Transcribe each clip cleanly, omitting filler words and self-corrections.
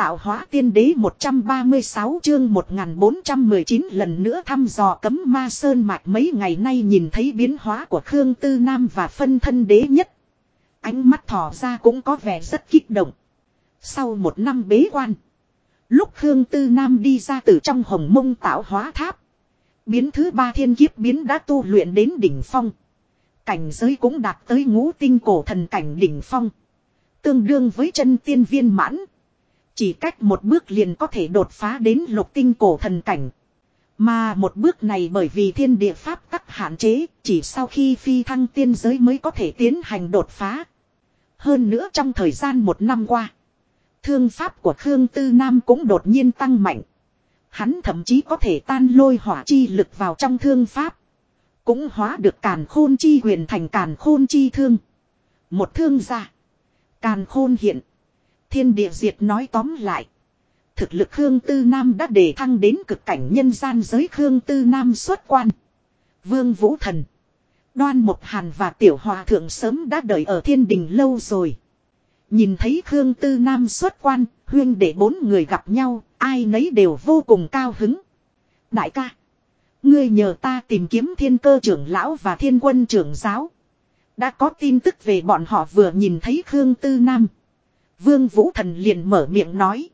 tạo hóa tiên đế 136 chương 1419 lần nữa thăm dò cấm ma sơn mạch mấy ngày nay nhìn thấy biến hóa của Khương Tư Nam và phân thân đế nhất. Ánh mắt thỏ ra cũng có vẻ rất kích động. Sau một năm bế quan. Lúc Khương Tư Nam đi ra từ trong hồng mông tạo hóa tháp. Biến thứ ba thiên kiếp biến đã tu luyện đến đỉnh phong. Cảnh giới cũng đạt tới ngũ tinh cổ thần cảnh đỉnh phong. Tương đương với chân tiên viên mãn. Chỉ cách một bước liền có thể đột phá đến lục tinh cổ thần cảnh. Mà một bước này bởi vì thiên địa pháp tắc hạn chế, chỉ sau khi phi thăng tiên giới mới có thể tiến hành đột phá. Hơn nữa trong thời gian một năm qua, thương pháp của Khương Tư Nam cũng đột nhiên tăng mạnh. Hắn thậm chí có thể tan lôi hỏa chi lực vào trong thương pháp. Cũng hóa được càn khôn chi huyền thành càn khôn chi thương. Một thương ra. Càn khôn hiện. Thiên địa diệt nói tóm lại. Thực lực Khương Tư Nam đã đề thăng đến cực cảnh nhân gian giới Khương Tư Nam xuất quan. Vương Vũ Thần. Đoan Mộc Hàn và Tiểu Hòa Thượng sớm đã đợi ở thiên đình lâu rồi. Nhìn thấy Khương Tư Nam xuất quan, huyên để bốn người gặp nhau, ai nấy đều vô cùng cao hứng. Đại ca. Ngươi nhờ ta tìm kiếm Thiên Cơ trưởng lão và Thiên Quân trưởng giáo. Đã có tin tức về bọn họ vừa nhìn thấy Khương Tư Nam. Vương Vũ Thần liền mở miệng nói.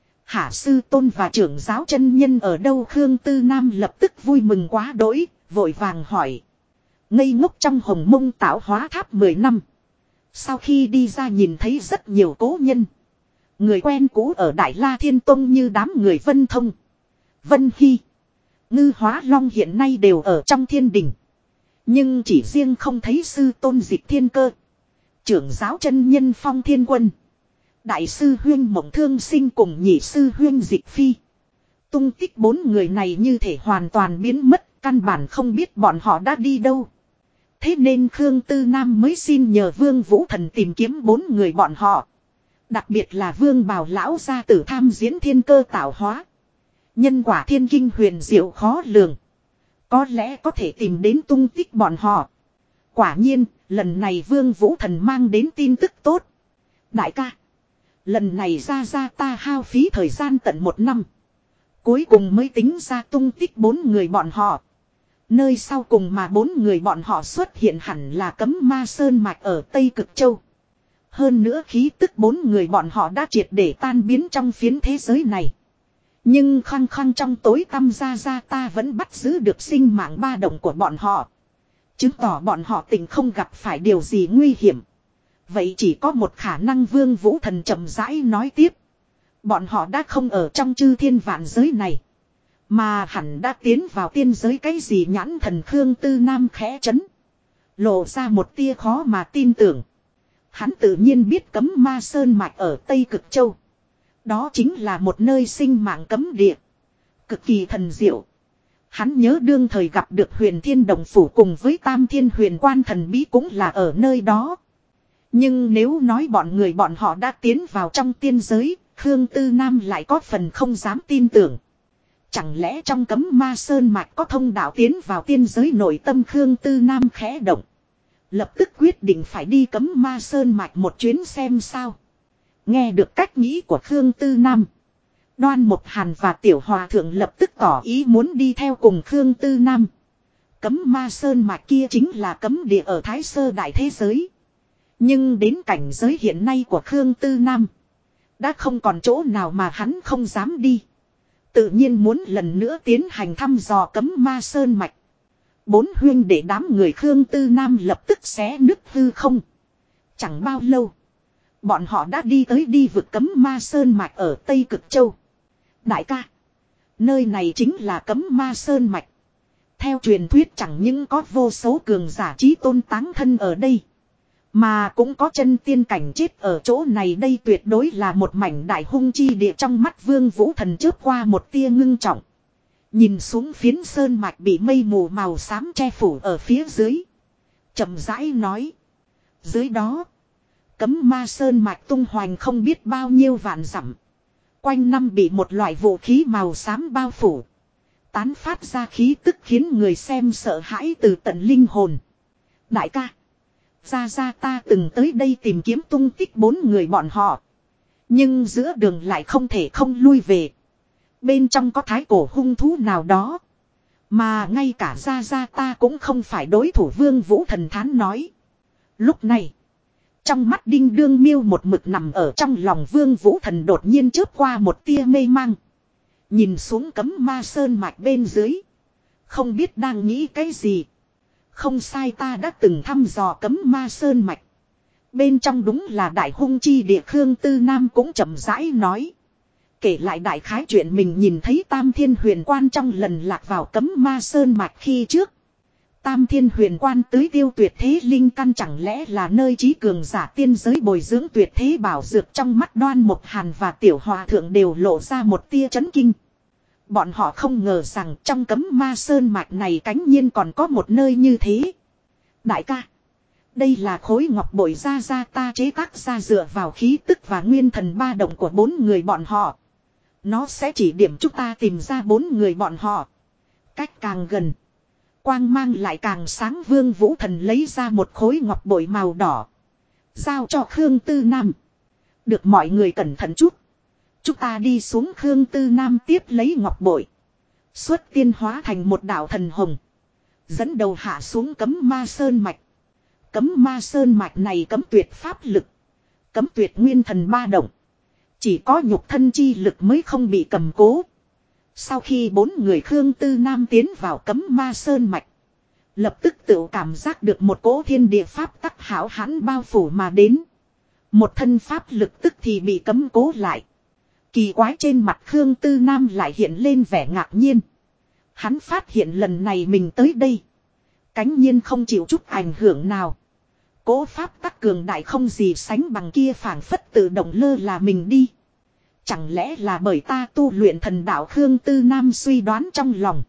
Hả sư tôn và trưởng giáo chân nhân ở đâu? Khương Tư Nam lập tức vui mừng quá đỗi, vội vàng hỏi. Ngây ngốc trong hồng mông tạo hóa tháp 10 năm. Sau khi đi ra nhìn thấy rất nhiều cố nhân. Người quen cũ ở Đại La Thiên Tông như đám người Vân Thông, Vân Hy, Ngư Hóa Long hiện nay đều ở trong thiên đình. Nhưng chỉ riêng không thấy sư tôn Dịch Thiên Cơ, trưởng giáo chân nhân Phong Thiên Quân, đại sư huyên Mộng Thương Sinh cùng nhị sư huyên Dịch Phi. Tung tích bốn người này như thể hoàn toàn biến mất, căn bản không biết bọn họ đã đi đâu. Thế nên Khương Tư Nam mới xin nhờ Vương Vũ Thần tìm kiếm bốn người bọn họ. Đặc biệt là Vương Bào lão gia tử tham diễn thiên cơ tạo hóa. Nhân quả thiên kinh huyền diệu khó lường. Có lẽ có thể tìm đến tung tích bọn họ. Quả nhiên, lần này Vương Vũ Thần mang đến tin tức tốt. Đại ca, lần này ra ta hao phí thời gian tận 1 năm. Cuối cùng mới tính ra tung tích bốn người bọn họ. Nơi sau cùng mà bốn người bọn họ xuất hiện hẳn là cấm ma sơn mạch ở Tây Cực Châu. Hơn nữa khí tức bốn người bọn họ đã triệt để tan biến trong phiến thế giới này. Nhưng khăng khăng trong tối tăm ra ta vẫn bắt giữ được sinh mạng ba động của bọn họ. Chứng tỏ bọn họ tình không gặp phải điều gì nguy hiểm. Vậy chỉ có một khả năng. Vương Vũ Thần chậm rãi nói tiếp. Bọn họ đã không ở trong chư thiên vạn giới này. Mà hẳn đã tiến vào tiên giới. Cái gì? Nhãn thần Khương Tư Nam khẽ chấn. Lộ ra một tia khó mà tin tưởng. Hắn tự nhiên biết cấm ma sơn mạch ở Tây Cực Châu. Đó chính là một nơi sinh mạng cấm địa. Cực kỳ thần diệu. Hắn nhớ đương thời gặp được Huyền Thiên Đồng Phủ cùng với Tam Thiên Huyền Quan thần bí cũng là ở nơi đó. Nhưng nếu nói bọn họ đã tiến vào trong tiên giới, Khương Tư Nam lại có phần không dám tin tưởng. Chẳng lẽ trong cấm ma sơn mạch có thông đạo tiến vào tiên giới? Nội tâm Khương Tư Nam khẽ động. Lập tức quyết định phải đi cấm ma sơn mạch một chuyến xem sao. Nghe được cách nghĩ của Khương Tư Nam, Đoan Mộc Hàn và Tiểu Hòa Thượng lập tức tỏ ý muốn đi theo cùng Khương Tư Nam. Cấm ma sơn mạch kia chính là cấm địa ở Thái Sơ đại thế giới. Nhưng đến cảnh giới hiện nay của Khương Tư Nam, đã không còn chỗ nào mà hắn không dám đi. Tự nhiên muốn lần nữa tiến hành thăm dò cấm ma sơn mạch. Bốn huyên để đám người Khương Tư Nam lập tức xé nứt hư không. Chẳng bao lâu, bọn họ đã đi tới đi vực cấm ma sơn mạch ở Tây Cực Châu. Đại ca, nơi này chính là cấm ma sơn mạch. Theo truyền thuyết chẳng những có vô số cường giả chí tôn táng thân ở đây, mà cũng có chân tiên cảnh chết ở chỗ này. Đây tuyệt đối là một mảnh đại hung chi địa. Trong mắt Vương Vũ Thần chớp qua một tia ngưng trọng. Nhìn xuống phiến sơn mạch bị mây mù màu xám che phủ ở phía dưới, chậm rãi nói. Dưới đó, cấm ma sơn mạch tung hoành không biết bao nhiêu vạn dặm. Quanh năm bị một loại vũ khí màu xám bao phủ. Tán phát ra khí tức khiến người xem sợ hãi từ tận linh hồn. Đại ca, ra ta từng tới đây tìm kiếm tung tích bốn người bọn họ. Nhưng giữa đường lại không thể không lui về. Bên trong có thái cổ hung thú nào đó. Mà ngay cả Gia Gia ta cũng không phải đối thủ. Vương Vũ Thần thán nói. Lúc này. Trong mắt Đinh Đương Miêu một mực nằm ở trong lòng Vương Vũ Thần đột nhiên chớp qua một tia mê mang. Nhìn xuống cấm ma sơn mạch bên dưới. Không biết đang nghĩ cái gì. Không sai, ta đã từng thăm dò cấm ma sơn mạch. Bên trong đúng là đại hung chi địa. Khương Tư Nam cũng chậm rãi nói. Kể lại đại khái chuyện mình nhìn thấy Tam Thiên Huyền Quan trong lần lạc vào cấm ma sơn mạch khi trước. Tam Thiên Huyền Quan tưới tiêu tuyệt thế linh căn, chẳng lẽ là nơi trí cường giả tiên giới bồi dưỡng tuyệt thế bảo dược. Trong mắt Đoan Mộc Hàn và Tiểu Hòa Thượng đều lộ ra một tia chấn kinh. Bọn họ không ngờ rằng trong cấm ma sơn mạch này cánh nhiên còn có một nơi như thế. Đại ca, đây là khối ngọc bội Gia Gia ta chế tác ra dựa vào khí tức và nguyên thần ba động của 4 người bọn họ. Nó sẽ chỉ điểm chúng ta tìm ra 4 người bọn họ. Cách càng gần, quang mang lại càng sáng. Vương Vũ Thần lấy ra một khối ngọc bội màu đỏ. Giao cho Khương Tư Nam. Được, mọi người cẩn thận chút. Chúng ta đi xuống. Khương Tư Nam tiếp lấy ngọc bội. Xuất tiên hóa thành một đạo thần hồng. Dẫn đầu hạ xuống cấm ma sơn mạch. Cấm ma sơn mạch này cấm tuyệt pháp lực. Cấm tuyệt nguyên thần ba động. Chỉ có nhục thân chi lực mới không bị cầm cố. Sau khi 4 người Khương Tư Nam tiến vào cấm ma sơn mạch. Lập tức tự cảm giác được một cỗ thiên địa pháp tắc hảo hãn bao phủ mà đến. Một thân pháp lực tức thì bị cấm cố lại. Kỳ quái, trên mặt Khương Tư Nam lại hiện lên vẻ ngạc nhiên. Hắn phát hiện lần này mình tới đây. Cánh nhiên không chịu chút ảnh hưởng nào. Cố pháp tắc cường đại không gì sánh bằng kia phảng phất tự động lơ là mình đi. Chẳng lẽ là bởi ta tu luyện thần đạo? Khương Tư Nam suy đoán trong lòng.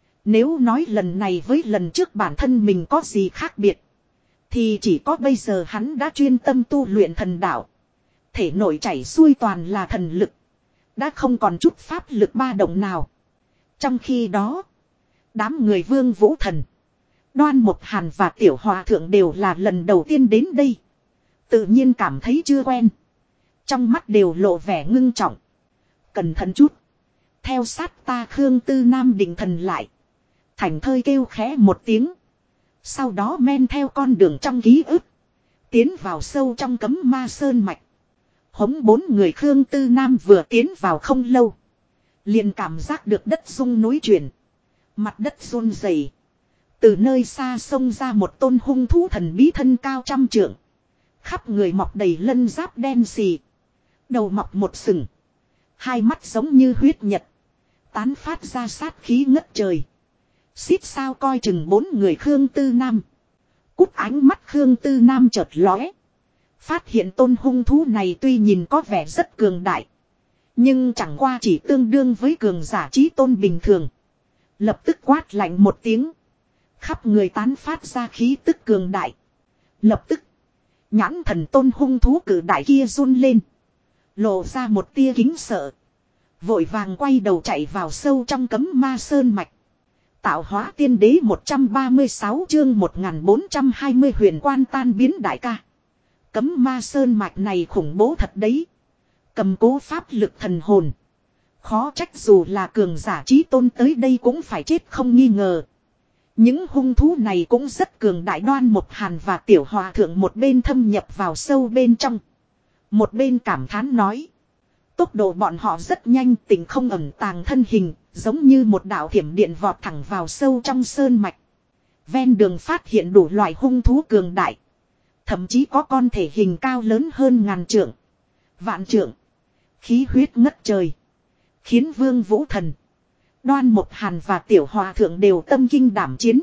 Nếu nói lần này với lần trước bản thân mình có gì khác biệt, thì chỉ có bây giờ hắn đã chuyên tâm tu luyện thần đạo. Thể nội chảy xuôi toàn là thần lực. Đã không còn chút pháp lực ba động nào. Trong khi đó, đám người Vương Vũ Thần, Đoan Mộc Hàn và Tiểu Hòa Thượng đều là lần đầu tiên đến đây. Tự nhiên cảm thấy chưa quen. Trong mắt đều lộ vẻ ngưng trọng. Cẩn thận chút. Theo sát ta. Khương Tư Nam định thần lại. Thành thơi kêu khẽ một tiếng. Sau đó men theo con đường trong ký ức. Tiến vào sâu trong cấm ma sơn mạch. Hống 4 người Khương Tư Nam vừa tiến vào không lâu. Liền cảm giác được đất rung núi chuyển. Mặt đất run rẩy. Từ nơi xa xông ra một tôn hung thú thần bí, thân cao 100 trượng. Khắp người mọc đầy lân giáp đen xì. Đầu mọc một sừng. Hai mắt giống như huyết nhật. Tán phát ra sát khí ngất trời. Xít sao coi chừng 4 người Khương Tư Nam. Cút, ánh mắt Khương Tư Nam chợt lóe. Phát hiện tôn hung thú này tuy nhìn có vẻ rất cường đại. Nhưng chẳng qua chỉ tương đương với cường giả chí tôn bình thường. Lập tức quát lạnh một tiếng. Khắp người tán phát ra khí tức cường đại. Lập tức, nhãn thần tôn hung thú cử đại kia run lên. Lộ ra một tia kính sợ. Vội vàng quay đầu chạy vào sâu trong cấm ma sơn mạch. Tạo hóa tiên đế 136 chương 1420 huyền quan tan biến. Đại ca, cấm ma sơn mạch này khủng bố thật đấy. Cầm cố pháp lực thần hồn. Khó trách dù là cường giả chí tôn tới đây cũng phải chết không nghi ngờ. Những hung thú này cũng rất cường đại. Đoan Mộc Hàn và Tiểu Hòa Thượng một bên thâm nhập vào sâu bên trong, một bên cảm thán nói. Tốc độ bọn họ rất nhanh, tình không ẩn tàng thân hình, giống như một đạo thiểm điện vọt thẳng vào sâu trong sơn mạch. Ven đường phát hiện đủ loại hung thú cường đại. Thậm chí có con thể hình cao lớn hơn 1000 trượng, vạn trượng. Khí huyết ngất trời. Khiến Vương Vũ Thần, Đoan Mộc Hàn và Tiểu Hòa Thượng đều tâm kinh đảm chiến.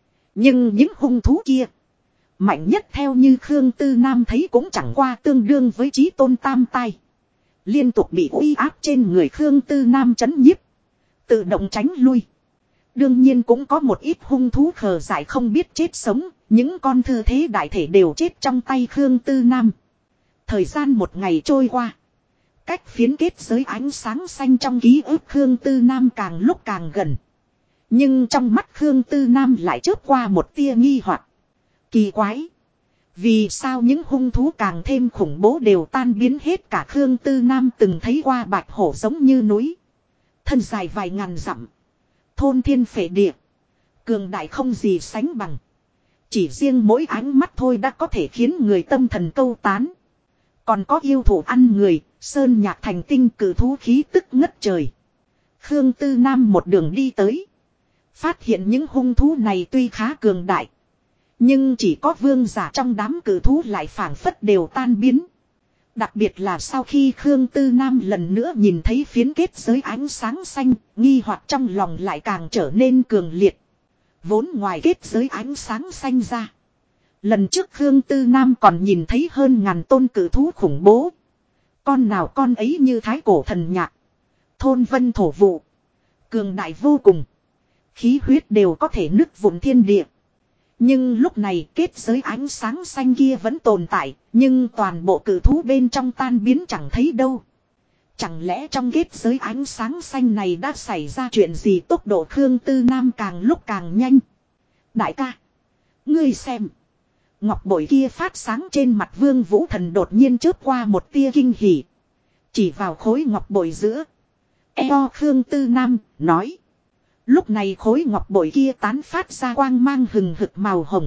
Nhưng những hung thú kia, mạnh nhất theo như Khương Tư Nam thấy cũng chẳng qua tương đương với chí tôn tam tai. Liên tục bị uy áp trên người Khương Tư Nam chấn nhiếp. Tự động tránh lui. Đương nhiên cũng có một ít hung thú khờ dại không biết chết sống. Những con thư thế đại thể đều chết trong tay Khương Tư Nam. Thời gian một ngày trôi qua. Cách phiến kết giới ánh sáng xanh trong ký ức Khương Tư Nam càng lúc càng gần. Nhưng trong mắt Khương Tư Nam lại chớp qua một tia nghi hoặc. Kỳ quái. Vì sao những hung thú càng thêm khủng bố đều tan biến hết cả. Khương Tư Nam từng thấy qua bạch hổ giống như núi. Thân dài vài ngàn dặm. Thôn thiên phệ địa. Cường đại không gì sánh bằng. Chỉ riêng mỗi ánh mắt thôi đã có thể khiến người tâm thần câu tán. Còn có yêu thủ ăn người, sơn nhạc thành tinh cử thú khí tức ngất trời. Khương Tư Nam một đường đi tới. Phát hiện những hung thú này tuy khá cường đại. Nhưng chỉ có vương giả trong đám cử thú lại phảng phất đều tan biến. Đặc biệt là sau khi Khương Tư Nam lần nữa nhìn thấy phiến kết giới ánh sáng xanh, nghi hoặc trong lòng lại càng trở nên cường liệt. Vốn ngoài kết giới ánh sáng xanh ra. Lần trước Khương Tư Nam còn nhìn thấy hơn ngàn tôn cử thú khủng bố. Con nào con ấy như thái cổ thần nhạc. Thôn vân thổ vụ. Cường đại vô cùng. Khí huyết đều có thể nứt vụn thiên địa. Nhưng lúc này kết giới ánh sáng xanh kia vẫn tồn tại. Nhưng toàn bộ cử thú bên trong tan biến chẳng thấy đâu. Chẳng lẽ trong kết giới ánh sáng xanh này đã xảy ra chuyện gì? Tốc độ Khương Tư Nam càng lúc càng nhanh. Đại ca. Ngươi xem. Ngọc bội kia phát sáng trên mặt Vương Vũ Thần đột nhiên chớp qua một tia kinh hỉ. Chỉ vào khối ngọc bội giữa. Eo Khương Tư Nam nói. Lúc này khối ngọc bội kia tán phát ra quang mang hừng hực màu hồng.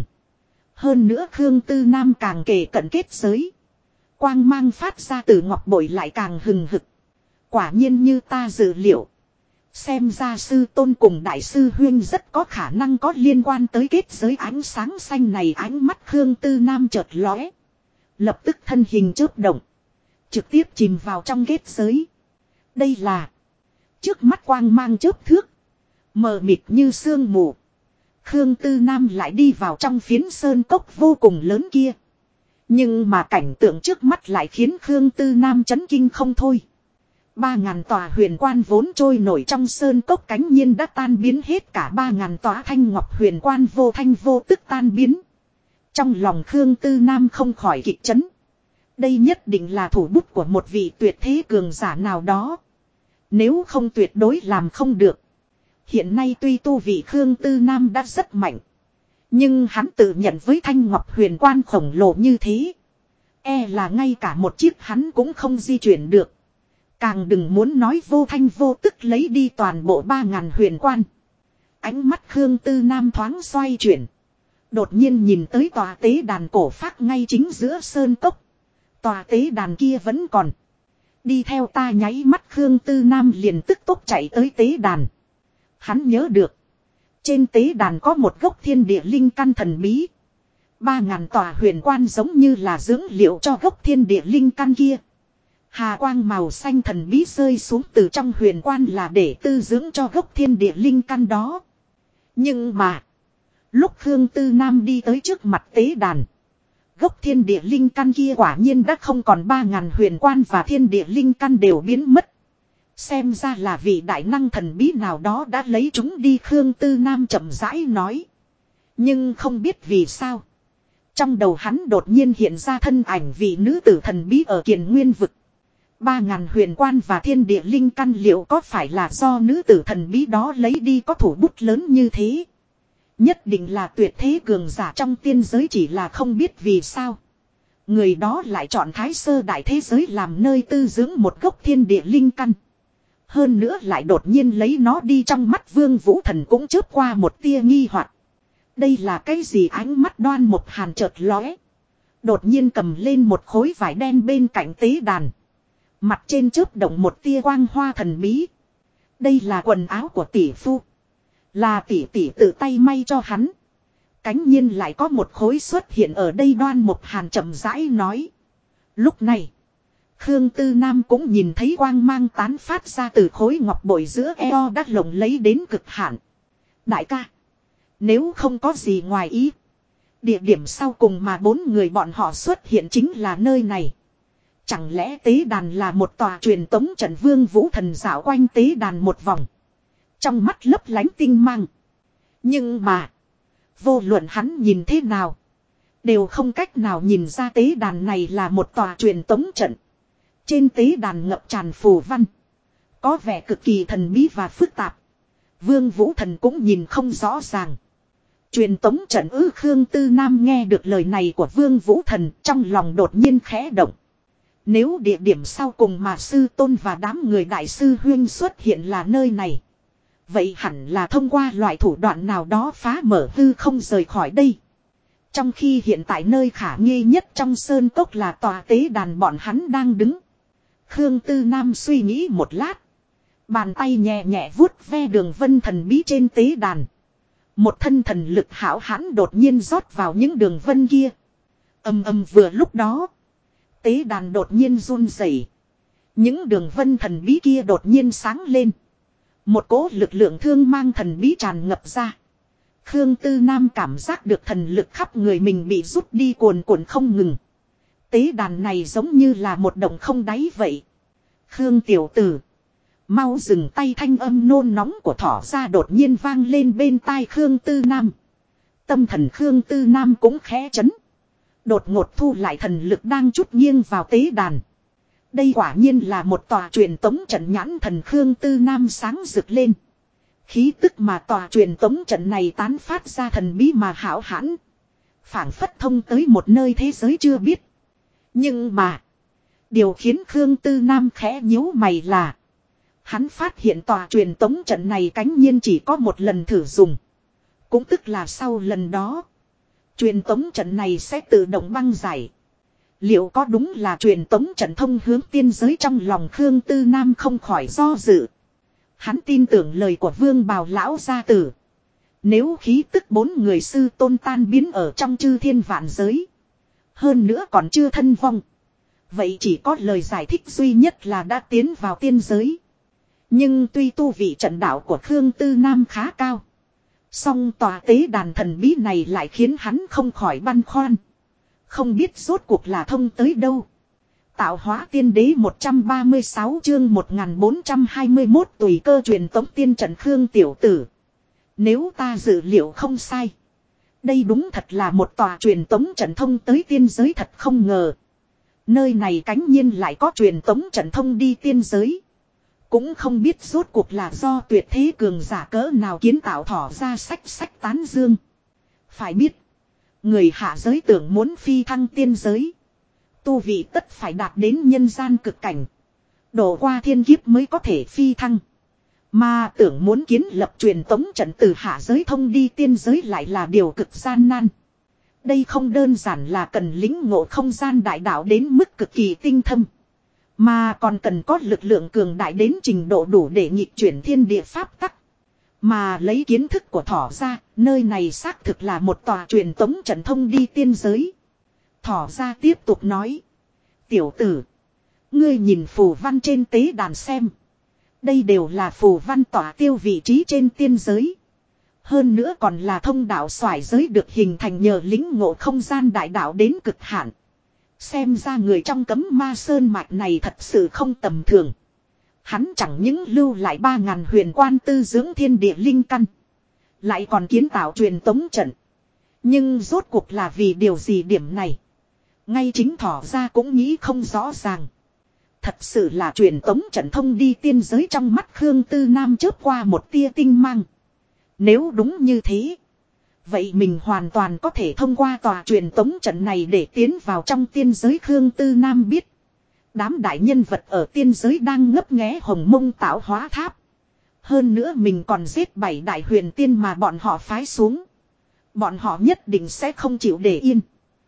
Hơn nữa Khương Tư Nam càng kề cận kết giới. Quang mang phát ra từ ngọc bội lại càng hừng hực. Quả nhiên như ta dự liệu. Xem ra sư tôn cùng đại sư huyên rất có khả năng có liên quan tới kết giới ánh sáng xanh này. Ánh mắt Khương Tư Nam chợt lóe. Lập tức thân hình chớp động. Trực tiếp chìm vào trong kết giới. Đây là. Trước mắt quang mang chớp thước. Mờ mịt như sương mù. Khương Tư Nam lại đi vào trong phiến sơn cốc vô cùng lớn kia. Nhưng mà cảnh tượng trước mắt lại khiến Khương Tư Nam chấn kinh không thôi. 3.000 tòa huyền quan vốn trôi nổi trong sơn cốc cánh nhiên đã tan biến hết cả 3.000 tòa thanh ngọc huyền quan vô thanh vô tức tan biến. Trong lòng Khương Tư Nam không khỏi kịch chấn. Đây nhất định là thủ bút của một vị tuyệt thế cường giả nào đó. Nếu không tuyệt đối làm không được. Hiện nay tuy tu vị Khương Tư Nam đã rất mạnh. Nhưng hắn tự nhận với thanh ngọc huyền quan khổng lồ như thế. E là ngay cả một chiếc hắn cũng không di chuyển được. Càng đừng muốn nói vô thanh vô tức lấy đi toàn bộ 3.000 huyền quan. Ánh mắt Khương Tư Nam thoáng xoay chuyển. Đột nhiên nhìn tới tòa tế đàn cổ phác ngay chính giữa sơn cốc. Tòa tế đàn kia vẫn còn. Đi theo ta nháy mắt Khương Tư Nam liền tức tốc chạy tới tế đàn. Hắn nhớ được. Trên tế đàn có một gốc thiên địa linh căn thần bí. 3.000 tòa huyền quan giống như là dưỡng liệu cho gốc thiên địa linh căn kia. Hà quang màu xanh thần bí rơi xuống từ trong huyền quan là để tư dưỡng cho gốc thiên địa linh căn đó. Nhưng mà. Lúc Khương Tư Nam đi tới trước mặt tế đàn. Gốc thiên địa linh căn kia quả nhiên đã không còn 3.000 huyền quan và thiên địa linh căn đều biến mất. Xem ra là vị đại năng thần bí nào đó đã lấy chúng đi. Khương Tư Nam chậm rãi nói. Nhưng không biết vì sao. Trong đầu hắn đột nhiên hiện ra thân ảnh vị nữ tử thần bí ở Kiền Nguyên Vực. 3.000 huyền quan và thiên địa linh căn liệu có phải là do nữ tử thần bí đó lấy đi có thủ bút lớn như thế? Nhất định là tuyệt thế cường giả trong tiên giới chỉ là không biết vì sao. Người đó lại chọn Thái Sơ đại thế giới làm nơi tư dưỡng một gốc thiên địa linh căn. Hơn nữa lại đột nhiên lấy nó đi trong mắt Vương Vũ Thần cũng chớp qua một tia nghi hoặc. Đây là cái gì? Ánh mắt Đoan Mộc Hàn chợt lóe. Đột nhiên cầm lên một khối vải đen bên cạnh tế đàn. Mặt trên chớp động một tia quang hoa thần bí. Đây là quần áo của tỷ phu. Là tỷ tỷ tự tay may cho hắn. Cánh nhiên lại có một khối xuất hiện ở đây. Đoan Mộc Hàn chậm rãi nói. Lúc này. Khương Tư Nam cũng nhìn thấy quang mang tán phát ra từ khối ngọc bội giữa eo đắt lồng lấy đến cực hạn. Đại ca. Nếu không có gì ngoài ý. Địa điểm sau cùng mà 4 người bọn họ xuất hiện chính là nơi này. Chẳng lẽ tế đàn là một tòa truyền tống trận? Vương Vũ Thần dạo quanh tế đàn một vòng. Trong mắt lấp lánh tinh mang. Nhưng mà. Vô luận hắn nhìn thế nào. Đều không cách nào nhìn ra tế đàn này là một tòa truyền tống trận. Trên tế đàn ngập tràn phù văn. Có vẻ cực kỳ thần bí và phức tạp. Vương Vũ Thần cũng nhìn không rõ ràng. Truyền tống trận ư? Khương Tư Nam nghe được lời này của Vương Vũ Thần, trong lòng đột nhiên khẽ động. Nếu địa điểm sau cùng mà sư tôn và đám người đại sư huyên xuất hiện là nơi này, vậy hẳn là thông qua loại thủ đoạn nào đó phá mở hư không rời khỏi đây. Trong khi hiện tại nơi khả nghi nhất trong sơn cốc là tòa tế đàn bọn hắn đang đứng. Khương Tư Nam suy nghĩ một lát. Bàn tay nhẹ nhẹ vuốt ve đường vân thần bí trên tế đàn. Một thân thần lực hão hãn đột nhiên rót vào những đường vân kia. Ầm ầm, vừa lúc đó, tế đàn đột nhiên run rẩy. Những đường vân thần bí kia đột nhiên sáng lên. Một cỗ lực lượng thương mang thần bí tràn ngập ra. Khương Tư Nam cảm giác được thần lực khắp người mình bị rút đi cuồn cuộn không ngừng. Tế đàn này giống như là một động không đáy vậy. Khương tiểu tử, mau dừng tay! Thanh âm nôn nóng của thỏ ra đột nhiên vang lên bên tai Khương Tư Nam. Tâm thần Khương Tư Nam cũng khẽ chấn. Đột ngột thu lại thần lực đang chút nghiêng vào tế đàn. Đây quả nhiên là một tòa truyền tống trận. Nhãn thần Khương Tư Nam sáng rực lên. Khí tức mà tòa truyền tống trận này tán phát ra thần bí mà hão hãn. Phảng phất thông tới một nơi thế giới chưa biết. Nhưng mà, điều khiến Khương Tư Nam khẽ nhíu mày là, hắn phát hiện tòa truyền tống trận này cánh nhiên chỉ có một lần thử dùng. Cũng tức là sau lần đó, truyền tống trận này sẽ tự động băng giải. Liệu có đúng là truyền tống trận thông hướng tiên giới? Trong lòng Khương Tư Nam không khỏi do dự. Hắn tin tưởng lời của Vương Bào lão gia tử. Nếu khí tức 4 người sư tôn tan biến ở trong chư thiên vạn giới, hơn nữa còn chưa thân vong, vậy chỉ có lời giải thích duy nhất là đã tiến vào tiên giới. Nhưng tuy tu vị trận đạo của Khương Tư Nam khá cao, song tòa tế đàn thần bí này lại khiến hắn không khỏi băn khoăn. Không biết rốt cuộc là thông tới đâu. Tạo hóa tiên đế 136 chương 1421 tùy cơ truyền tống tiên trận. Khương tiểu tử, nếu ta dự liệu không sai, đây đúng thật là một tòa truyền tống trận thông tới tiên giới. Thật không ngờ, nơi này cánh nhiên lại có truyền tống trận thông đi tiên giới. Cũng không biết rốt cuộc là do tuyệt thế cường giả cỡ nào kiến tạo. Thỏ ra sách tán dương. Phải biết, người hạ giới tưởng muốn phi thăng tiên giới, tu vị tất phải đạt đến nhân gian cực cảnh, đổ qua thiên kiếp mới có thể phi thăng. Mà tưởng muốn kiến lập truyền tống trận từ hạ giới thông đi tiên giới lại là điều cực gian nan. Đây không đơn giản là cần lĩnh ngộ không gian đại đạo đến mức cực kỳ tinh thâm, mà còn cần có lực lượng cường đại đến trình độ đủ để nghịch chuyển thiên địa pháp tắc. Mà lấy kiến thức của thỏ ra, nơi này xác thực là một tòa truyền tống trận thông đi tiên giới. Thỏ ra tiếp tục nói, tiểu tử, ngươi nhìn phù văn trên tế đàn xem. Đây đều là phù văn tỏa tiêu vị trí trên tiên giới. Hơn nữa còn là thông đạo xoải giới được hình thành nhờ lĩnh ngộ không gian đại đạo đến cực hạn. Xem ra người trong cấm ma sơn mạch này thật sự không tầm thường. Hắn chẳng những lưu lại 3000 huyền quan tư dưỡng thiên địa linh căn, lại còn kiến tạo truyền tống trận. Nhưng rốt cuộc là vì điều gì? Điểm này ngay chính thỏ ra cũng nghĩ không rõ ràng. Thật sự là truyền tống trận thông đi tiên giới? Trong mắt Khương Tư Nam chớp qua một tia tinh mang. Nếu đúng như thế, vậy mình hoàn toàn có thể thông qua tòa truyền tống trận này để tiến vào trong tiên giới. Khương Tư Nam biết, đám đại nhân vật ở tiên giới đang ngấp nghé Hồng Mông Tạo Hóa Tháp. Hơn nữa mình còn giết 7 đại huyền tiên mà bọn họ phái xuống. Bọn họ nhất định sẽ không chịu để yên.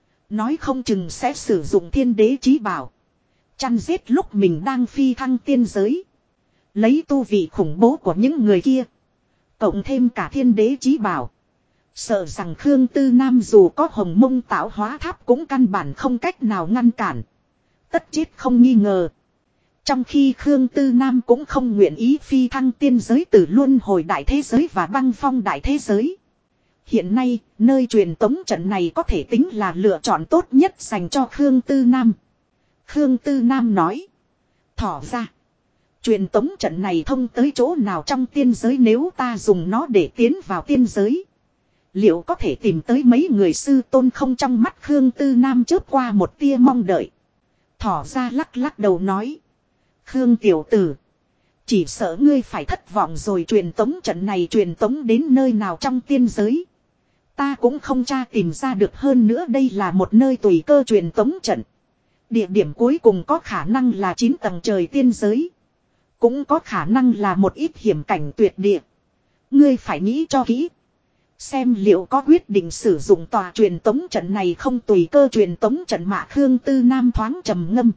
Nói không chừng sẽ sử dụng thiên đế chí bảo chăn giết lúc mình đang phi thăng tiên giới. Lấy tu vị khủng bố của những người kia, cộng thêm cả thiên đế chí bảo, sợ rằng Khương Tư Nam dù có Hồng Mông Tạo Hóa Tháp cũng căn bản không cách nào ngăn cản. Tất chết không nghi ngờ. Trong khi Khương Tư Nam cũng không nguyện ý phi thăng tiên giới từ luân hồi đại thế giới và băng phong đại thế giới. Hiện nay, nơi truyền tống trận này có thể tính là lựa chọn tốt nhất dành cho Khương Tư Nam. Khương Tư Nam nói, thỏ ra, truyền tống trận này thông tới chỗ nào trong tiên giới? Nếu ta dùng nó để tiến vào tiên giới, liệu có thể tìm tới mấy người sư tôn không? Trong mắt Khương Tư Nam chớp qua một tia mong đợi. Thỏ ra lắc lắc đầu nói, Khương tiểu tử, chỉ sợ ngươi phải thất vọng rồi. Truyền tống trận này truyền tống đến nơi nào trong tiên giới, Ta cũng không tra tìm ra được, hơn nữa đây là một nơi tùy cơ truyền tống trận. Địa điểm cuối cùng có khả năng là 9 tầng trời tiên giới. Cũng có khả năng là một ít hiểm cảnh tuyệt địa. Ngươi phải nghĩ cho kỹ. Xem liệu có quyết định sử dụng tòa truyền tống trận này không. Tùy cơ truyền tống trận mà Khương Tư Nam thoáng trầm ngâm.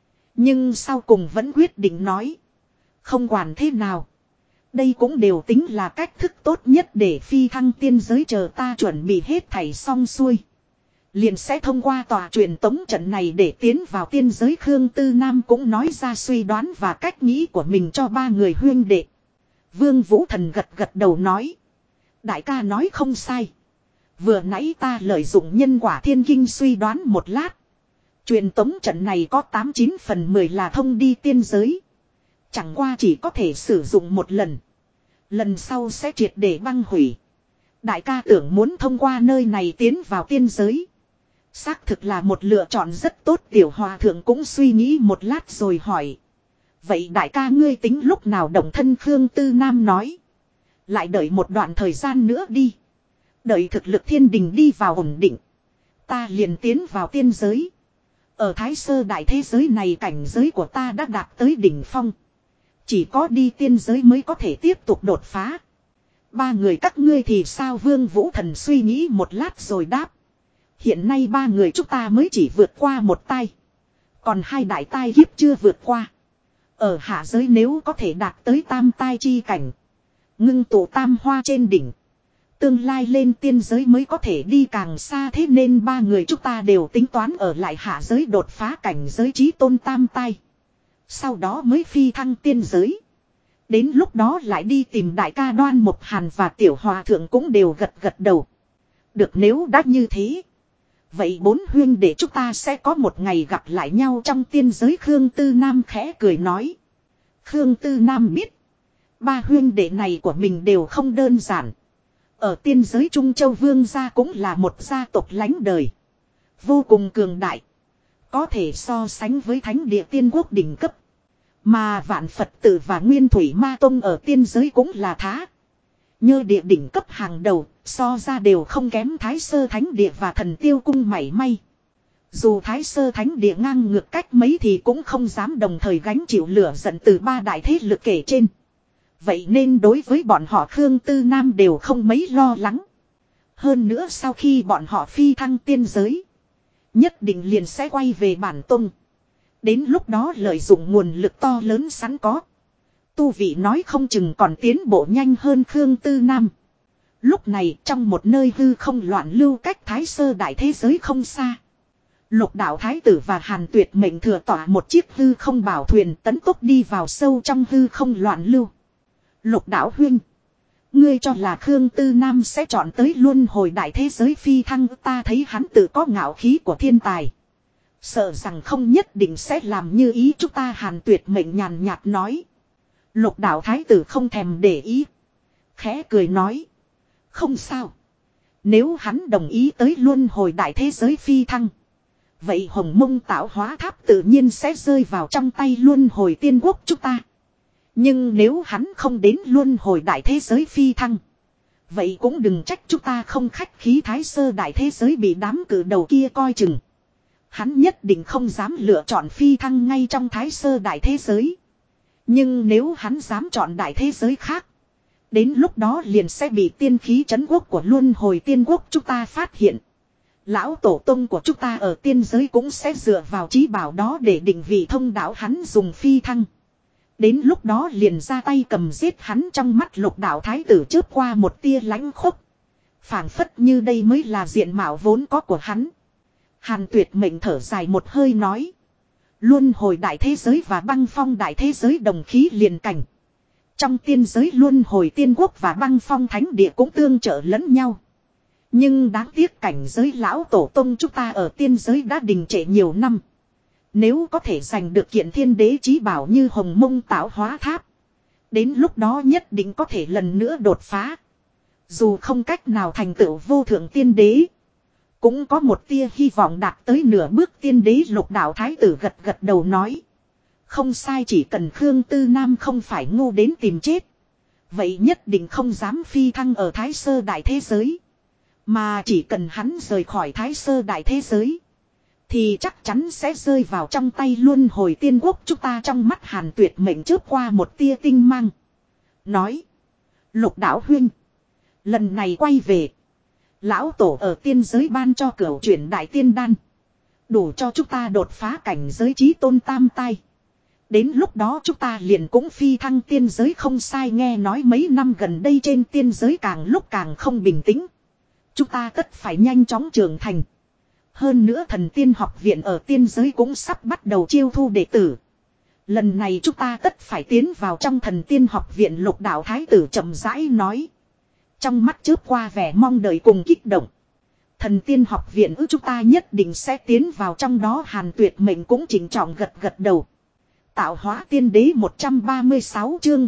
Nhưng sau cùng vẫn quyết định nói. Không quản thế nào. Đây cũng đều tính là cách thức tốt nhất để phi thăng tiên giới, chờ ta chuẩn bị hết thảy xong xuôi. Liền sẽ thông qua tòa truyền tống trận này để tiến vào tiên giới. Khương Tư Nam cũng nói ra suy đoán và cách nghĩ của mình cho ba người huyên đệ. Vương Vũ Thần gật gật đầu nói. Đại ca nói không sai. Vừa nãy ta lợi dụng nhân quả thiên kinh suy đoán một lát. Truyền tống trận này có 89 phần 10 là thông đi tiên giới. Chẳng qua chỉ có thể sử dụng một lần. Lần sau sẽ triệt để băng hủy. Đại ca tưởng muốn thông qua nơi này tiến vào tiên giới. Xác thực là một lựa chọn rất tốt. Tiểu hòa thượng cũng suy nghĩ một lát rồi hỏi. Vậy đại ca ngươi tính lúc nào động thân? Khương Tư Nam nói. Lại đợi một đoạn thời gian nữa đi. Đợi thực lực thiên đình đi vào ổn định. Ta liền tiến vào tiên giới. Ở Thái Sơ đại thế giới này cảnh giới của ta đã đạt tới đỉnh phong. Chỉ có đi tiên giới mới có thể tiếp tục đột phá. Ba người các ngươi thì sao? Vương Vũ Thần suy nghĩ một lát rồi đáp. Hiện nay ba người chúng ta mới chỉ vượt qua một tai. Còn hai đại tai kiếp chưa vượt qua. Ở hạ giới nếu có thể đạt tới tam tai chi cảnh. Ngưng tụ tam hoa trên đỉnh. Tương lai lên tiên giới mới có thể đi càng xa, thế nên ba người chúng ta đều tính toán ở lại hạ giới đột phá cảnh giới chí tôn tam tai. Sau đó mới phi thăng tiên giới. Đến lúc đó lại đi tìm đại ca Đoan Mộc Hàn và Tiểu Hòa Thượng cũng đều gật gật đầu. Được, nếu đã như thế. Vậy bốn huyên để chúng ta sẽ có một ngày gặp lại nhau trong tiên giới. Khương Tư Nam khẽ cười nói. Khương Tư Nam biết. Ba huyên đệ này của mình đều không đơn giản. Ở tiên giới Trung Châu Vương gia cũng là một gia tộc lánh đời. Vô cùng cường đại. Có thể so sánh với thánh địa tiên quốc đỉnh cấp. Mà Vạn Phật Tử và Nguyên Thủy Ma Tông ở tiên giới cũng là thá. Nhơ địa đỉnh cấp hàng đầu, so ra đều không kém Thái Sơ Thánh Địa và Thần Tiêu Cung mảy may. Dù Thái Sơ Thánh Địa ngang ngược cách mấy thì cũng không dám đồng thời gánh chịu lửa giận từ ba đại thế lực kể trên. Vậy nên đối với bọn họ Khương Tư Nam đều không mấy lo lắng. Hơn nữa sau khi bọn họ phi thăng tiên giới, nhất định liền sẽ quay về bản tông. Đến lúc đó lợi dụng nguồn lực to lớn sẵn có. Tu vị nói không chừng còn tiến bộ nhanh hơn Khương Tư Nam. Lúc này trong một nơi hư không loạn lưu cách Thái Sơ đại thế giới không xa. Lục đạo thái tử và Hàn Tuyệt mệnh thừa tỏa một chiếc hư không bảo thuyền tấn tốc đi vào sâu trong hư không loạn lưu. Lục đạo huynh, ngươi cho là Khương Tư Nam sẽ chọn tới luân hồi đại thế giới phi thăng? Ta thấy hắn tự có ngạo khí của thiên tài. Sợ rằng không nhất định sẽ làm như ý chúng ta. Hàn Tuyệt mệnh nhàn nhạt nói. Lục đạo thái tử không thèm để ý. Khẽ cười nói. Không sao. Nếu hắn đồng ý tới luân hồi đại thế giới phi thăng, vậy Hồng Mông tạo hóa tháp tự nhiên sẽ rơi vào trong tay luân hồi tiên quốc chúng ta. Nhưng nếu hắn không đến luân hồi đại thế giới phi thăng, vậy cũng đừng trách chúng ta không khách khí. Thái Sơ đại thế giới bị đám cử đầu kia coi chừng. Hắn nhất định không dám lựa chọn phi thăng ngay trong Thái Sơ đại thế giới. Nhưng nếu hắn dám chọn đại thế giới khác, đến lúc đó liền sẽ bị tiên khí trấn quốc của luân hồi tiên quốc chúng ta phát hiện. Lão tổ tông của chúng ta ở tiên giới cũng sẽ dựa vào chí bảo đó để định vị thông đạo hắn dùng phi thăng. Đến lúc đó liền ra tay cầm giết hắn. Trong mắt Lục đạo thái tử chớp qua một tia lãnh khốc. Phảng phất như đây mới là diện mạo vốn có của hắn. Hàn Tuyệt mệnh thở dài một hơi nói. Luân hồi đại thế giới và băng phong đại thế giới đồng khí liền cảnh. Trong tiên giới luân hồi tiên quốc và băng phong thánh địa cũng tương trợ lẫn nhau. Nhưng đáng tiếc cảnh giới lão tổ tông chúng ta ở tiên giới đã đình trệ nhiều năm. Nếu có thể giành được kiện thiên đế chí bảo như Hồng Mông tạo hóa tháp, đến lúc đó nhất định có thể lần nữa đột phá. Dù không cách nào thành tựu vô thượng tiên đế, cũng có một tia hy vọng đạt tới nửa bước tiên đế. Lục đạo thái tử gật gật đầu nói. Không sai, chỉ cần Khương Tư Nam không phải ngu đến tìm chết, vậy nhất định không dám phi thăng ở Thái Sơ đại thế giới. Mà chỉ cần hắn rời khỏi Thái Sơ đại thế giới. Thì chắc chắn sẽ rơi vào trong tay luân hồi tiên quốc. Chúng ta trong mắt Hàn Tuyệt mệnh chớp qua một tia tinh mang. Nói. Lục đạo huynh. Lần này quay về. Lão tổ ở tiên giới ban cho cửu chuyển đại tiên đan. Đủ cho chúng ta đột phá cảnh giới chí tôn tam tai. Đến lúc đó chúng ta liền cũng phi thăng tiên giới không sai. Nghe nói mấy năm gần đây trên tiên giới càng lúc càng không bình tĩnh. Chúng ta tất phải nhanh chóng trưởng thành. Hơn nữa thần tiên học viện ở tiên giới cũng sắp bắt đầu chiêu thu đệ tử. Lần này chúng ta tất phải tiến vào trong thần tiên học viện. Lục đạo thái tử chậm rãi nói. Trong mắt chớp qua vẻ mong đợi cùng kích động. Thần tiên học viện chúng ta nhất định sẽ tiến vào trong đó. Hàn Tuyệt mệnh cũng chỉnh trọng gật gật đầu. Tạo hóa tiên đế 136 chương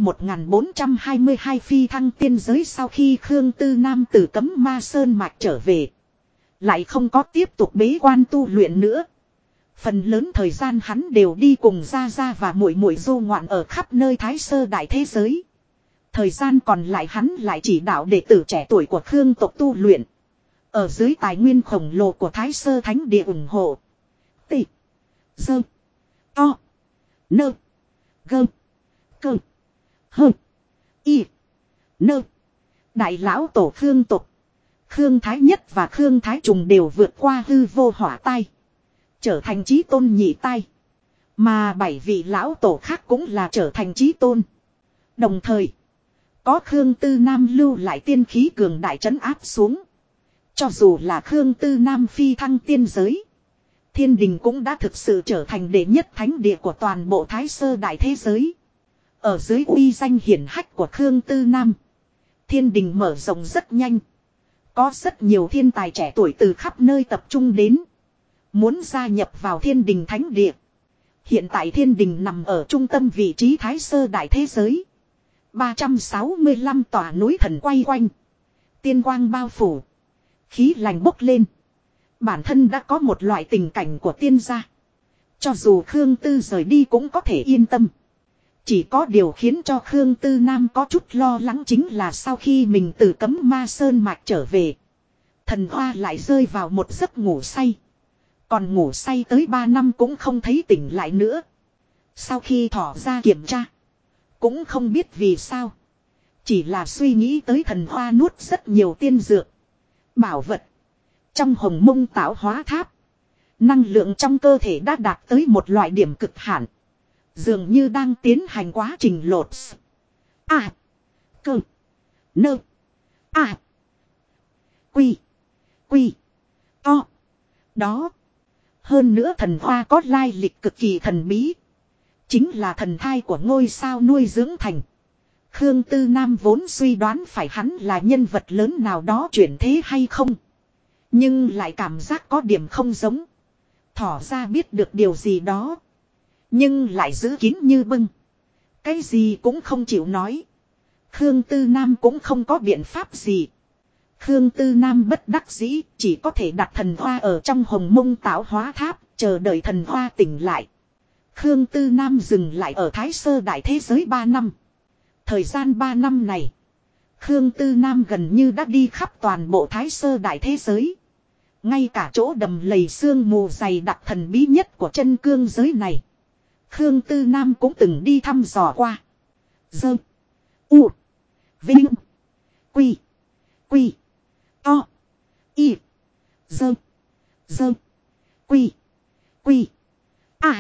1422 phi thăng tiên giới. Sau khi Khương Tư Nam từ Cấm Ma Sơn Mạch trở về. Lại không có tiếp tục bế quan tu luyện nữa. Phần lớn thời gian hắn đều đi cùng Gia Gia và muội muội du ngoạn ở khắp nơi Thái Sơ đại thế giới. Thời gian còn lại hắn lại chỉ đạo đệ tử trẻ tuổi của Khương tộc tu luyện. Ở dưới tài nguyên khổng lồ của Thái Sơ Thánh Địa ủng hộ. Tị. Dơ. To. Nơ. Gơ. Cơ. Hơ. Y. Nơ. Đại lão tổ Khương tộc. Khương Thái Nhất và Khương Thái Trùng đều vượt qua hư vô hỏa tai. Trở thành chí tôn nhị tai. Mà 7 vị lão tổ khác cũng là trở thành chí tôn. Đồng thời. Có Khương Tư Nam lưu lại tiên khí cường đại trấn áp xuống. Cho dù là Khương Tư Nam phi thăng tiên giới. Thiên đình cũng đã thực sự trở thành đệ nhất thánh địa của toàn bộ Thái Sơ đại thế giới. Ở dưới uy danh hiển hách của Khương Tư Nam. Thiên đình mở rộng rất nhanh. Có rất nhiều thiên tài trẻ tuổi từ khắp nơi tập trung đến. Muốn gia nhập vào thiên đình thánh địa. Hiện tại thiên đình nằm ở trung tâm vị trí Thái Sơ đại thế giới. 365 tòa núi thần quay quanh. Tiên quang bao phủ. Khí lành bốc lên. Bản thân đã có một loại tình cảnh của tiên gia. Cho dù Khương Tư rời đi cũng có thể yên tâm. Chỉ có điều khiến cho Khương Tư Nam có chút lo lắng chính là sau khi mình từ Cấm Ma Sơn Mạch trở về. Thần Hoa lại rơi vào một giấc ngủ say. Còn ngủ say tới 3 năm cũng không thấy tỉnh lại nữa. Sau khi thỏ ra kiểm tra. Cũng không biết vì sao. Chỉ là suy nghĩ tới Thần Hoa nuốt rất nhiều tiên dược. Bảo vật. Trong Hồng Mông Tạo Hóa Tháp. Năng lượng trong cơ thể đã đạt tới một loại điểm cực hạn. Dường như đang tiến hành quá trình lột. À. Cơ. Nơ. À. Quy. Quy. To. Đó. Hơn nữa thần hoa có lai lịch cực kỳ thần bí. Chính là thần thai của ngôi sao nuôi dưỡng thành. Khương Tư Nam vốn suy đoán phải hắn là nhân vật lớn nào đó chuyển thế hay không. Nhưng lại cảm giác có điểm không giống. Thỏ ra biết được điều gì đó. Nhưng lại giữ kín như bưng. Cái gì cũng không chịu nói. Khương Tư Nam cũng không có biện pháp gì. Khương Tư Nam bất đắc dĩ chỉ có thể đặt thần hoa ở trong Hồng Mông Tạo Hóa Tháp. Chờ đợi thần hoa tỉnh lại. Khương Tư Nam dừng lại ở Thái Sơ đại thế giới 3 năm. Thời gian 3 năm này. Khương Tư Nam gần như đã đi khắp toàn bộ Thái Sơ đại thế giới. Ngay cả chỗ đầm lầy sương mù dày đặc thần bí nhất của chân cương giới này. Khương Tư Nam cũng từng đi thăm dò qua. Dơ. U. Vinh. Quy. Quy. To. Y. Dơ. Dơ. Quy. Quy. À.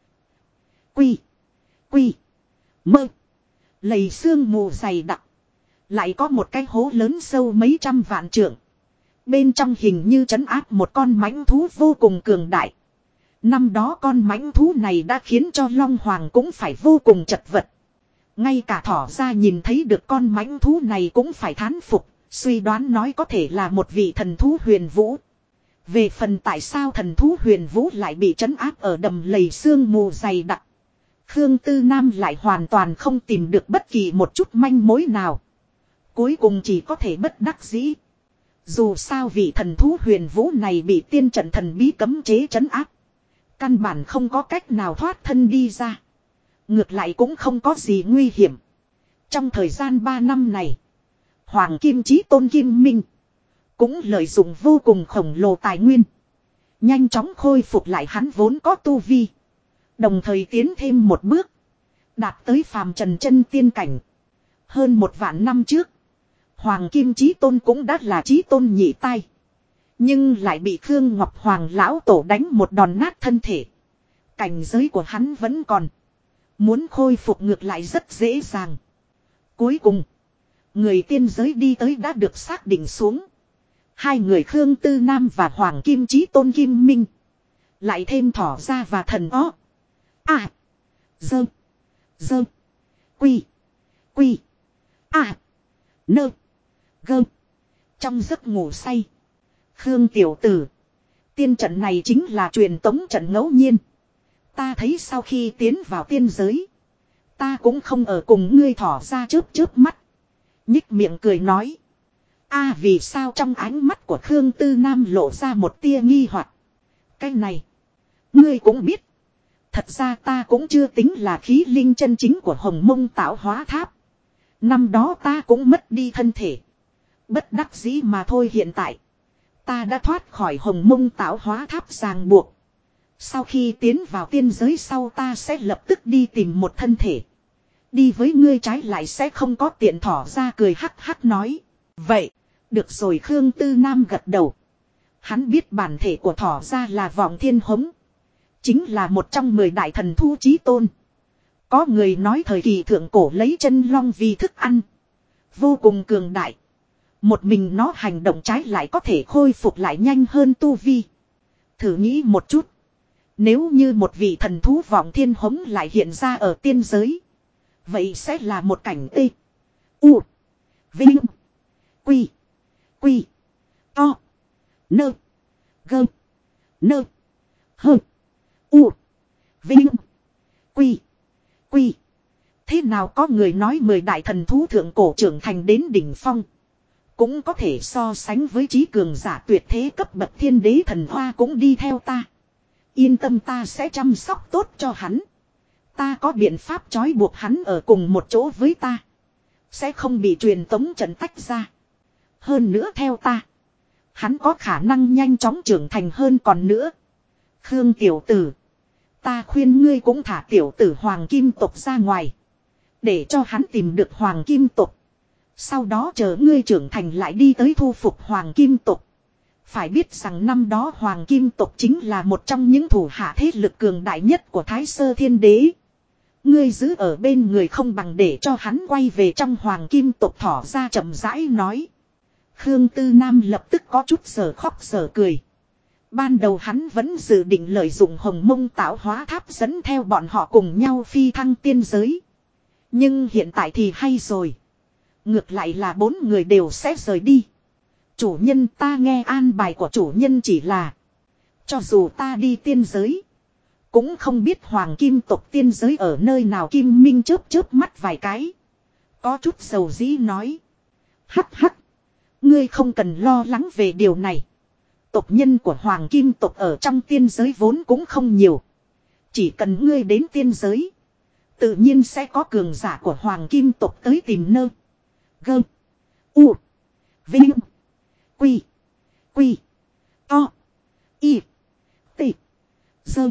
Quy. Quy. Mơ. Lầy sương mù dày đặc. Lại có một cái hố lớn sâu mấy trăm vạn trượng. Bên trong hình như trấn áp một con mãnh thú vô cùng cường đại. Năm đó con mãnh thú này đã khiến cho Long Hoàng cũng phải vô cùng chật vật. Ngay cả thỏ ra nhìn thấy được con mãnh thú này cũng phải thán phục. Suy đoán nói có thể là một vị thần thú huyền vũ. Về phần tại sao thần thú huyền vũ lại bị trấn áp ở đầm lầy sương mù dày đặc. Khương Tư Nam lại hoàn toàn không tìm được bất kỳ một chút manh mối nào. Cuối cùng chỉ có thể bất đắc dĩ. Dù sao vị thần thú huyền vũ này bị tiên trận thần bí cấm chế trấn áp. Căn bản không có cách nào thoát thân đi ra. Ngược lại cũng không có gì nguy hiểm. Trong thời gian 3 năm này. Hoàng Kim Chí Tôn Kim Minh. cũng lợi dụng vô cùng khổng lồ tài nguyên. Nhanh chóng khôi phục lại hắn vốn có tu vi. Đồng thời tiến thêm một bước. Đạt tới phàm trần chân tiên cảnh. Hơn 1.000 năm trước. Hoàng Kim Chí Tôn cũng đã là Chí Tôn nhị tai. Nhưng lại bị Khương Ngọc Hoàng lão tổ đánh một đòn nát thân thể. Cảnh giới của hắn vẫn còn. Muốn khôi phục ngược lại rất dễ dàng. Cuối cùng. Người tiên giới đi tới đã được xác định xuống. Hai người Khương Tư Nam và Hoàng Kim Chí Tôn Kim Minh. Lại thêm Thỏ Ra và Thần Ó. À. Dơ. Dơ. Quy. Quy. À. Nơ. Gơ. Trong giấc ngủ say. Khương tiểu tử. Tiên trận này chính là truyền tống trận ngẫu nhiên. Ta thấy sau khi tiến vào tiên giới. Ta cũng không ở cùng ngươi Thỏ Ra chớp mắt. Nhích miệng cười nói. A vì sao trong ánh mắt của Khương Tư Nam lộ ra một tia nghi hoặc. Cái này. Ngươi cũng biết. Thật ra ta cũng chưa tính là khí linh chân chính của Hồng Mông Tạo Hóa Tháp. Năm đó ta cũng mất đi thân thể. Bất đắc dĩ mà thôi, hiện tại. Ta đã thoát khỏi Hồng Mông Tạo Hóa Tháp ràng buộc. Sau khi tiến vào tiên giới sau ta sẽ lập tức đi tìm một thân thể. Đi với ngươi trái lại sẽ không có tiện. Thỏ Ra cười hắc hắc nói. Vậy, được rồi. Khương Tư Nam gật đầu. Hắn biết bản thể của Thỏ Ra là Vọng Thiên Hống. Chính là một trong 10 đại thần thú chí tôn. Có người nói thời kỳ thượng cổ lấy chân long vì thức ăn. Vô cùng cường đại. Một mình nó hành động trái lại có thể khôi phục lại nhanh hơn tu vi. Thử nghĩ một chút. Nếu như một vị thần thú Vọng Thiên Hống lại hiện ra ở tiên giới. Vậy sẽ là một cảnh tê. U. Vinh. Quy. Quy. To. Nơ. Gơ. Nơ. Hơ. U. Vinh. Quy. Quy. Thế nào có người nói 10 đại thần thú thượng cổ trưởng thành đến đỉnh phong. Cũng có thể so sánh với trí cường giả tuyệt thế cấp bậc thiên đế thần hoa cũng đi theo ta. Yên tâm, ta sẽ chăm sóc tốt cho hắn. Ta có biện pháp trói buộc hắn ở cùng một chỗ với ta. Sẽ không bị truyền tống trận tách ra. Hơn nữa theo ta. Hắn có khả năng nhanh chóng trưởng thành hơn còn nữa. Khương tiểu tử. Ta khuyên ngươi cũng thả tiểu tử Hoàng Kim tộc ra ngoài. Để cho hắn tìm được Hoàng Kim tộc. Sau đó chờ ngươi trưởng thành lại đi tới thu phục Hoàng Kim tộc. Phải biết rằng năm đó Hoàng Kim tộc chính là một trong những thủ hạ thế lực cường đại nhất của Thái Sơ Thiên Đế. Ngươi giữ ở bên người không bằng để cho hắn quay về trong Hoàng Kim tộc. Thỏ Ra chậm rãi nói. Khương Tư Nam lập tức có chút giờ khóc giờ cười. Ban đầu hắn vẫn dự định lợi dụng Hồng Mông Tạo Hóa Tháp dẫn theo bọn họ cùng nhau phi thăng tiên giới. Nhưng hiện tại thì hay rồi. Ngược lại là 4 người đều sẽ rời đi. Chủ nhân, ta nghe an bài của chủ nhân chỉ là. Cho dù ta đi tiên giới. Cũng không biết Hoàng Kim tộc tiên giới ở nơi nào. Kim Minh chớp mắt vài cái. Có chút dầu dĩ nói. Hắc hắc. Ngươi không cần lo lắng về điều này. Tộc nhân của Hoàng Kim tộc ở trong tiên giới vốn cũng không nhiều. Chỉ cần ngươi đến tiên giới. Tự nhiên sẽ có cường giả của Hoàng Kim tộc tới tìm nơ. Gơ. U. Vinh. Quy. Quy. To. Y. T. Dơ.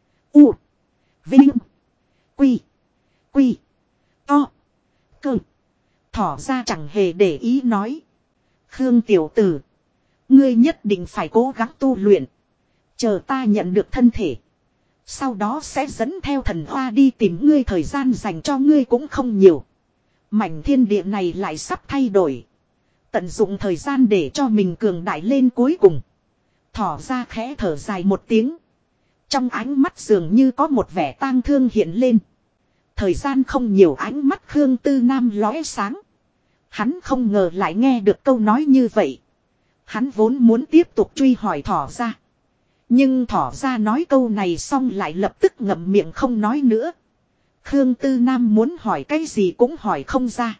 U. Vinh. Quy. Quy. To. Cơ. Thỏ Ra chẳng hề để ý nói. Khương tiểu tử. Ngươi nhất định phải cố gắng tu luyện. Chờ ta nhận được thân thể. Sau đó sẽ dẫn theo thần hoa đi tìm ngươi. Thời gian dành cho ngươi cũng không nhiều. Mảnh thiên địa này lại sắp thay đổi. Tận dụng thời gian để cho mình cường đại lên cuối cùng. Thỏ Ra khẽ thở dài một tiếng. Trong ánh mắt dường như có một vẻ tang thương hiện lên. Thời gian không nhiều. Ánh mắt Khương Tư Nam lóe sáng. Hắn không ngờ lại nghe được câu nói như vậy. Hắn vốn muốn tiếp tục truy hỏi Thỏ Ra. Nhưng Thỏ Ra nói câu này xong lại lập tức ngậm miệng không nói nữa. Khương Tư Nam muốn hỏi cái gì cũng hỏi không ra.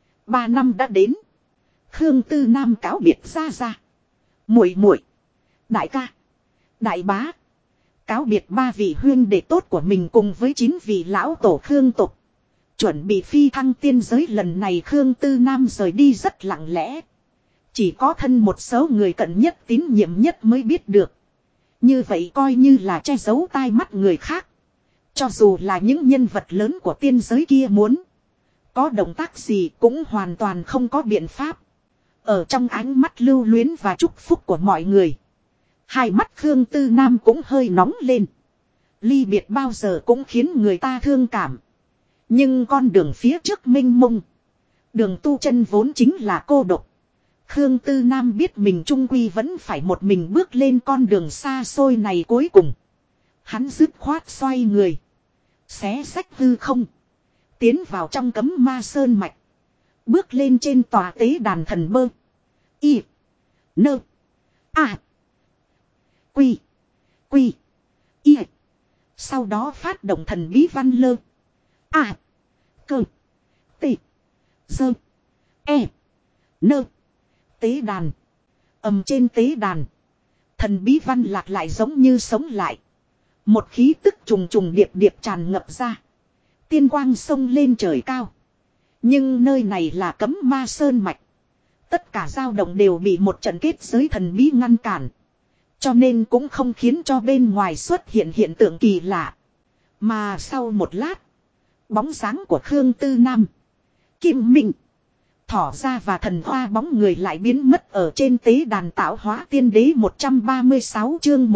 3 năm đã đến. Khương Tư Nam cáo biệt ra. Muội muội, đại ca, đại bá. Cáo biệt 3 vị huynh đệ tốt của mình cùng với 9 vị lão tổ Khương tộc. Chuẩn bị phi thăng tiên giới. Lần này Khương Tư Nam rời đi rất lặng lẽ. Chỉ có thân một số người cận nhất tín nhiệm nhất mới biết được. Như vậy coi như là che giấu tai mắt người khác. Cho dù là những nhân vật lớn của tiên giới kia muốn có động tác gì cũng hoàn toàn không có biện pháp. Ở trong ánh mắt lưu luyến và chúc phúc của mọi người. Hai mắt Khương Tư Nam cũng hơi nóng lên. Ly biệt bao giờ cũng khiến người ta thương cảm. Nhưng con đường phía trước mênh mông. Đường tu chân vốn chính là cô độc. Khương Tư Nam biết mình trung quy vẫn phải một mình bước lên con đường xa xôi này cuối cùng. Hắn dứt khoát xoay người. Xé xách hư không. Tiến vào trong cấm ma sơn mạch. Bước lên trên tòa tế đàn thần bơ. Y. Nơ. A. Quy. Quy. Y. Sau đó phát động thần bí văn lơ. A. Cơ. T. Dơ. E. Nơ. Tế đàn. Trên tế đàn. Thần bí văn lạc lại giống như sống lại. Một khí tức trùng trùng điệp điệp tràn ngập ra. Tiên quang sông lên trời cao. Nhưng nơi này là cấm ma sơn mạch. Tất cả dao động đều bị một trận kết giới thần bí ngăn cản. Cho nên cũng không khiến cho bên ngoài xuất hiện hiện tượng kỳ lạ. Mà sau một lát. Bóng dáng của Khương Tư Nam. Kim Minh. Thỏ ra và thần hoa bóng người lại biến mất ở trên tế đàn tạo hóa tiên đế 136 chương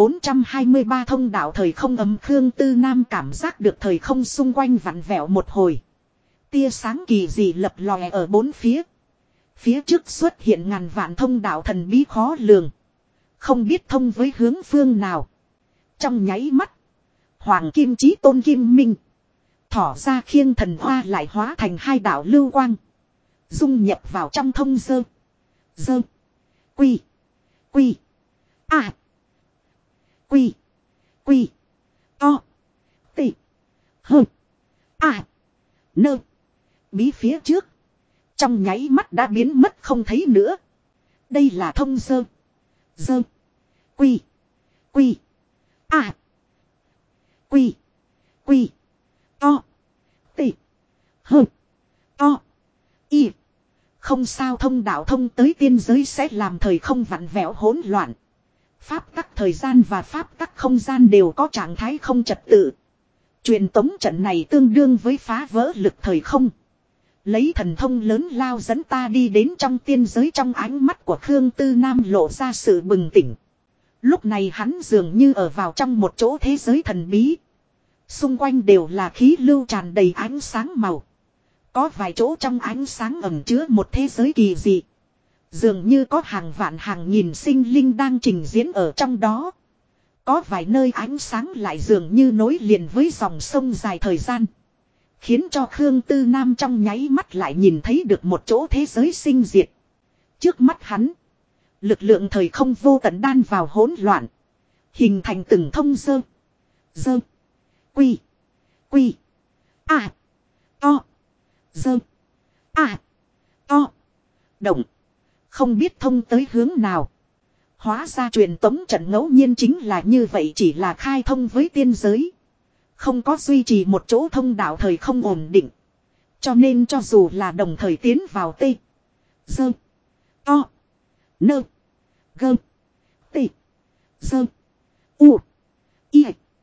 1423 thông đạo thời không ấm. Khương Tư Nam cảm giác được thời không xung quanh vặn vẹo một hồi. Tia sáng kỳ dị lập lòe ở bốn phía. Phía trước xuất hiện ngàn vạn thông đạo thần bí khó lường. Không biết thông với hướng phương nào. Trong nháy mắt. Hoàng Kim Chí Tôn Kim Minh. Thỏ ra khiêng thần hoa lại hóa thành hai đạo lưu quang. Dung nhập vào trong thông dơ. Dơ. Quy. Quy. A. Quy. Quy. To. Tị. Hơ. A. Nơ. Bí phía trước. Trong nháy mắt đã biến mất không thấy nữa. Đây là thông dơ. Dơ. Quy. Quy. A. Quy. Quy. To. Tị. Hơ. To. Y. Không sao thông đạo thông tới tiên giới sẽ làm thời không vặn vẹo hỗn loạn. Pháp tắc thời gian và pháp tắc không gian đều có trạng thái không trật tự. Truyền tống trận này tương đương với phá vỡ lực thời không. Lấy thần thông lớn lao dẫn ta đi đến trong tiên giới. Trong ánh mắt của Khương Tư Nam lộ ra sự bừng tỉnh. Lúc này hắn dường như ở vào trong một chỗ thế giới thần bí. Xung quanh đều là khí lưu tràn đầy ánh sáng màu. Có vài chỗ trong ánh sáng ẩn chứa một thế giới kỳ dị. Dường như có hàng vạn hàng nghìn sinh linh đang trình diễn ở trong đó. Có vài nơi ánh sáng lại dường như nối liền với dòng sông dài thời gian. Khiến cho Khương Tư Nam trong nháy mắt lại nhìn thấy được một chỗ thế giới sinh diệt. Trước mắt hắn. Lực lượng thời không vô tận đan vào hỗn loạn. Hình thành từng thông dơ. Dơ. Quy. Quy. A. To. Dơ. A. To. Động. Không biết thông tới hướng nào. Hóa ra truyền tống trận ngẫu nhiên chính là như vậy, chỉ là khai thông với tiên giới. Không có duy trì một chỗ thông đạo thời không ổn định. Cho nên cho dù là đồng thời tiến vào T. Dơ. To. Nơ. Gơ. T. Dơ. U. I.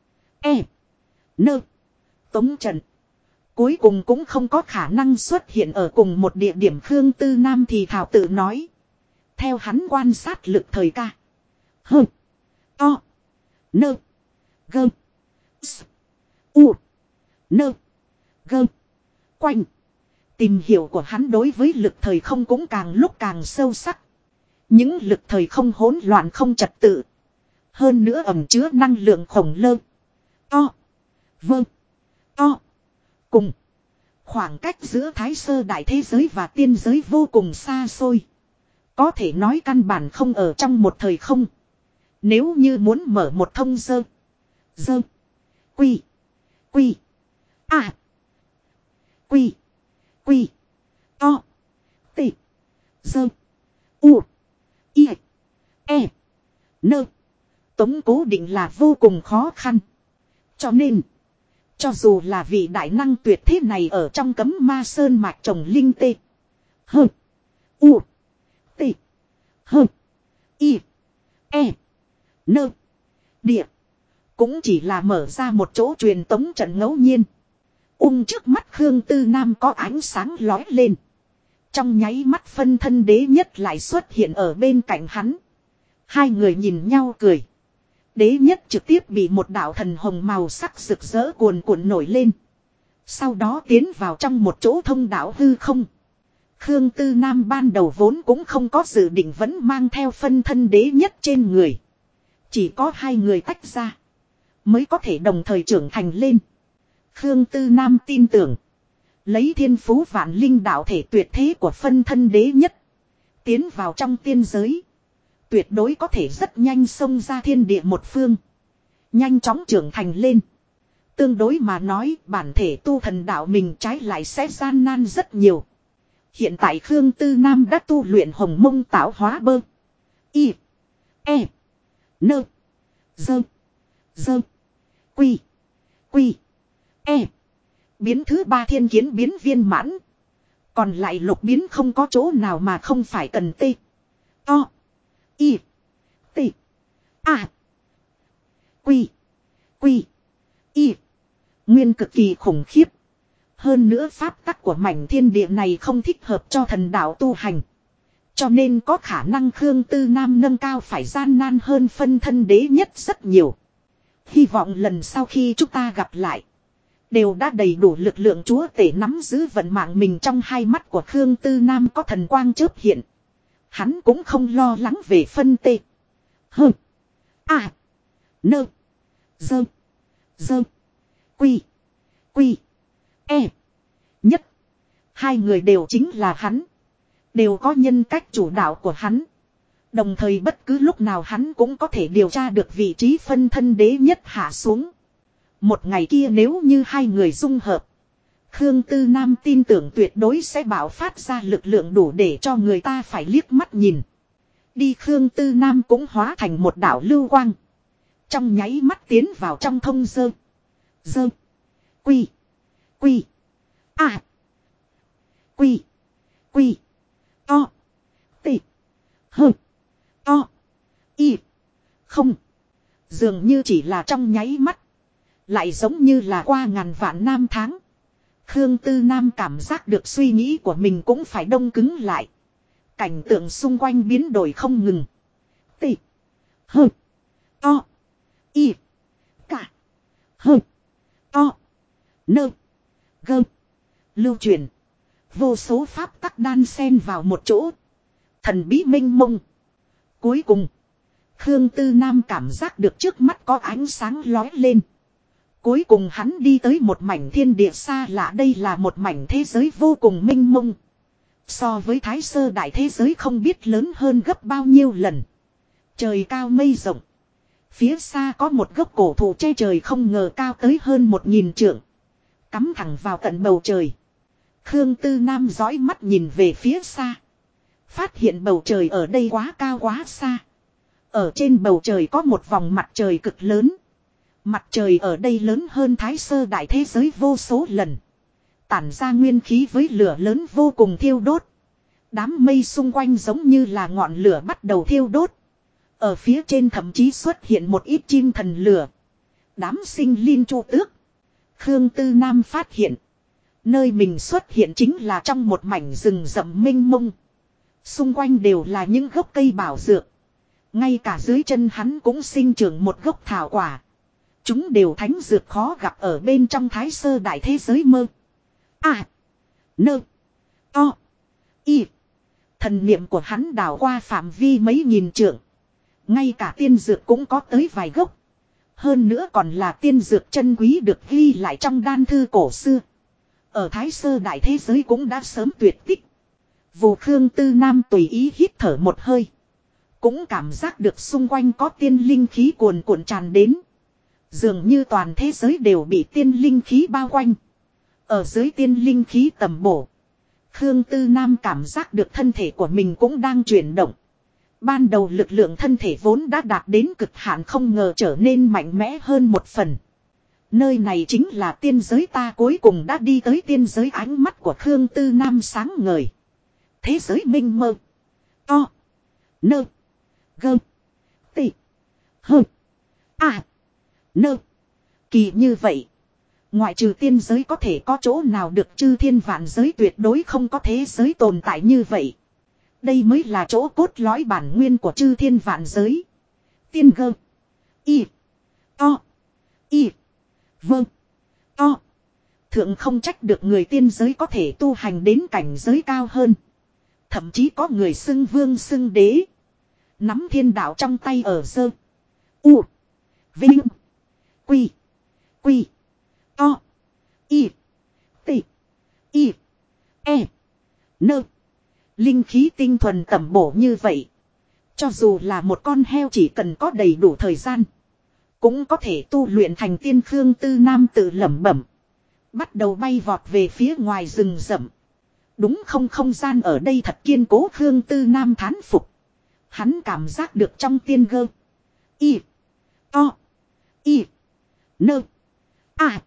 E. Nơ. Tống trận. Cuối cùng cũng không có khả năng xuất hiện ở cùng một địa điểm. Khương Tư Nam thì thảo tự nói. Theo hắn quan sát lực thời ca. Hơ. To. Nơ. Gơ. S. U. Nơ. Gơ. Quanh. Tìm hiểu của hắn đối với lực thời không cũng càng lúc càng sâu sắc. Những lực thời không hỗn loạn không trật tự. Hơn nữa ẩn chứa năng lượng khổng lồ. To. Vơ. To. Cùng. Khoảng cách giữa thái sơ đại thế giới và tiên giới vô cùng xa xôi. Có thể nói căn bản không ở trong một thời không. Nếu như muốn mở một thông dơ. Dơ. Quy. Quy. A. Quy. Quy. To. Tị. Dơ. U. I. E. Nơ. Tống cố định là vô cùng khó khăn. Cho nên. Cho dù là vị đại năng tuyệt thế này ở trong cấm ma sơn mạch trồng linh tê. Hơ. U. Tị. Hơ. Y. E. Nơ. Địa. Cũng chỉ là mở ra một chỗ truyền tống trận ngẫu nhiên. Trước mắt Khương Tư Nam có ánh sáng lói lên. Trong nháy mắt phân thân đế nhất lại xuất hiện ở bên cạnh hắn. Hai người nhìn nhau cười. Đế nhất trực tiếp bị một đạo thần hồng màu sắc rực rỡ cuồn cuộn nổi lên. Sau đó tiến vào trong một chỗ thông đạo hư không. Khương Tư Nam ban đầu vốn cũng không có dự định vẫn mang theo phân thân đế nhất trên người. Chỉ có hai người tách ra mới có thể đồng thời trưởng thành lên. Khương Tư Nam tin tưởng. Lấy thiên phú vạn linh đạo thể tuyệt thế của phân thân đế nhất. Tiến vào trong tiên giới. Tuyệt đối có thể rất nhanh xông ra thiên địa một phương. Nhanh chóng trưởng thành lên. Tương đối mà nói bản thể tu thần đạo mình trái lại sẽ gian nan rất nhiều. Hiện tại Khương Tư Nam đã tu luyện hồng mông tạo hóa bơ. Y. E. Nơ. Dơ. Dơ. Quy. Quy. E. Biến thứ ba thiên kiến biến viên mãn. Còn lại lục biến không có chỗ nào mà không phải cần tê. To. Y. T. A. Quy. Quy. Y. Nguyên cực kỳ khủng khiếp. Hơn nữa pháp tắc của mảnh thiên địa này không thích hợp cho thần đạo tu hành. Cho nên có khả năng Khương Tư Nam nâng cao phải gian nan hơn phân thân đế nhất rất nhiều. Hy vọng lần sau khi chúng ta gặp lại. Đều đã đầy đủ lực lượng chúa tể nắm giữ vận mạng mình. Trong hai mắt của Khương Tư Nam có thần quang chớp hiện. Hắn cũng không lo lắng về phân tê. Hơ. À. Nơ. Dơ. Dơ. Quy. Quy. E. Nhất. Hai người đều chính là hắn. Đều có nhân cách chủ đạo của hắn. Đồng thời bất cứ lúc nào hắn cũng có thể điều tra được vị trí phân thân đế nhất hạ xuống. Một ngày kia nếu như hai người dung hợp. Khương Tư Nam tin tưởng tuyệt đối sẽ bạo phát ra lực lượng đủ để cho người ta phải liếc mắt nhìn. Đi Khương Tư Nam cũng hóa thành một đạo lưu quang. Trong nháy mắt tiến vào trong thông dơ. Dơ. Quy. Quy. À. Quy. Quy. To. Tị. Hơ. To. Y. Không. Dường như chỉ là trong nháy mắt. Lại giống như là qua ngàn vạn năm tháng. Khương Tư Nam cảm giác được suy nghĩ của mình cũng phải đông cứng lại. Cảnh tượng xung quanh biến đổi không ngừng. Tị. Hơ. To. Y. Cả. Hơ. To. Nơ. Gơ. Lưu truyền. Vô số pháp tắc đan xen vào một chỗ. Thần bí minh mông. Cuối cùng. Khương Tư Nam cảm giác được trước mắt có ánh sáng lói lên. Cuối cùng hắn đi tới một mảnh thiên địa xa lạ. Đây là một mảnh thế giới vô cùng minh mông. So với Thái Sơ đại thế giới không biết lớn hơn gấp bao nhiêu lần. Trời cao mây rộng. Phía xa có một gốc cổ thụ che trời không ngờ cao tới hơn 1000 trượng. Cắm thẳng vào tận bầu trời. Khương Tư Nam dõi mắt nhìn về phía xa. Phát hiện bầu trời ở đây quá cao quá xa. Ở trên bầu trời có một vòng mặt trời cực lớn. Mặt trời ở đây lớn hơn Thái Sơ đại thế giới vô số lần. Tản ra nguyên khí với lửa lớn vô cùng thiêu đốt. Đám mây xung quanh giống như là ngọn lửa bắt đầu thiêu đốt. Ở phía trên thậm chí xuất hiện một ít chim thần lửa. Đám sinh linh chu tước. Khương Tư Nam phát hiện. Nơi mình xuất hiện chính là trong một mảnh rừng rậm mênh mông. Xung quanh đều là những gốc cây bảo dược. Ngay cả dưới chân hắn cũng sinh trưởng một gốc thảo quả. Chúng đều thánh dược khó gặp ở bên trong Thái Sơ đại thế giới mơ. À. Nơ. To. Y. Thần niệm của hắn đảo qua phạm vi mấy nghìn trượng. Ngay cả tiên dược cũng có tới vài gốc. Hơn nữa còn là tiên dược chân quý được ghi lại trong đan thư cổ xưa. Ở Thái Sơ đại thế giới cũng đã sớm tuyệt tích. Vù Khương Tư Nam tùy ý hít thở một hơi. Cũng cảm giác được xung quanh có tiên linh khí cuồn cuộn tràn đến. Dường như toàn thế giới đều bị tiên linh khí bao quanh. Ở dưới tiên linh khí tầm bổ. Khương Tư Nam cảm giác được thân thể của mình cũng đang chuyển động. Ban đầu lực lượng thân thể vốn đã đạt đến cực hạn không ngờ trở nên mạnh mẽ hơn một phần. Nơi này chính là tiên giới ta cuối cùng đã đi tới tiên giới ánh mắt của Khương Tư Nam sáng ngời. Thế giới minh mơ. To. Nơ. Gơ. Tị. Hơ. À. Nơ. Kỳ như vậy. Ngoại trừ tiên giới có thể có chỗ nào được chư thiên vạn giới tuyệt đối không có thế giới tồn tại như vậy. Đây mới là chỗ cốt lõi bản nguyên của chư thiên vạn giới. Tiên gơ. Y. To. Y. Vơ. To. Thượng không trách được người tiên giới có thể tu hành đến cảnh giới cao hơn. Thậm chí có người xưng vương xưng đế. Nắm thiên đạo trong tay ở dơ. U. Vinh. Quy. Quy. To. Y. Tị. Y. E. Nơ. Linh khí tinh thuần tẩm bổ như vậy. Cho dù là một con heo chỉ cần có đầy đủ thời gian. Cũng có thể tu luyện thành tiên Khương Tư Nam tự lẩm bẩm. Bắt đầu bay vọt về phía ngoài rừng rậm. Đúng không, không gian ở đây thật kiên cố. Khương Tư Nam thán phục. Hắn cảm giác được trong tiên gơ. Y. To. Y. Nơ. À.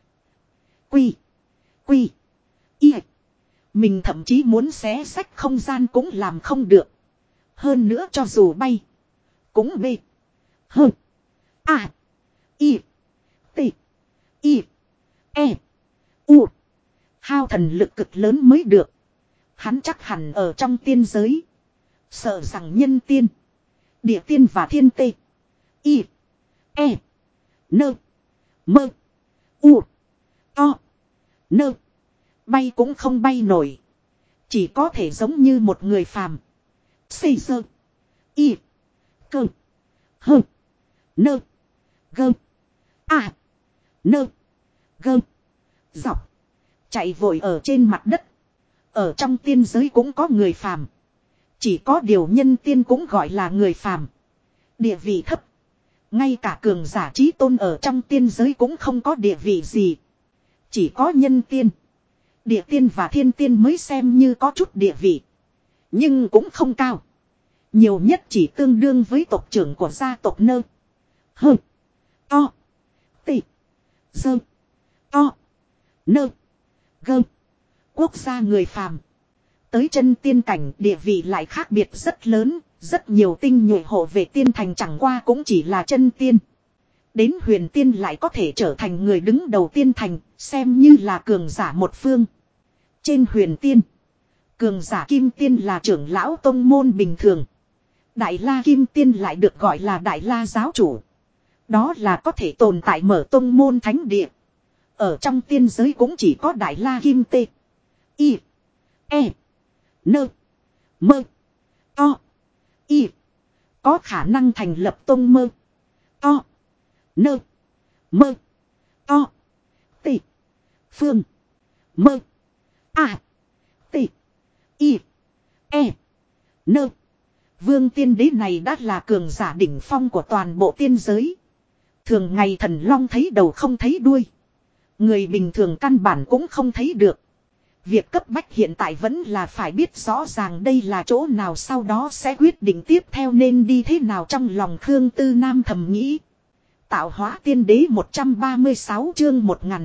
Quy. Quy. Y. Mình thậm chí muốn xé xách không gian cũng làm không được. Hơn nữa cho dù bay. Cũng bê. Hơn. À. Y. T. Y. E. U. Hao thần lực cực lớn mới được. Hắn chắc hẳn ở trong tiên giới. Sợ rằng nhân tiên. Địa tiên và thiên tê. Y. E. Nơ. Mơ. U. To. Nơ. Bay cũng không bay nổi. Chỉ có thể giống như một người phàm. Xây dơ. Y. Cơ. Hơ. Nơ. Gơ. À. Nơ. Gơ. Dọc. Chạy vội ở trên mặt đất. Ở trong tiên giới cũng có người phàm. Chỉ có điều nhân tiên cũng gọi là người phàm. Địa vị thấp. Ngay cả cường giả trí tôn ở trong tiên giới cũng không có địa vị gì. Chỉ có nhân tiên. Địa tiên và thiên tiên mới xem như có chút địa vị. Nhưng cũng không cao. Nhiều nhất chỉ tương đương với tộc trưởng của gia tộc Nơ. Hơ. To. Tị. Dơ. To. Nơ. Gơ. Quốc gia người phàm. Tới chân tiên cảnh địa vị lại khác biệt rất lớn. Rất nhiều tinh nhuệ hộ về tiên thành chẳng qua cũng chỉ là chân tiên. Đến huyền tiên lại có thể trở thành người đứng đầu tiên thành. Xem như là cường giả một phương. Trên huyền tiên. Cường giả kim tiên là trưởng lão tông môn bình thường. Đại la kim tiên lại được gọi là đại la giáo chủ. Đó là có thể tồn tại mở tông môn thánh địa. Ở trong tiên giới cũng chỉ có đại la kim tê. Y. E. Nơ. Mơ. To. Y. Có khả năng thành lập tông mơ. To. Nơ. Mơ. To. Tị. Phương. Mơ. À. Tị. Y. E. Nơ. Vương tiên đế này đã là cường giả đỉnh phong của toàn bộ tiên giới. Thường ngày thần long thấy đầu không thấy đuôi. Người bình thường căn bản cũng không thấy được. Việc cấp bách hiện tại vẫn là phải biết rõ ràng đây là chỗ nào, sau đó sẽ quyết định tiếp theo nên đi thế nào. Trong lòng Khương Tư Nam thầm nghĩ. Tạo hóa tiên đế 136 chương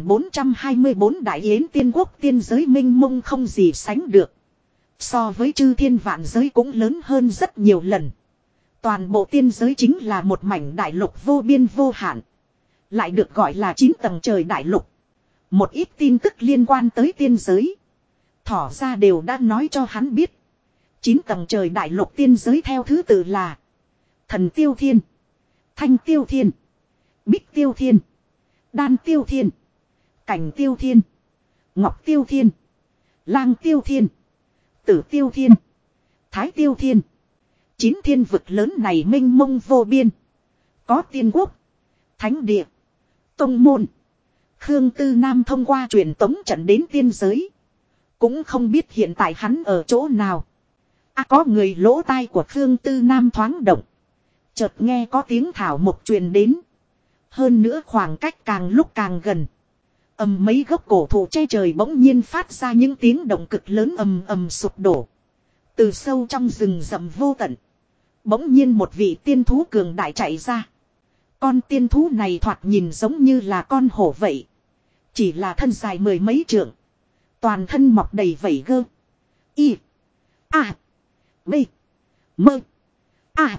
1424 đại yến tiên quốc tiên giới minh mông không gì sánh được. So với chư thiên vạn giới cũng lớn hơn rất nhiều lần. Toàn bộ tiên giới chính là một mảnh đại lục vô biên vô hạn. Lại được gọi là 9 tầng trời đại lục. Một ít tin tức liên quan tới tiên giới. Thỏ ra đều đã nói cho hắn biết. 9 tầng trời đại lục tiên giới theo thứ tự là Thần Tiêu Thiên, Thanh Tiêu Thiên, Bích Tiêu Thiên, Đan Tiêu Thiên, Cảnh Tiêu Thiên, Ngọc Tiêu Thiên, Lang Tiêu Thiên, Tử Tiêu Thiên, Thái Tiêu Thiên. 9 thiên vực lớn này mênh mông vô biên. Có tiên quốc, thánh địa, tông môn. Khương Tư Nam thông qua truyền tống trận đến tiên giới. Cũng không biết hiện tại hắn ở chỗ nào. Có người lỗ tai của Khương Tư Nam thoáng động. Chợt nghe có tiếng thảo mộc truyền đến. Hơn nữa khoảng cách càng lúc càng gần. Mấy gốc cổ thụ che trời bỗng nhiên phát ra những tiếng động cực lớn ầm sụp đổ. Từ sâu trong rừng rậm vô tận. Bỗng nhiên một vị tiên thú cường đại chạy ra. Con tiên thú này thoạt nhìn giống như là con hổ vậy. Chỉ là thân dài mười mấy trượng. Toàn thân mọc đầy vảy gơ. Y. A. B. Mơ. A.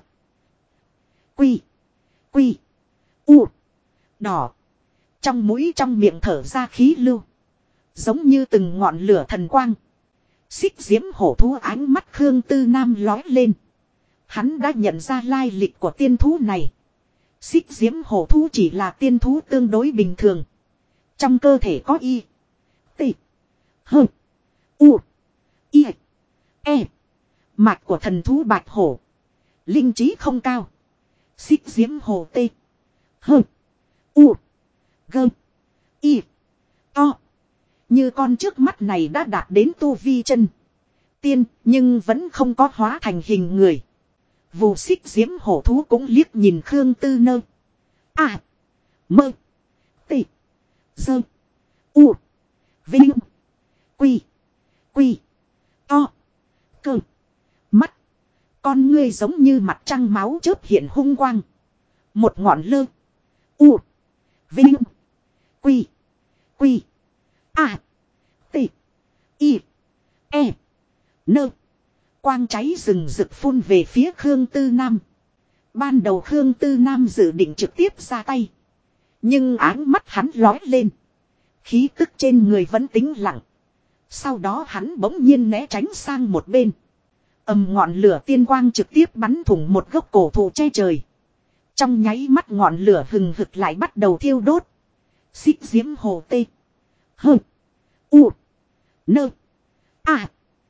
Quy. Quy. U. Đỏ. Trong mũi trong miệng thở ra khí lưu. Giống như từng ngọn lửa thần quang. Xích diễm hổ thú ánh mắt Khương Tư Nam lói lên. Hắn đã nhận ra lai lịch của tiên thú này. Xích diễm hổ thú chỉ là tiên thú tương đối bình thường. Trong cơ thể có y. T. H. U. I. E. Mạch của thần thú bạch hổ. Linh trí không cao. Xích diễm hổ T. H. U. G. Y. To. Như con trước mắt này đã đạt đến tu vi chân tiên, nhưng vẫn không có hóa thành hình người. Vù xích diễm hổ thú cũng liếc nhìn Khương Tư Nơ. A. Mơ. T. Dơ. U. Vinh. Quy. Quy. To. Cơ. Mắt. Con ngươi giống như mặt trăng máu chớp hiện hung quang. Một ngọn lơ. U. Vinh. Quy. Quy. A. T. I. E. Nơ. Quang cháy rừng rực phun về phía Khương Tư Nam. Ban đầu Khương Tư Nam dự định trực tiếp ra tay. Nhưng áng mắt hắn lói lên. Khí tức trên người vẫn tĩnh lặng. Sau đó hắn bỗng nhiên né tránh sang một bên. Ngọn lửa tiên quang trực tiếp bắn thủng một gốc cổ thụ che trời. Trong nháy mắt ngọn lửa hừng hực lại bắt đầu thiêu đốt. Xích diễm hồ tê. H. U. Nơ. A.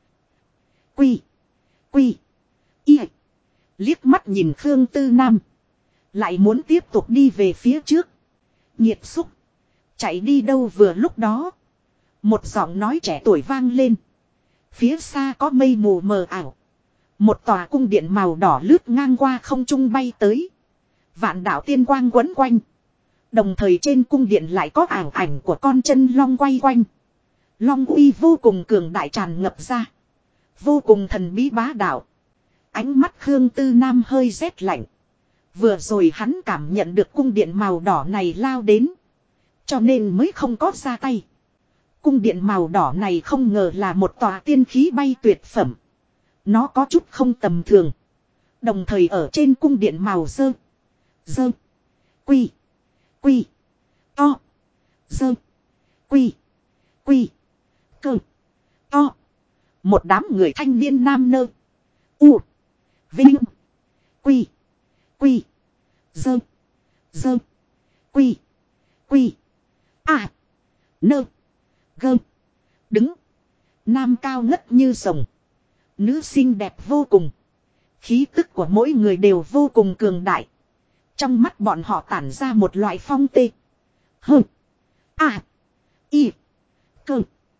Quy. Quy. Y. Liếc mắt nhìn Khương Tư Nam. Lại muốn tiếp tục đi về phía trước. Nhiệt xúc. Chạy đi đâu vừa lúc đó. Một giọng nói trẻ tuổi vang lên. Phía xa có mây mù mờ ảo. Một tòa cung điện màu đỏ lướt ngang qua không trung bay tới. Vạn đạo tiên quang quấn quanh. Đồng thời trên cung điện lại có ảo ảnh của con chân long quay quanh. Long uy vô cùng cường đại tràn ngập ra. Vô cùng thần bí bá đạo. Ánh mắt Khương Tư Nam hơi rét lạnh. Vừa rồi hắn cảm nhận được cung điện màu đỏ này lao đến. Cho nên mới không có ra tay. Cung điện màu đỏ này không ngờ là một tòa tiên khí bay tuyệt phẩm. Nó có chút không tầm thường. Đồng thời ở trên cung điện màu dơ. Dơ. Quy. Quy. To. Dơ. Quy. Quy. Cơ. To. Một đám người thanh niên nam nơ. U. Vinh. Quy. Quy. Dơ. Dơ. Quy. Quy. A. Nơ. Gơ. Đứng. Nam cao ngất như rồng. Nữ xinh đẹp vô cùng. Khí tức của mỗi người đều vô cùng cường đại. Trong mắt bọn họ tản ra một loại phong tê. Hơ. A. Y. Cơ.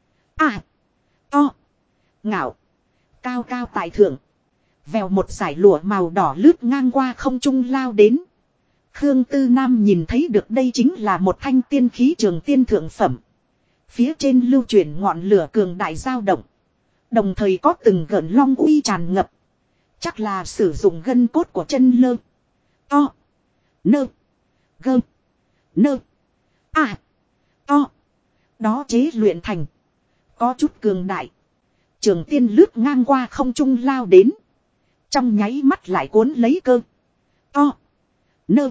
A. To. Ngạo. Cao cao tại thượng. Vèo một dải lụa màu đỏ lướt ngang qua không trung lao đến. Khương Tư Nam nhìn thấy được đây chính là một thanh tiên khí trường tiên thượng phẩm. Phía trên lưu chuyển ngọn lửa cường đại dao động. Đồng thời có từng gợn long uy tràn ngập. Chắc là sử dụng gân cốt của chân lơ. To. Nơ. Gơ. Nơ. À. To. Đó chế luyện thành. Có chút cường đại. Trường tiên lướt ngang qua không trung lao đến. Trong nháy mắt lại cuốn lấy cơ. To. Nơ.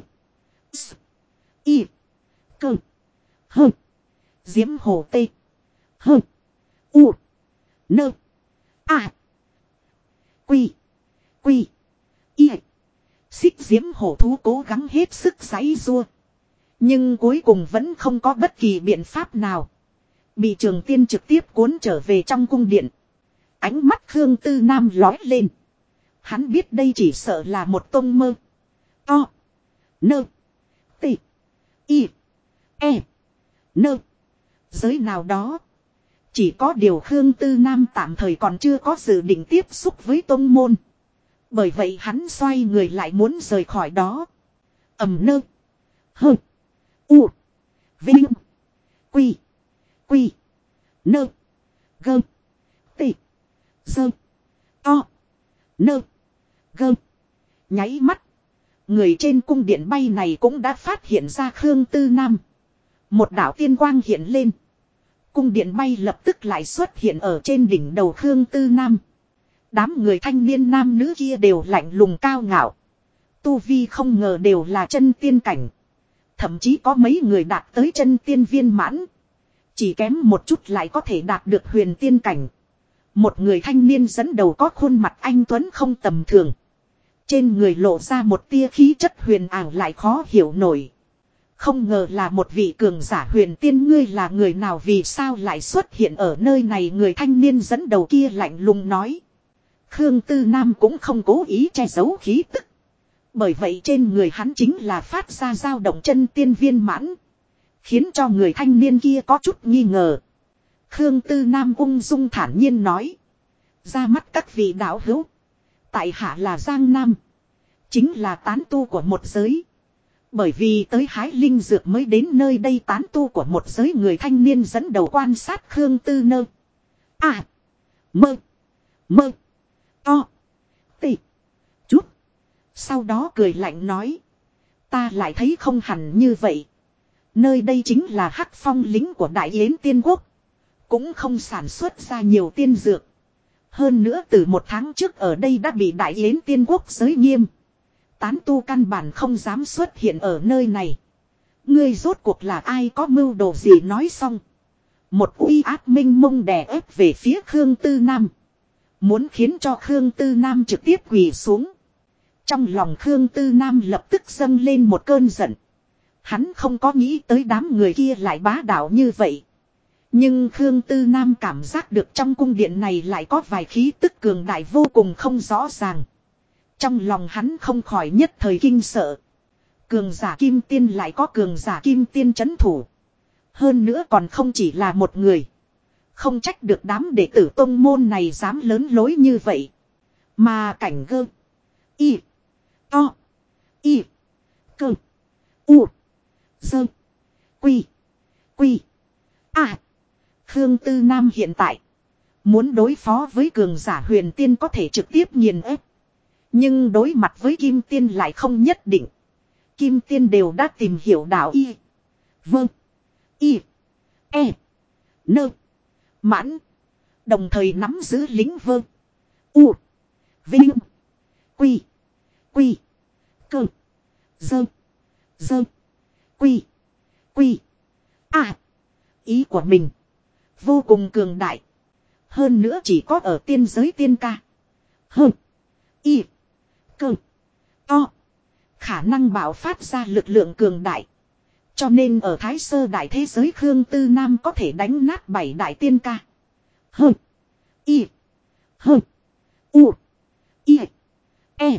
S. Y. Cơ. Hơ. Diễm hồ tê. Hơ. U. Nơ. A. Quy. Quy. Y. Xích diễm hổ thú cố gắng hết sức giãy giụa. Nhưng cuối cùng vẫn không có bất kỳ biện pháp nào. Bị trường tiên trực tiếp cuốn trở về trong cung điện. Ánh mắt Khương Tư Nam lói lên. Hắn biết đây chỉ sợ là một tông mơ. To. Nơ. T. Y. E. Nơ. Giới nào đó. Chỉ có điều Khương Tư Nam tạm thời còn chưa có dự định tiếp xúc với tông môn. Bởi vậy hắn xoay người lại muốn rời khỏi đó. Nơ. Hơ. U. Vinh. Quy. Quy. Nơ. Gơ. T. Dơ. To. Nơ. Gơ. Nháy mắt. Người trên cung điện bay này cũng đã phát hiện ra Khương Tư Nam. Một đạo tiên quang hiện lên. Cung điện bay lập tức lại xuất hiện ở trên đỉnh đầu Khương Tư Nam. Đám người thanh niên nam nữ kia đều lạnh lùng cao ngạo. Tu vi không ngờ đều là chân tiên cảnh. Thậm chí có mấy người đạt tới chân tiên viên mãn. Chỉ kém một chút lại có thể đạt được huyền tiên cảnh. Một người thanh niên dẫn đầu có khuôn mặt anh tuấn không tầm thường. Trên người lộ ra một tia khí chất huyền ảo lại khó hiểu nổi. Không ngờ là một vị cường giả huyền tiên, ngươi là người nào, vì sao lại xuất hiện ở nơi này, người thanh niên dẫn đầu kia lạnh lùng nói. Khương Tư Nam cũng không cố ý che giấu khí tức. Bởi vậy trên người hắn chính là phát ra dao động chân tiên viên mãn. Khiến cho người thanh niên kia có chút nghi ngờ. Khương Tư Nam ung dung thản nhiên nói. Ra mắt các vị đạo hữu. Tại hạ là Giang Nam. Chính là tán tu của một giới. Bởi vì tới hái linh dược mới đến nơi đây. Tán tu của một giới, người thanh niên dẫn đầu quan sát Khương Tư Nơ. À. Mơ. Mơ. To. Tị. Chút. Sau đó cười lạnh nói. Ta lại thấy không hẳn như vậy. Nơi đây chính là Hắc Phong lính của Đại Yến Tiên Quốc. Cũng không sản xuất ra nhiều tiên dược. Hơn nữa từ một tháng trước ở đây đã bị Đại Yến Tiên Quốc giới nghiêm. Tán tu căn bản không dám xuất hiện ở nơi này. Ngươi rốt cuộc là ai, có mưu đồ gì? Nói xong, một uy áp minh mông đè ép về phía Khương Tư Nam. Muốn khiến cho Khương Tư Nam trực tiếp quỳ xuống. Trong lòng Khương Tư Nam lập tức dâng lên một cơn giận. Hắn không có nghĩ tới đám người kia lại bá đạo như vậy. Nhưng Khương Tư Nam cảm giác được trong cung điện này lại có vài khí tức cường đại vô cùng không rõ ràng. Trong lòng hắn không khỏi nhất thời kinh sợ. Cường giả kim tiên lại có cường giả kim tiên trấn thủ. Hơn nữa còn không chỉ là một người. Không trách được đám đệ tử tông môn này dám lớn lối như vậy. Mà cảnh gơ. Y. To. Y. Cơ. U. Dơ. Quy. Quy. À. Khương Tư Nam hiện tại muốn đối phó với cường giả huyền tiên có thể trực tiếp nghiền ép. Nhưng đối mặt với kim tiên lại không nhất định. Kim tiên đều đã tìm hiểu đạo y. Vâng. Y. E. Nơ. Mãn. Đồng thời nắm giữ lính vơ. U. Vinh. Quy. Quy. Cơ. Dơ. Dơ. Quy. Quy. À. Ý của mình vô cùng cường đại. Hơn nữa chỉ có ở tiên giới tiên ca. Hơn. Y. Cơ. To. Khả năng bạo phát ra lực lượng cường đại. Cho nên ở Thái Sơ đại thế giới Khương Tư Nam có thể đánh nát 7 đại tiên ca. Hơn. Y. Hơn. U. Y. E.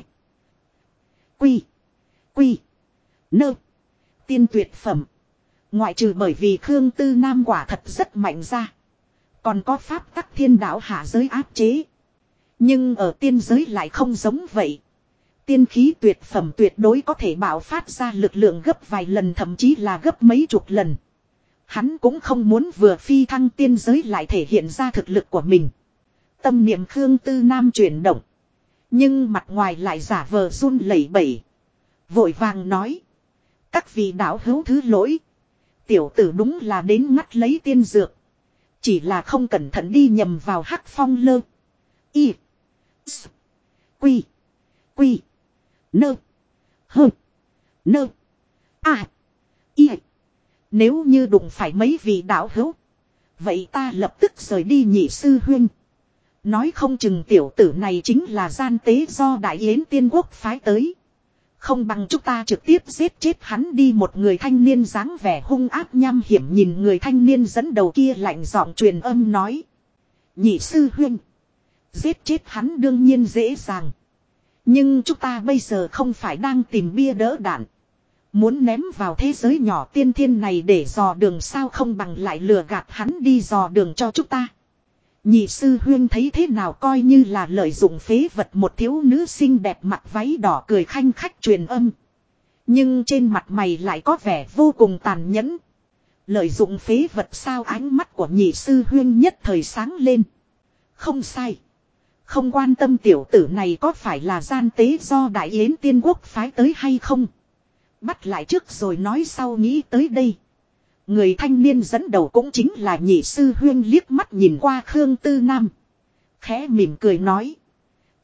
Quy. Quy. Nơ. Tiên tuyệt phẩm. Ngoại trừ bởi vì Khương Tư Nam quả thật rất mạnh ra. Còn có pháp tắc thiên đạo hạ giới áp chế. Nhưng ở tiên giới lại không giống vậy. Tiên khí tuyệt phẩm tuyệt đối có thể bạo phát ra lực lượng gấp vài lần, thậm chí là gấp mấy chục lần. Hắn cũng không muốn vừa phi thăng tiên giới lại thể hiện ra thực lực của mình. Tâm niệm Khương Tư Nam chuyển động. Nhưng mặt ngoài lại giả vờ run lẩy bẩy. Vội vàng nói. Các vị đạo hữu thứ lỗi. Tiểu tử đúng là đến ngắt lấy tiên dược. Chỉ là không cẩn thận đi nhầm vào Hắc Phong lơ. Y. S. Quy. Quy. Nơ. Hơ. Nơ. À. Y. Nếu như đụng phải mấy vị đạo hữu. Vậy ta lập tức rời đi nhị sư huynh. Nói không chừng tiểu tử này chính là gian tế do Đại Yến Tiên Quốc phái tới. Không bằng chúng ta trực tiếp giết chết hắn đi. Một người thanh niên dáng vẻ hung ác nham hiểm nhìn người thanh niên dẫn đầu kia lạnh giọng truyền âm nói. Nhị sư huynh. Giết chết hắn đương nhiên dễ dàng. Nhưng chúng ta bây giờ không phải đang tìm bia đỡ đạn. Muốn ném vào thế giới nhỏ tiên thiên này để dò đường, sao không bằng lại lừa gạt hắn đi dò đường cho chúng ta. Nhị sư huynh thấy thế nào, coi như là lợi dụng phế vật. Một thiếu nữ xinh đẹp mặc váy đỏ cười khanh khách truyền âm. Nhưng trên mặt mày lại có vẻ vô cùng tàn nhẫn. Lợi dụng phế vật sao? Ánh mắt của nhị sư huynh nhất thời sáng lên. Không sai. Không quan tâm tiểu tử này có phải là gian tế do Đại Yến Tiên Quốc phái tới hay không. Bắt lại trước rồi nói sau, nghĩ tới đây. Người thanh niên dẫn đầu cũng chính là nhị sư huynh liếc mắt nhìn qua Khương Tư Nam. Khẽ mỉm cười nói.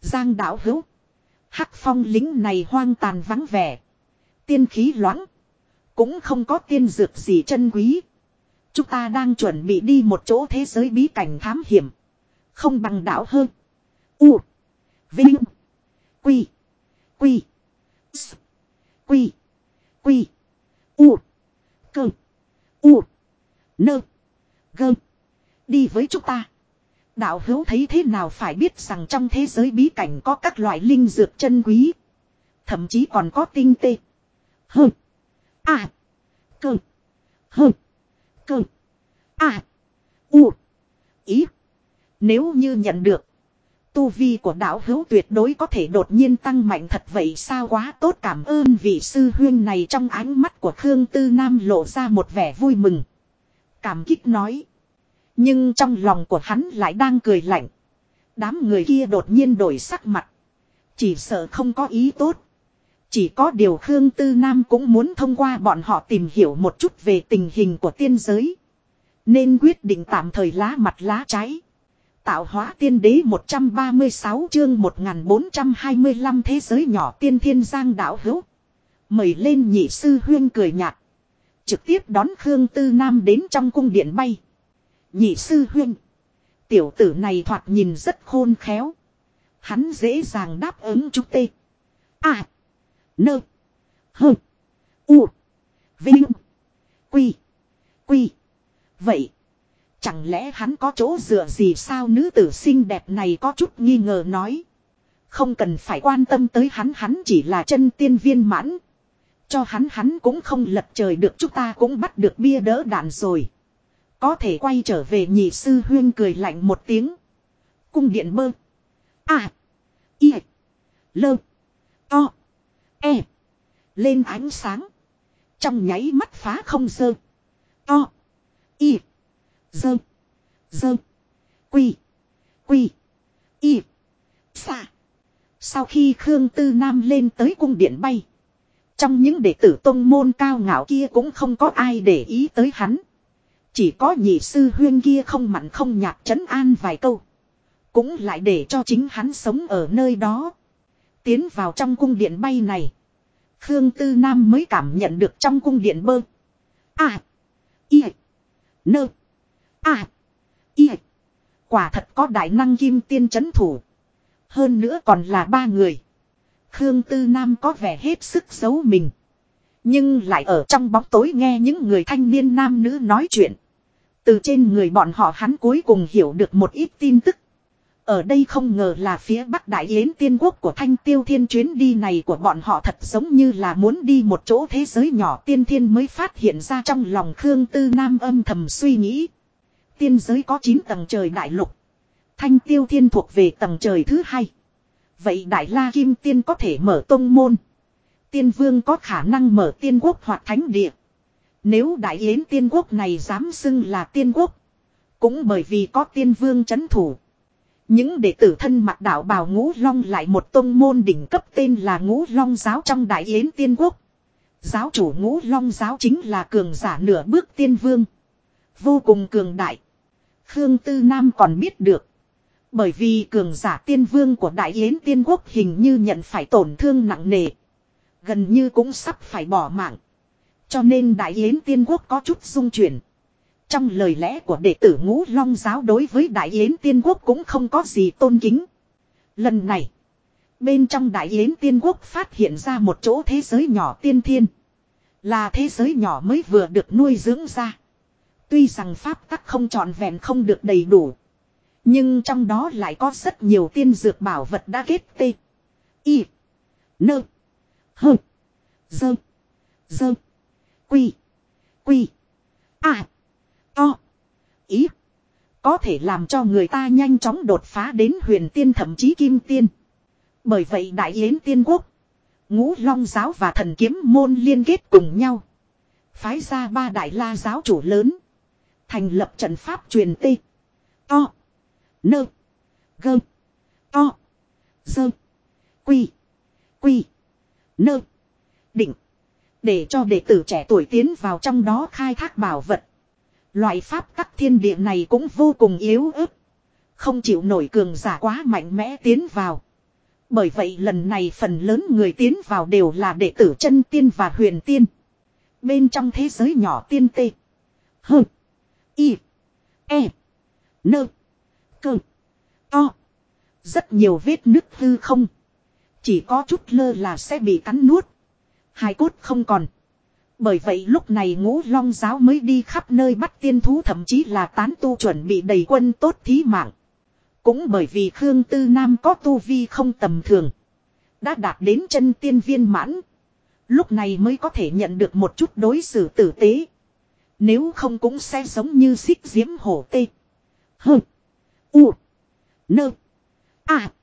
Giang đạo hữu. Hắc phong lính này hoang tàn vắng vẻ. Tiên khí loãng. Cũng không có tiên dược gì chân quý. Chúng ta đang chuẩn bị đi một chỗ thế giới bí cảnh thám hiểm. Không bằng đảo hơn. U. Vinh. Quy. Quy. S. Quy. Quy. U. Cơ. U. Nơ. Gơ. Đi với chúng ta. Đạo hữu thấy thế nào phải biết rằng trong thế giới bí cảnh có các loại linh dược chân quý. Thậm chí còn có tinh tê. Hơ. À. Cơ. Hơ. Cơ. À. U. Ý. Nếu như nhận được. Tu vi của đạo hữu tuyệt đối có thể đột nhiên tăng mạnh thật vậy sao quá tốt, cảm ơn vị sư huyên này. Trong ánh mắt của Khương Tư Nam lộ ra một vẻ vui mừng. Cảm kích nói. Nhưng trong lòng của hắn lại đang cười lạnh. Đám người kia đột nhiên đổi sắc mặt. Chỉ sợ không có ý tốt. Chỉ có điều Khương Tư Nam cũng muốn thông qua bọn họ tìm hiểu một chút về tình hình của tiên giới. Nên quyết định tạm thời lá mặt lá trái. Tạo hóa tiên đế 136 chương 1425 thế giới nhỏ tiên thiên Giang đạo hữu. Mời lên nhị sư huyên cười nhạt. Trực tiếp đón Khương Tư Nam đến trong cung điện bay. Nhị sư huyên. Tiểu tử này thoạt nhìn rất khôn khéo. Hắn dễ dàng đáp ứng chút tê. À. Nơ. Hơ. U. Vinh. Quy. Quy. Vậy. Chẳng lẽ hắn có chỗ dựa gì sao? Nữ tử xinh đẹp này có chút nghi ngờ nói. Không cần phải quan tâm tới hắn chỉ là chân tiên viên mãn. Cho hắn cũng không lật trời được, chúng ta cũng bắt được bia đỡ đạn rồi. Có thể quay trở về. Nhị sư huyên cười lạnh một tiếng. Cung điện bơ. À. Y. Lơ. To. E. Lên ánh sáng. Trong nháy mắt phá không dơ. To. Y. Dơ. Dơ. Quy. Quy. Y. Xa. Sau khi Khương Tư Nam lên tới cung điện bay. Trong những đệ tử tông môn cao ngạo kia cũng không có ai để ý tới hắn. Chỉ có nhị sư huyên kia không mặn không nhạt trấn an vài câu. Cũng lại để cho chính hắn sống ở nơi đó. Tiến vào trong cung điện bay này. Khương Tư Nam mới cảm nhận được trong cung điện bơ. À. Y. Nơ. À. Y. Quả thật có đại năng kim tiên trấn thủ. Hơn nữa còn là 3 người. Khương Tư Nam có vẻ hết sức giấu mình. Nhưng lại ở trong bóng tối nghe những người thanh niên nam nữ nói chuyện. Từ trên người bọn họ hắn cuối cùng hiểu được một ít tin tức. Ở đây không ngờ là phía Bắc Đại Yến Tiên Quốc của Thanh Tiêu Thiên, chuyến đi này của bọn họ thật giống như là muốn đi một chỗ thế giới nhỏ tiên thiên mới phát hiện ra. Trong lòng Khương Tư Nam âm thầm suy nghĩ. Tiên giới có 9 tầng trời đại lục. Thanh Tiêu Thiên thuộc về tầng trời thứ 2. Vậy Đại La Kim Tiên có thể mở tông môn. Tiên Vương có khả năng mở tiên quốc hoặc thánh địa. Nếu Đại Yến Tiên Quốc này dám xưng là tiên quốc. Cũng bởi vì có Tiên Vương trấn thủ. Những đệ tử thân mặc đạo bào Ngũ Long lại một tông môn đỉnh cấp tên là Ngũ Long giáo trong Đại Yến Tiên Quốc. Giáo chủ Ngũ Long giáo chính là cường giả nửa bước tiên vương. Vô cùng cường đại. Khương Tư Nam còn biết được. Bởi vì cường giả tiên vương của Đại Yến Tiên Quốc hình như nhận phải tổn thương nặng nề. Gần như cũng sắp phải bỏ mạng. Cho nên Đại Yến Tiên Quốc có chút rung chuyển. Trong lời lẽ của đệ tử Ngũ Long giáo đối với Đại Yến Tiên Quốc cũng không có gì tôn kính. Lần này, bên trong Đại Yến Tiên Quốc phát hiện ra một chỗ thế giới nhỏ tiên thiên. Là thế giới nhỏ mới vừa được nuôi dưỡng ra. Tuy rằng pháp tắc không trọn vẹn không được đầy đủ. Nhưng trong đó lại có rất nhiều tiên dược bảo vật đã kết tê. Y. Nơ. Hơ. Dơ. Dơ. Quy. Quy. À. To. Ý. Có thể làm cho người ta nhanh chóng đột phá đến huyền tiên thậm chí kim tiên. Bởi vậy Đại Yến Tiên Quốc, Ngũ Long giáo và Thần Kiếm môn liên kết cùng nhau. Phái ra 3 đại la giáo chủ lớn. Thành lập trận pháp truyền tê. To. Nơ. Gơ. To. Dơ. Quy. Quy. Nơ. Định. Để cho đệ tử trẻ tuổi tiến vào trong đó khai thác bảo vật. Loại pháp tắc thiên địa này cũng vô cùng yếu ớt. Không chịu nổi cường giả quá mạnh mẽ tiến vào. Bởi vậy lần này phần lớn người tiến vào đều là đệ tử chân tiên và huyền tiên. Bên trong thế giới nhỏ tiên tê. Hơ. Y. E. Nơ. Cơ. To. Rất nhiều vết nứt hư không. Chỉ có chút lơ là sẽ bị cắn nuốt. Hài cốt không còn. Bởi vậy lúc này Ngũ Long giáo mới đi khắp nơi bắt tiên thú, thậm chí là tán tu chuẩn bị đầy quân tốt thí mạng. Cũng bởi vì Khương Tư Nam có tu vi không tầm thường. Đã đạt đến chân tiên viên mãn. Lúc này mới có thể nhận được một chút đối xử tử tế. Nếu không cũng sẽ giống như xích diễm hổ tê. Hơ. U. Nơ. À.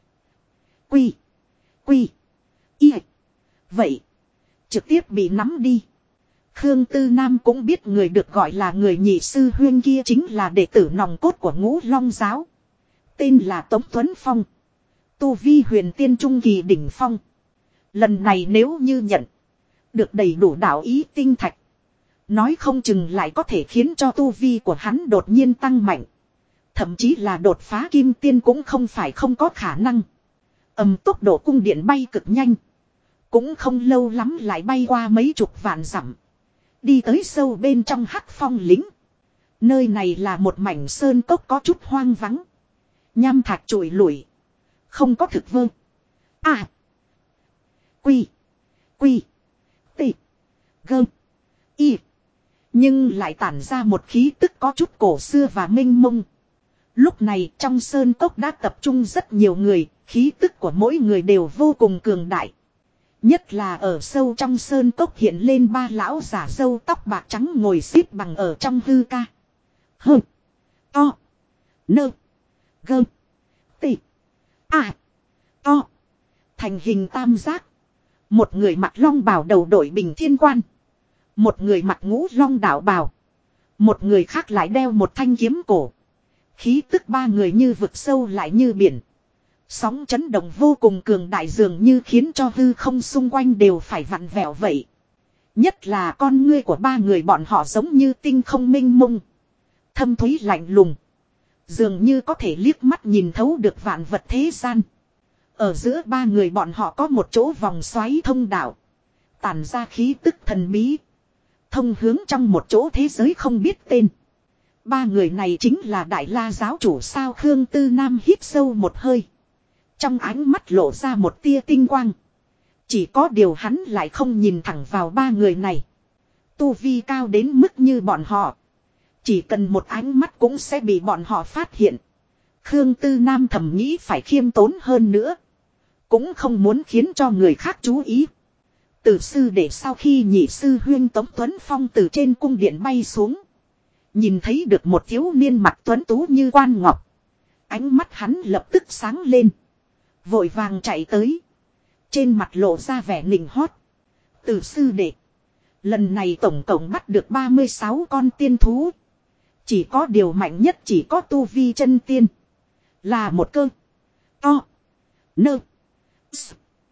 Quy. Quy. Y. Vậy. Trực tiếp bị nắm đi. Khương Tư Nam cũng biết người được gọi là người nhị sư huyên kia chính là đệ tử nòng cốt của Ngũ Long giáo. Tên là Tống Tuấn Phong. Tu vi huyền tiên trung kỳ đỉnh phong. Lần này nếu như nhận được đầy đủ đạo ý tinh thạch, nói không chừng lại có thể khiến cho tu vi của hắn đột nhiên tăng mạnh. Thậm chí là đột phá kim tiên cũng không phải không có khả năng. Tốc độ cung điện bay cực nhanh. Cũng không lâu lắm lại bay qua mấy chục vạn dặm. Đi tới sâu bên trong Hắc Phong lĩnh. Nơi này là một mảnh sơn cốc có chút hoang vắng. Nham thạch trụi lủi. Không có thực vơ. À. Quy. Quy. Tị. Gơ. Y. Nhưng lại tản ra một khí tức có chút cổ xưa và mênh mông. Lúc này trong sơn cốc đã tập trung rất nhiều người. Khí tức của mỗi người đều vô cùng cường đại. Nhất là ở sâu trong sơn cốc hiện lên ba lão giả râu tóc bạc trắng ngồi xếp bằng ở trong hư ca. Hơ. To. Nơ. Gơ. Tị. À. To. Thành hình tam giác. Một người mặc long bào đầu đội bình thiên quan. Một người mặc ngũ long đạo bào. Một người khác lại đeo một thanh kiếm cổ. Khí tức ba người như vực sâu lại như biển. Sóng chấn động vô cùng cường đại, dường như khiến cho hư không xung quanh đều phải vặn vẹo vậy. Nhất là con ngươi của ba người bọn họ giống như tinh không mênh mông. Thâm thúy lạnh lùng. Dường như có thể liếc mắt nhìn thấu được vạn vật thế gian. Ở giữa ba người bọn họ có một chỗ vòng xoáy thông đạo. Tản ra khí tức thần bí. Thông hướng trong một chỗ thế giới không biết tên. Ba người này chính là Đại La giáo chủ sao? Khương Tư Nam hít sâu một hơi. Trong ánh mắt lộ ra một tia tinh quang. Chỉ có điều hắn lại không nhìn thẳng vào ba người này. Tu vi cao đến mức như bọn họ. Chỉ cần một ánh mắt cũng sẽ bị bọn họ phát hiện. Khương Tư Nam thầm nghĩ phải khiêm tốn hơn nữa. Cũng không muốn khiến cho người khác chú ý. Từ sư để sau khi nhị sư huyên Tống Tuấn Phong từ trên cung điện bay xuống. Nhìn thấy được một thiếu niên mặt tuấn tú như quan ngọc. Ánh mắt hắn lập tức sáng lên. Vội vàng chạy tới. Trên mặt lộ ra vẻ nịnh hót. Từ sư đệ. Lần này tổng cộng bắt được 36 con tiên thú. Chỉ có điều mạnh nhất chỉ có tu vi chân tiên. Là một cơ. To. Nơ. S.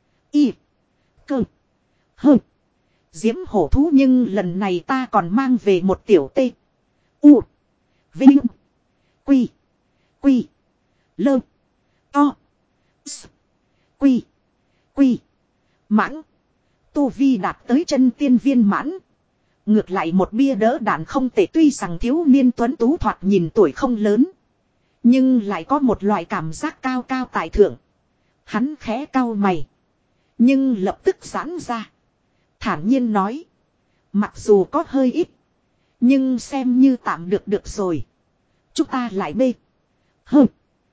Y. Cơ. Hơ. Diễm hổ thú, nhưng lần này ta còn mang về một tiểu tê. U. Vinh. Quy. Quy. Lơ. To. S. Quy. Quy. Mãng. Tu vi đạt tới chân tiên viên mãn. Ngược lại một bia đỡ đạn không tệ, tuy rằng thiếu niên tuấn tú thoạt nhìn tuổi không lớn. Nhưng lại có một loại cảm giác cao cao tại thượng. Hắn khẽ cau mày. Nhưng lập tức giãn ra. Thản nhiên nói. Mặc dù có hơi ít. Nhưng xem như tạm được rồi. Chúng ta lại bê. Hơ.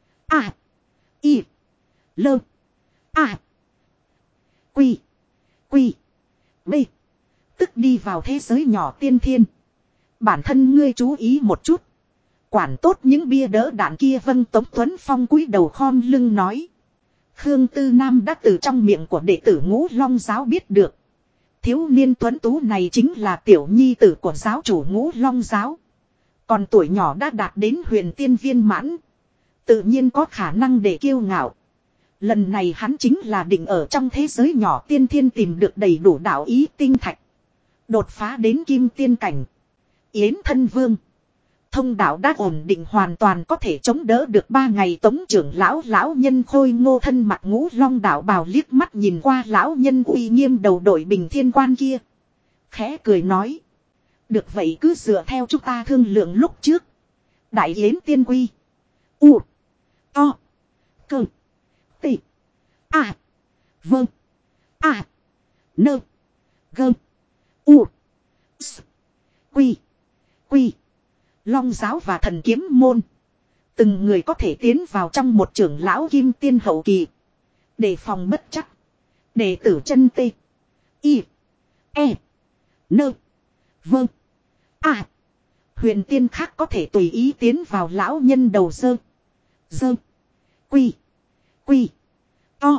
À. Y. Lơ. À. Quy. Quy. Bê. Tức đi vào thế giới nhỏ tiên thiên. Bản thân ngươi chú ý một chút. Quản tốt những bia đỡ đạn kia. Vâng. Tống Tuấn Phong cúi đầu khom lưng nói. Khương Tư Nam đã từ trong miệng của đệ tử Ngũ Long giáo biết được. Thiếu niên tuấn tú này chính là tiểu nhi tử của giáo chủ Ngũ Long giáo. Còn tuổi nhỏ đã đạt đến huyền tiên viên mãn. Tự nhiên có khả năng để kiêu ngạo. Lần này hắn chính là định ở trong thế giới nhỏ tiên thiên tìm được đầy đủ đạo ý tinh thạch. Đột phá đến kim tiên cảnh. Yến Thân Vương. Thông đạo đã ổn định hoàn toàn có thể chống đỡ được 3 ngày. Tống trưởng lão nhân khôi ngô thân mặt Ngũ Long đạo bào liếc mắt nhìn qua lão nhân uy nghiêm đầu đội bình thiên quan kia. Khẽ cười nói. Được vậy cứ dựa theo chúng ta thương lượng lúc trước. Đại yến tiên quy. U. To. Cơ. Tị. À. Vâng. À. Nơ. Gơm. U. S. Quy. Quy. Long giáo và thần kiếm môn. Từng người có thể tiến vào trong một trưởng lão kim tiên hậu kỳ. Để phòng bất chắc. Đệ tử chân tê. Y. E. Nơ. Vâng. À. Huyền tiên khác có thể tùy ý tiến vào lão nhân đầu dơ. Dơ. Quy. Quy. To.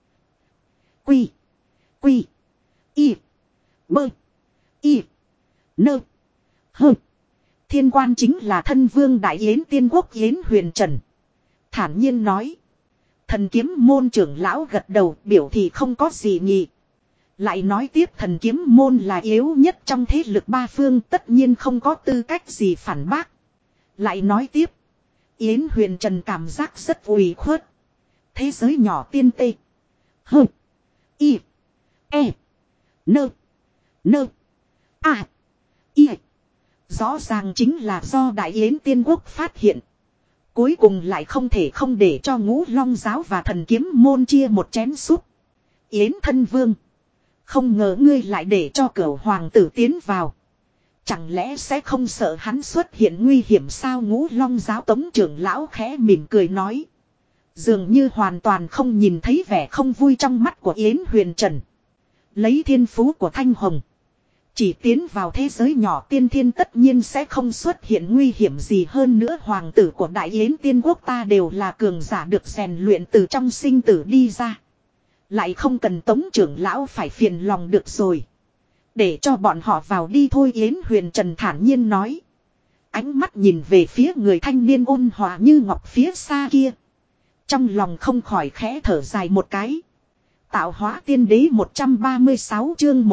Quy. Quy. Y. Bơ. Y. Nơ. Hơ. Thiên quan chính là thân vương đại yến tiên quốc Yến Huyền Trần. Thản nhiên nói. Thần kiếm môn trưởng lão gật đầu biểu thị không có gì nhỉ. Lại nói tiếp thần kiếm môn là yếu nhất trong thế lực ba phương tất nhiên không có tư cách gì phản bác. Lại nói tiếp. Yến Huyền Trần cảm giác rất ủy khuất. Thế giới nhỏ tiên tê. Hơ. Y. E. Nơ. Nơ. À. Y. Rõ ràng chính là do Đại Yến Tiên Quốc phát hiện. Cuối cùng lại không thể không để cho Ngũ Long giáo và thần kiếm môn chia một chén súp. Yến thân vương. Không ngờ ngươi lại để cho Cửu hoàng tử tiến vào. Chẳng lẽ sẽ không sợ hắn xuất hiện nguy hiểm sao? Ngũ Long giáo tống trưởng lão khẽ mỉm cười nói. Dường như hoàn toàn không nhìn thấy vẻ không vui trong mắt của Yến Huyền Trần. Lấy thiên phú của Thanh Hồng. Chỉ tiến vào thế giới nhỏ tiên thiên tất nhiên sẽ không xuất hiện nguy hiểm gì hơn nữa. Hoàng tử của Đại Yến Tiên Quốc ta đều là cường giả được rèn luyện từ trong sinh tử đi ra. Lại không cần tống trưởng lão phải phiền lòng được rồi. Để cho bọn họ vào đi thôi. Yến Huyền Trần thản nhiên nói. Ánh mắt nhìn về phía người thanh niên ôn hòa như ngọc phía xa kia. Trong lòng không khỏi khẽ thở dài một cái. Tạo hóa tiên đế 136 chương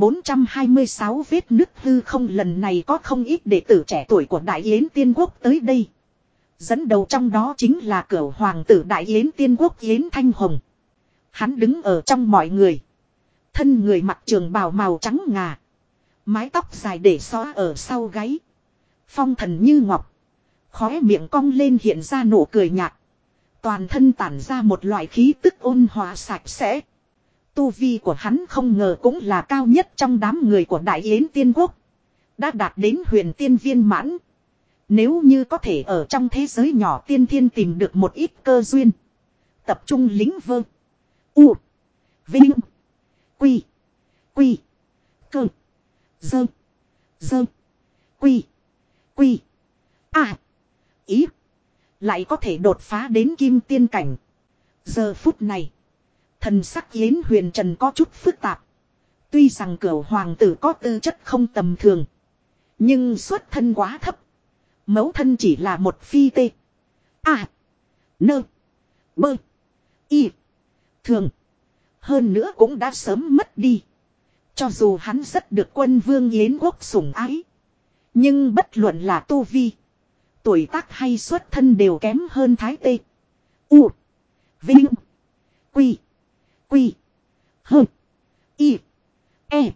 1426 vết nứt hư không. Lần này có không ít đệ tử trẻ tuổi của Đại Yến Tiên Quốc tới đây. Dẫn đầu trong đó chính là Cửu hoàng tử Đại Yến Tiên Quốc Yến Thanh Hồng. Hắn đứng ở trong mọi người. Thân người mặc trường bào màu trắng ngà. Mái tóc dài để xõa ở sau gáy. Phong thần như ngọc. Khóe miệng cong lên hiện ra nụ cười nhạt. Toàn thân tản ra một loại khí tức ôn hòa sạch sẽ. Tu vi của hắn không ngờ cũng là cao nhất trong đám người của Đại Yến Tiên Quốc. Đã đạt đến huyền tiên viên mãn. Nếu như có thể ở trong thế giới nhỏ tiên thiên tìm được một ít cơ duyên. Tập trung lính vơ. U. Vinh. Quy. Quy. Cơ. Dơ. Dơ. Quy. Quy. À. Ý. Lại có thể đột phá đến kim tiên cảnh. Giờ phút này. Thần sắc Yến Huyền Trần có chút phức tạp. Tuy rằng Cửu hoàng tử có tư chất không tầm thường. Nhưng xuất thân quá thấp. Mẫu thân chỉ là một phi tê. À. Nơ. Bơ. Y. Thường. Hơn nữa cũng đã sớm mất đi. Cho dù hắn rất được quân vương Yến quốc sủng ái. Nhưng bất luận là tu vi. Tuổi tác hay xuất thân đều kém hơn Thái Tê. U. Vinh. Quy. Quy. Hơ. Y. E.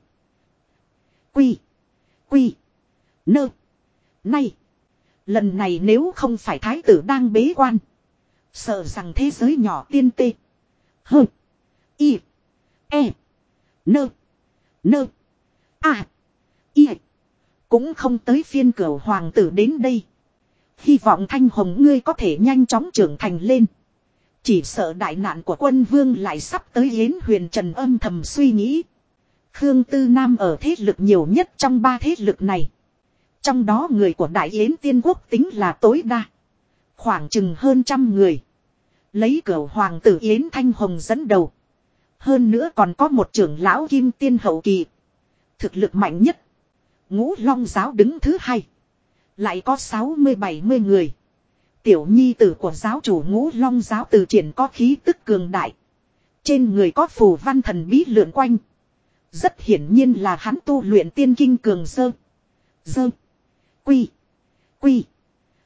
Quy. Quy. Nơ. Nay. Lần này nếu không phải thái tử đang bế quan. Sợ rằng thế giới nhỏ tiên tê. Hơ. Y. E. Nơ. Nơ. À. Y. Cũng không tới phiên Cửu hoàng tử đến đây. Hy vọng Thanh Hồng ngươi có thể nhanh chóng trưởng thành lên. Chỉ sợ đại nạn của quân vương lại sắp tới. Yến Huyền Trần âm thầm suy nghĩ. Khương Tư Nam ở thế lực nhiều nhất trong ba thế lực này. Trong đó người của Đại Yến Tiên Quốc tính là tối đa. Khoảng chừng hơn 100 người. Lấy Cửu hoàng tử Yến Thanh Hồng dẫn đầu. Hơn nữa còn có một trưởng lão kim tiên hậu kỳ. Thực lực mạnh nhất. Ngũ Long giáo đứng thứ hai. Lại có 60-70 người. Tiểu nhi tử của giáo chủ Ngũ Long giáo từ triển có khí tức cường đại. Trên người có phù văn thần bí lượn quanh. Rất hiển nhiên là hắn tu luyện tiên kinh cường dơ. Dơ. Quy. Quy.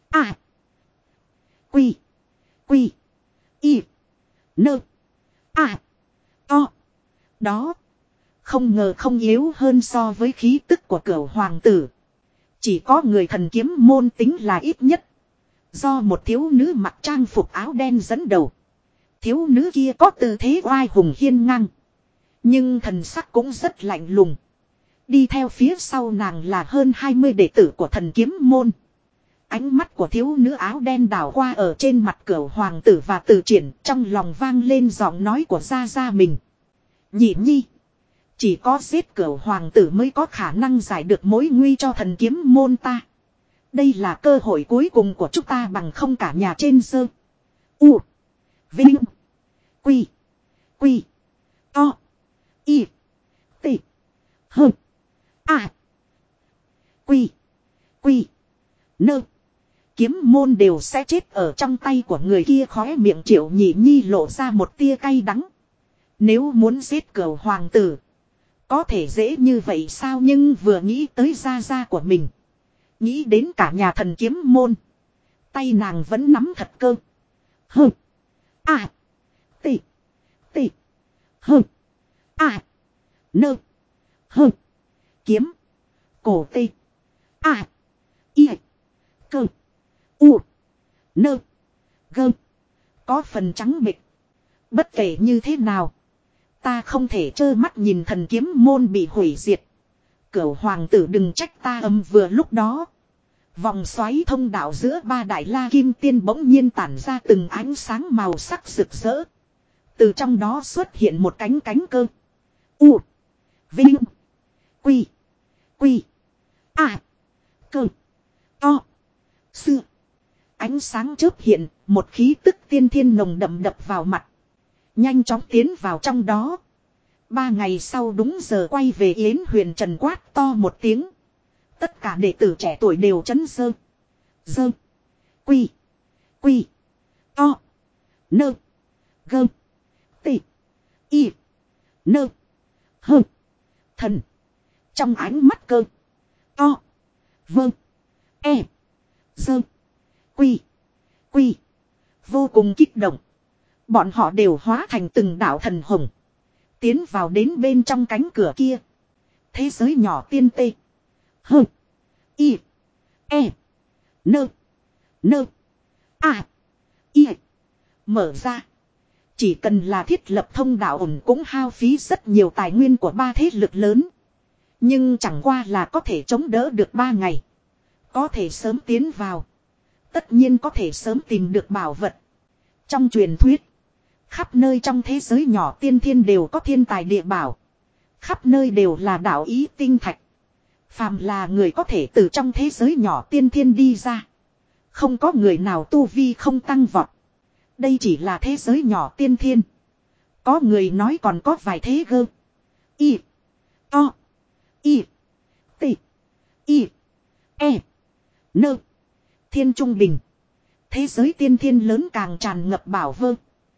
A. Quy. Quy. Y. Nơ. A. To. Đó. Không ngờ không yếu hơn so với khí tức của cửu hoàng tử. Chỉ có người thần kiếm môn tính là ít nhất. Do một thiếu nữ mặc trang phục áo đen dẫn đầu. Thiếu nữ kia có tư thế oai hùng hiên ngang. Nhưng thần sắc cũng rất lạnh lùng. Đi theo phía sau nàng là hơn 20 đệ tử của thần kiếm môn. Ánh mắt của thiếu nữ áo đen đảo qua ở trên mặt cửu hoàng tử và Từ Triển, trong lòng vang lên giọng nói của gia gia mình. Nhị nhi. Chỉ có giết cửu hoàng tử mới có khả năng giải được mối nguy cho thần kiếm môn ta. Đây là cơ hội cuối cùng của chúng ta, bằng không cả nhà trên sơ. U. Vinh. Quy. Quy. To. Y. T. H. A. Quy. Quy. Nơ. Kiếm môn đều sẽ chết ở trong tay của người kia. Khóe miệng Triệu Nhị Nhi lộ ra một tia cay đắng. Nếu muốn giết cửu hoàng tử, có thể dễ như vậy sao? Nhưng vừa nghĩ tới gia gia của mình, nghĩ đến cả nhà thần kiếm môn, tay nàng vẫn nắm thật cơ. Hơ. A. T. T. Hơ. A. Nơ. Hơ. Kiếm. Cổ T. A. Y. Cơ. U. Nơ. Gơ. Có phần trắng bệch. Bất kể như thế nào, ta không thể trơ mắt nhìn thần kiếm môn bị hủy diệt. Cửu hoàng tử đừng trách ta. Vừa lúc đó, vòng xoáy thông đạo giữa ba đại la kim tiên bỗng nhiên tản ra từng ánh sáng màu sắc rực rỡ. Từ trong đó xuất hiện một cánh cơ. U. Vinh. Quy. Quy. A. Cơ. To. Sư. Ánh sáng chớp hiện, một khí tức tiên thiên nồng đậm đập vào mặt. Nhanh chóng tiến vào trong đó. 3 ngày sau đúng giờ quay về Yến Huyền Trần quát to một tiếng. Tất cả đệ tử trẻ tuổi đều chấn dơ. Dơ. Quy. Quy. To. Nơ. Gơ. Tị. Y. Nơ. Hơ. Thần. Trong ánh mắt cơ. To. Vơ. E. Dơ. Quy. Quy. Vô cùng kích động. Bọn họ đều hóa thành từng đạo thần hồng. Tiến vào đến bên trong cánh cửa kia. Thế giới nhỏ tiên tê. Hơ. Y. E. Nơ. Nơ. A. Y. Mở ra. Chỉ cần là thiết lập thông đạo ổn cũng hao phí rất nhiều tài nguyên của ba thế lực lớn. Nhưng chẳng qua là có thể chống đỡ được 3 ngày. Có thể sớm tiến vào. Tất nhiên có thể sớm tìm được bảo vật. Trong truyền thuyết, khắp nơi trong thế giới nhỏ tiên thiên đều có thiên tài địa bảo. Khắp nơi đều là đạo ý tinh thạch. Phàm là người có thể từ trong thế giới nhỏ tiên thiên đi ra, không có người nào tu vi không tăng vọt. Đây chỉ là thế giới nhỏ tiên thiên. Có người nói còn có vài thế gơ. Y. To. Y. T. Y. E. Nơ. Thiên trung bình. Thế giới tiên thiên lớn càng tràn ngập bảo vơ.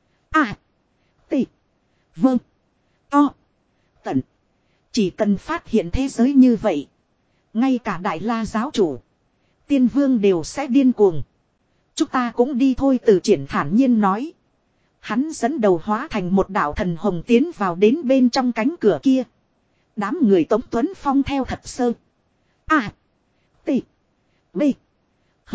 A. T. Vơ. To. Tận. Chỉ cần phát hiện thế giới như vậy, ngay cả Đại La giáo chủ, tiên vương đều sẽ điên cuồng. Chúng ta cũng đi thôi, Từ Triển thản nhiên nói. Hắn dẫn đầu hóa thành một đạo thần hồng tiến vào đến bên trong cánh cửa kia. Đám người Tống Tuấn Phong theo thật sơ. A. T. B. H.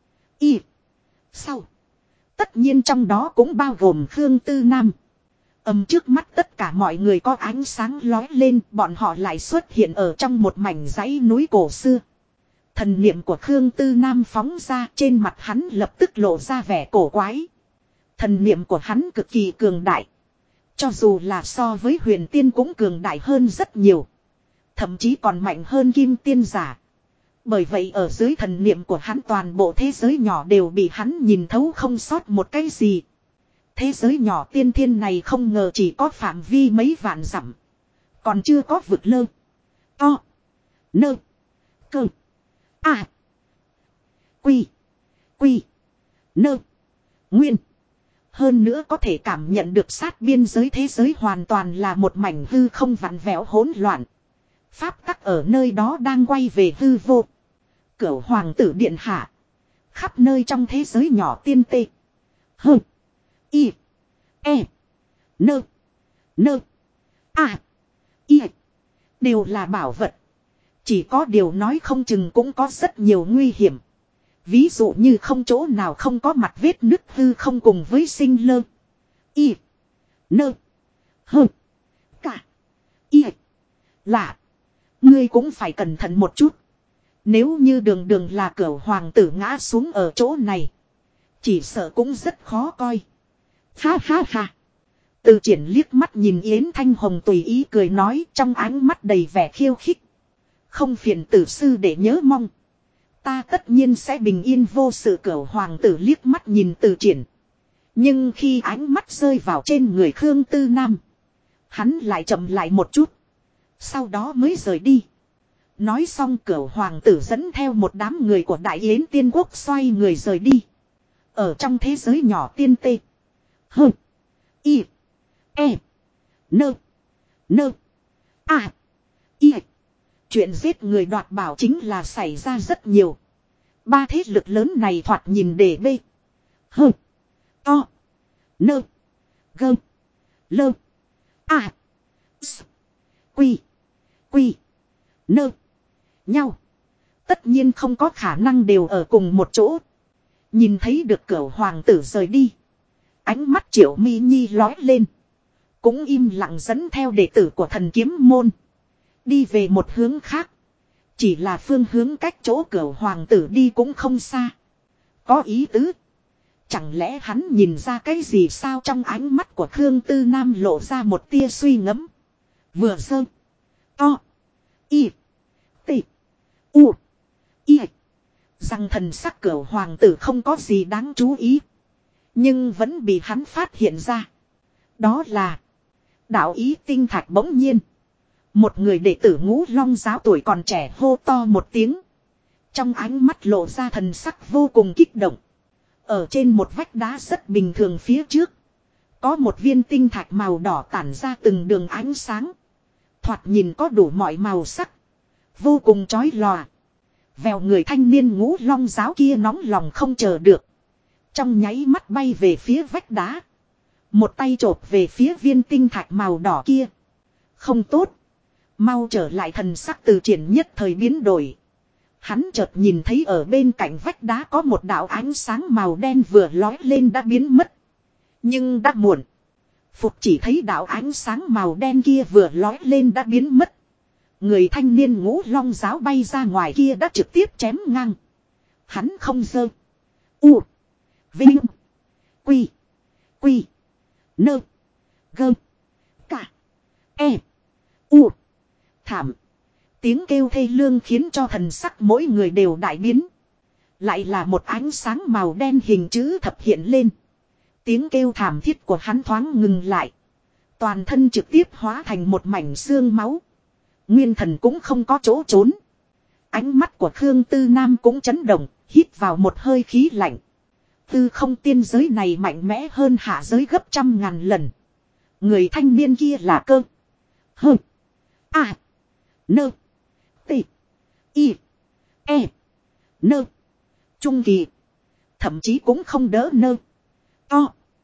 Y. Sau. Tất nhiên trong đó cũng bao gồm Khương Tư Nam. Trước mắt tất cả mọi người có ánh sáng lóe lên, bọn họ lại xuất hiện ở trong một mảnh dãy núi cổ xưa. Thần niệm của Khương Tư Nam phóng ra, trên mặt hắn lập tức lộ ra vẻ cổ quái. Thần niệm của hắn cực kỳ cường đại. Cho dù là so với huyền tiên cũng cường đại hơn rất nhiều. Thậm chí còn mạnh hơn kim tiên giả. Bởi vậy ở dưới thần niệm của hắn toàn bộ thế giới nhỏ đều bị hắn nhìn thấu không sót một cái gì. Thế giới nhỏ tiên thiên này không ngờ chỉ có phạm vi mấy vạn dặm. Còn chưa có vực lơ. To. Nơ. Cơ. A. Quy. Quy. Nơ. Nguyên. Hơn nữa có thể cảm nhận được sát biên giới thế giới hoàn toàn là một mảnh hư không vặn vẹo hỗn loạn. Pháp tắc ở nơi đó đang quay về hư vô. Cửu hoàng tử điện hạ. Khắp nơi trong thế giới nhỏ tiên tê. Hơ. Y. E. Nơ. Nơ. A. Y. Đều là bảo vật. Chỉ có điều nói không chừng cũng có rất nhiều nguy hiểm. Ví dụ như không chỗ nào không có mặt vết nứt hư không cùng với sinh lơ. Y. Nơ. Hơ. Cả. Y. Lạ. Ngươi cũng phải cẩn thận một chút. Nếu như đường đường là cửu hoàng tử ngã xuống ở chỗ này. Chỉ sợ cũng rất khó coi. Ha ha ha. Từ Triển liếc mắt nhìn Yến Thanh Hồng tùy ý cười nói trong ánh mắt đầy vẻ khiêu khích. Không phiền tử sư để nhớ mong. Ta tất nhiên sẽ bình yên vô sự. Cửu hoàng tử liếc mắt nhìn Từ Triển. Nhưng khi ánh mắt rơi vào trên người Khương Tư Nam. Hắn lại chậm lại một chút. Sau đó mới rời đi. Nói xong cửu hoàng tử dẫn theo một đám người của Đại Yến Tiên Quốc xoay người rời đi. Ở trong thế giới nhỏ tiên tê. Hơ. Y. E. Nơ. Nơ. A. Y. Chuyện giết người đoạt bảo chính là xảy ra rất nhiều. Ba thế lực lớn này thoạt nhìn để bê. Hơ. To. Nơ. Gơ. Lơ. A. S. Quy. Quy. Nơ. Nhau. Tất nhiên không có khả năng đều ở cùng một chỗ. Nhìn thấy được cửu hoàng tử rời đi. Ánh mắt Triệu Mi Nhi lói lên. Cũng im lặng dẫn theo đệ tử của Thần Kiếm Môn. Đi về một hướng khác. Chỉ là phương hướng cách chỗ cửu hoàng tử đi cũng không xa. Có ý tứ. Chẳng lẽ hắn nhìn ra cái gì sao? Trong ánh mắt của Khương Tư Nam lộ ra một tia suy ngẫm. Vừa sơ. To. Y. T. U. Y. Rằng thần sắc cửu hoàng tử không có gì đáng chú ý. Nhưng vẫn bị hắn phát hiện ra. Đó là. Đạo ý tinh thạch bỗng nhiên. Một người đệ tử Ngũ Long giáo tuổi còn trẻ hô to một tiếng. Trong ánh mắt lộ ra thần sắc vô cùng kích động. Ở trên một vách đá rất bình thường phía trước. Có một viên tinh thạch màu đỏ tản ra từng đường ánh sáng. Thoạt nhìn có đủ mọi màu sắc. Vô cùng chói lòa. Vèo người thanh niên Ngũ Long giáo kia nóng lòng không chờ được. Trong nháy mắt bay về phía vách đá. Một tay chộp về phía viên tinh thạch màu đỏ kia. Không tốt. Mau trở lại. Thần sắc Từ Triển nhất thời biến đổi. Hắn chợt nhìn thấy ở bên cạnh vách đá có một đạo ánh sáng màu đen vừa lói lên đã biến mất. Nhưng đã muộn. Phục chỉ thấy đạo ánh sáng màu đen kia vừa lói lên đã biến mất. Người thanh niên Ngũ Long giáo bay ra ngoài kia đã trực tiếp chém ngang. Hắn không dơ. U. Vinh. Quy. Quy. Nơ. Gơ. Cả. E. U. Thảm. Tiếng kêu thê lương khiến cho thần sắc mỗi người đều đại biến. Lại là một ánh sáng màu đen hình chữ thập hiện lên. Tiếng kêu thảm thiết của hắn thoáng ngừng lại. Toàn thân trực tiếp hóa thành một mảnh xương máu. Nguyên thần cũng không có chỗ trốn. Ánh mắt của Khương Tư Nam cũng chấn động, hít vào một hơi khí lạnh. Tư không tiên giới này mạnh mẽ hơn hạ giới gấp 100.000 lần. Người thanh niên kia là cơ. Hơ. A. Nơ. T. Y. E. Nơ. Trung kỳ. Thậm chí cũng không đỡ nơ. To.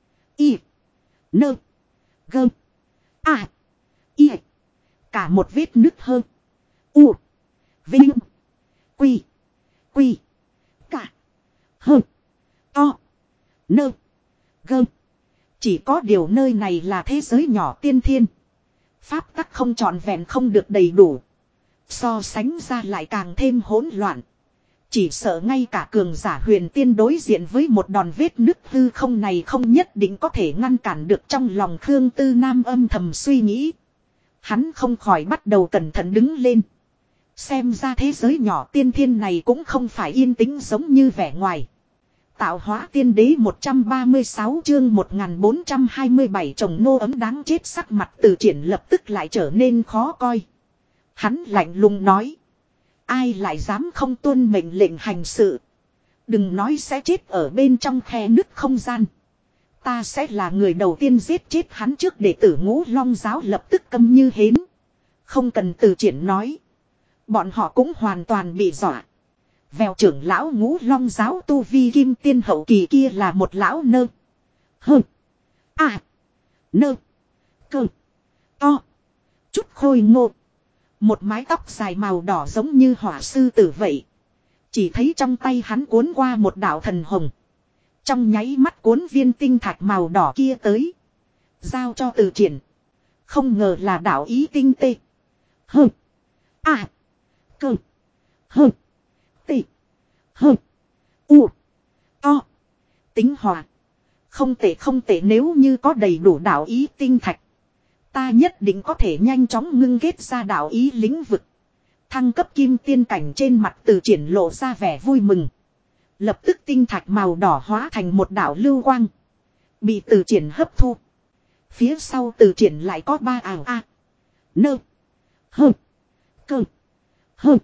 Y. Nơ. Gơ. A. Y. Cả một vết nứt hơn. U. Vinh. Quy. Quy. Cả. Hơ. To. Nơ. Gơ. Chỉ có điều nơi này là thế giới nhỏ tiên thiên. Pháp tắc không trọn vẹn không được đầy đủ. So sánh ra lại càng thêm hỗn loạn. Chỉ sợ ngay cả cường giả huyền tiên đối diện với một đòn vết nứt hư không này không nhất định có thể ngăn cản được. Trong lòng Khương Tư Nam âm thầm suy nghĩ. Hắn không khỏi bắt đầu cẩn thận đứng lên. Xem ra thế giới nhỏ tiên thiên này cũng không phải yên tĩnh giống như vẻ ngoài. Tạo hóa tiên đế 136 chương 1427 chồng nô ấm đáng chết. Sắc mặt Từ Triển lập tức lại trở nên khó coi. Hắn lạnh lùng nói. Ai lại dám không tuân mệnh lệnh hành sự. Đừng nói sẽ chết ở bên trong khe nứt không gian. Ta sẽ là người đầu tiên giết chết hắn trước. Đệ tử Ngũ Long giáo lập tức câm như hến. Không cần Từ Triển nói. Bọn họ cũng hoàn toàn bị dọa. Vèo trưởng lão Ngũ Long giáo tu vi kim tiên hậu kỳ kia là một lão nơ. Hơ. À. Nơ. Cơ. To. Chút khôi ngô. Một mái tóc dài màu đỏ giống như hỏa sư tử vậy. Chỉ thấy trong tay hắn cuốn qua một đạo thần hồng. Trong nháy mắt cuốn viên tinh thạch màu đỏ kia tới. Giao cho Từ Triển. Không ngờ là đạo ý tinh tê. Hơ. À. Cơ. Hơ. Tê. Hơ. U. To. Tính hòa. Không tệ nếu như có đầy đủ đạo ý tinh thạch. Ta nhất định có thể nhanh chóng ngưng kết ra đạo ý lĩnh vực. Thăng cấp kim tiên cảnh trên mặt Từ Triển lộ ra vẻ vui mừng. Lập tức tinh thạch màu đỏ hóa thành một đạo lưu quang. Bị Từ Triển hấp thu. Phía sau Từ Triển lại có 3 ảo A. Nơ. Hơ. Cơ. Hơ.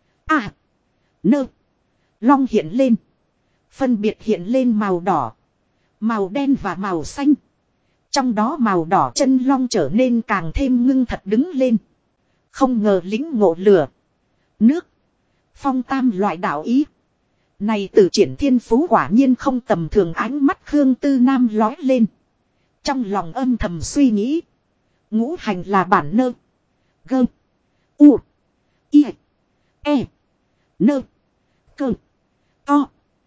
À. Nơ. Long hiện lên. Phân biệt hiện lên màu đỏ. Màu đen và màu xanh. Trong đó màu đỏ chân long trở nên càng thêm ngưng thật đứng lên. Không ngờ lĩnh ngộ lửa. Nước. Phong tam loại đạo ý. Này Từ Triển thiên phú quả nhiên không tầm thường, ánh mắt Khương Tư Nam lói lên. Trong lòng âm thầm suy nghĩ. Ngũ hành là bản nơ. Gơ. U. I. E. Nơ. Cơ. To.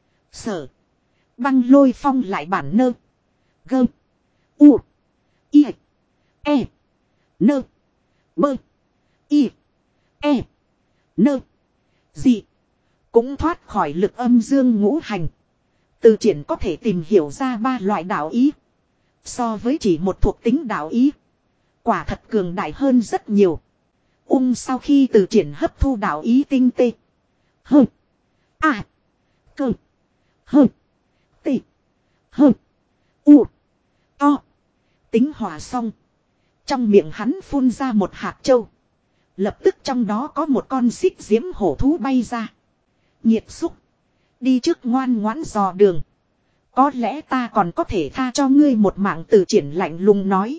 Sở. Băng lôi phong lại bản nơ. Gơ. U. I. E. Nơ. Bơ. I. E. Nơ. Dị. Cũng thoát khỏi lực âm dương ngũ hành. Từ Triển có thể tìm hiểu ra 3 loại đạo ý. So với chỉ một thuộc tính đạo ý. Quả thật cường đại hơn rất nhiều. Sau khi Từ Triển hấp thu đạo ý tinh tê. Hơ. À. Cơ. Hơ. Tê. Hơ. U. To. Tính hòa xong. Trong miệng hắn phun ra một hạt châu. Lập tức trong đó có một con xích diễm hổ thú bay ra. Nhiệt xúc. Đi trước ngoan ngoãn dò đường. Có lẽ ta còn có thể tha cho ngươi một mạng, Từ Triển lạnh lùng nói.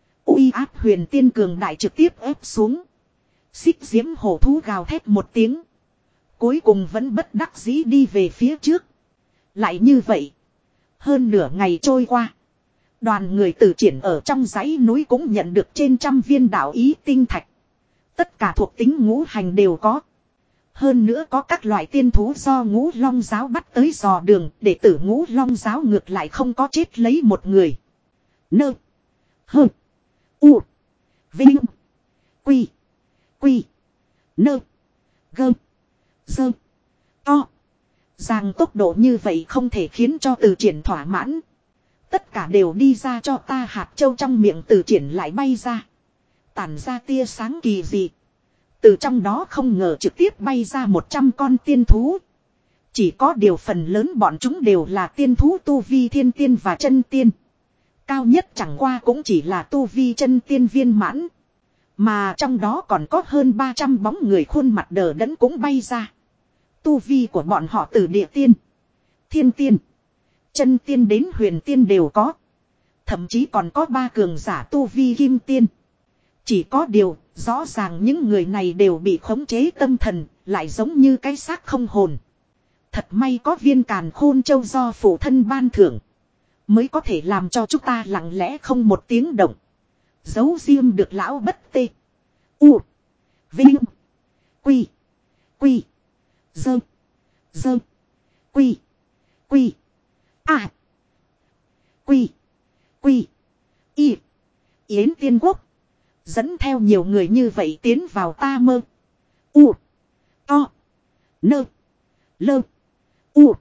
Uy áp huyền tiên cường đại trực tiếp ép xuống. Xích diễm hổ thú gào thét một tiếng. Cuối cùng vẫn bất đắc dĩ đi về phía trước. Lại như vậy. Hơn nửa ngày trôi qua. Đoàn người Từ Triển ở trong dãy núi cũng nhận được trên 100 viên đạo ý tinh thạch. Tất cả thuộc tính ngũ hành đều có. Hơn nữa có các loại tiên thú do Ngũ Long giáo bắt tới dò đường, đệ tử Ngũ Long giáo ngược lại không có chết lấy một người. Nơ. Hơ. U. Vinh. Quy. Quy. Nơ. Gơ. Dơ. To. Giang tốc độ như vậy không thể khiến cho Từ Triển thỏa mãn. Tất cả đều đi ra cho ta, hạt châu trong miệng Từ Triển lại bay ra. Tản ra tia sáng kỳ dị. Từ trong đó không ngờ trực tiếp bay ra 100 con tiên thú. Chỉ có điều phần lớn bọn chúng đều là tiên thú tu vi thiên tiên và chân tiên. Cao nhất chẳng qua cũng chỉ là tu vi chân tiên viên mãn. Mà trong đó còn có hơn 300 bóng người khuôn mặt đờ đẫn cũng bay ra. Tu vi của bọn họ từ địa tiên, thiên tiên, chân tiên đến huyền tiên đều có. Thậm chí còn có 3 cường giả tu vi kim tiên. Chỉ có điều, rõ ràng những người này đều bị khống chế tâm thần, lại giống như cái xác không hồn. Thật may có viên càn khôn châu do phụ thân ban thưởng. Mới có thể làm cho chúng ta lặng lẽ không một tiếng động. Giấu riêng được lão bất tê. U. Vinh. Quy. Quy. Dơ. Dơ. Quy. Quy. À. Quy. Quy. Y. Yến Tiên Quốc. Dẫn theo nhiều người như vậy tiến vào ta mơ. U. To. Nơ. Lơ. U.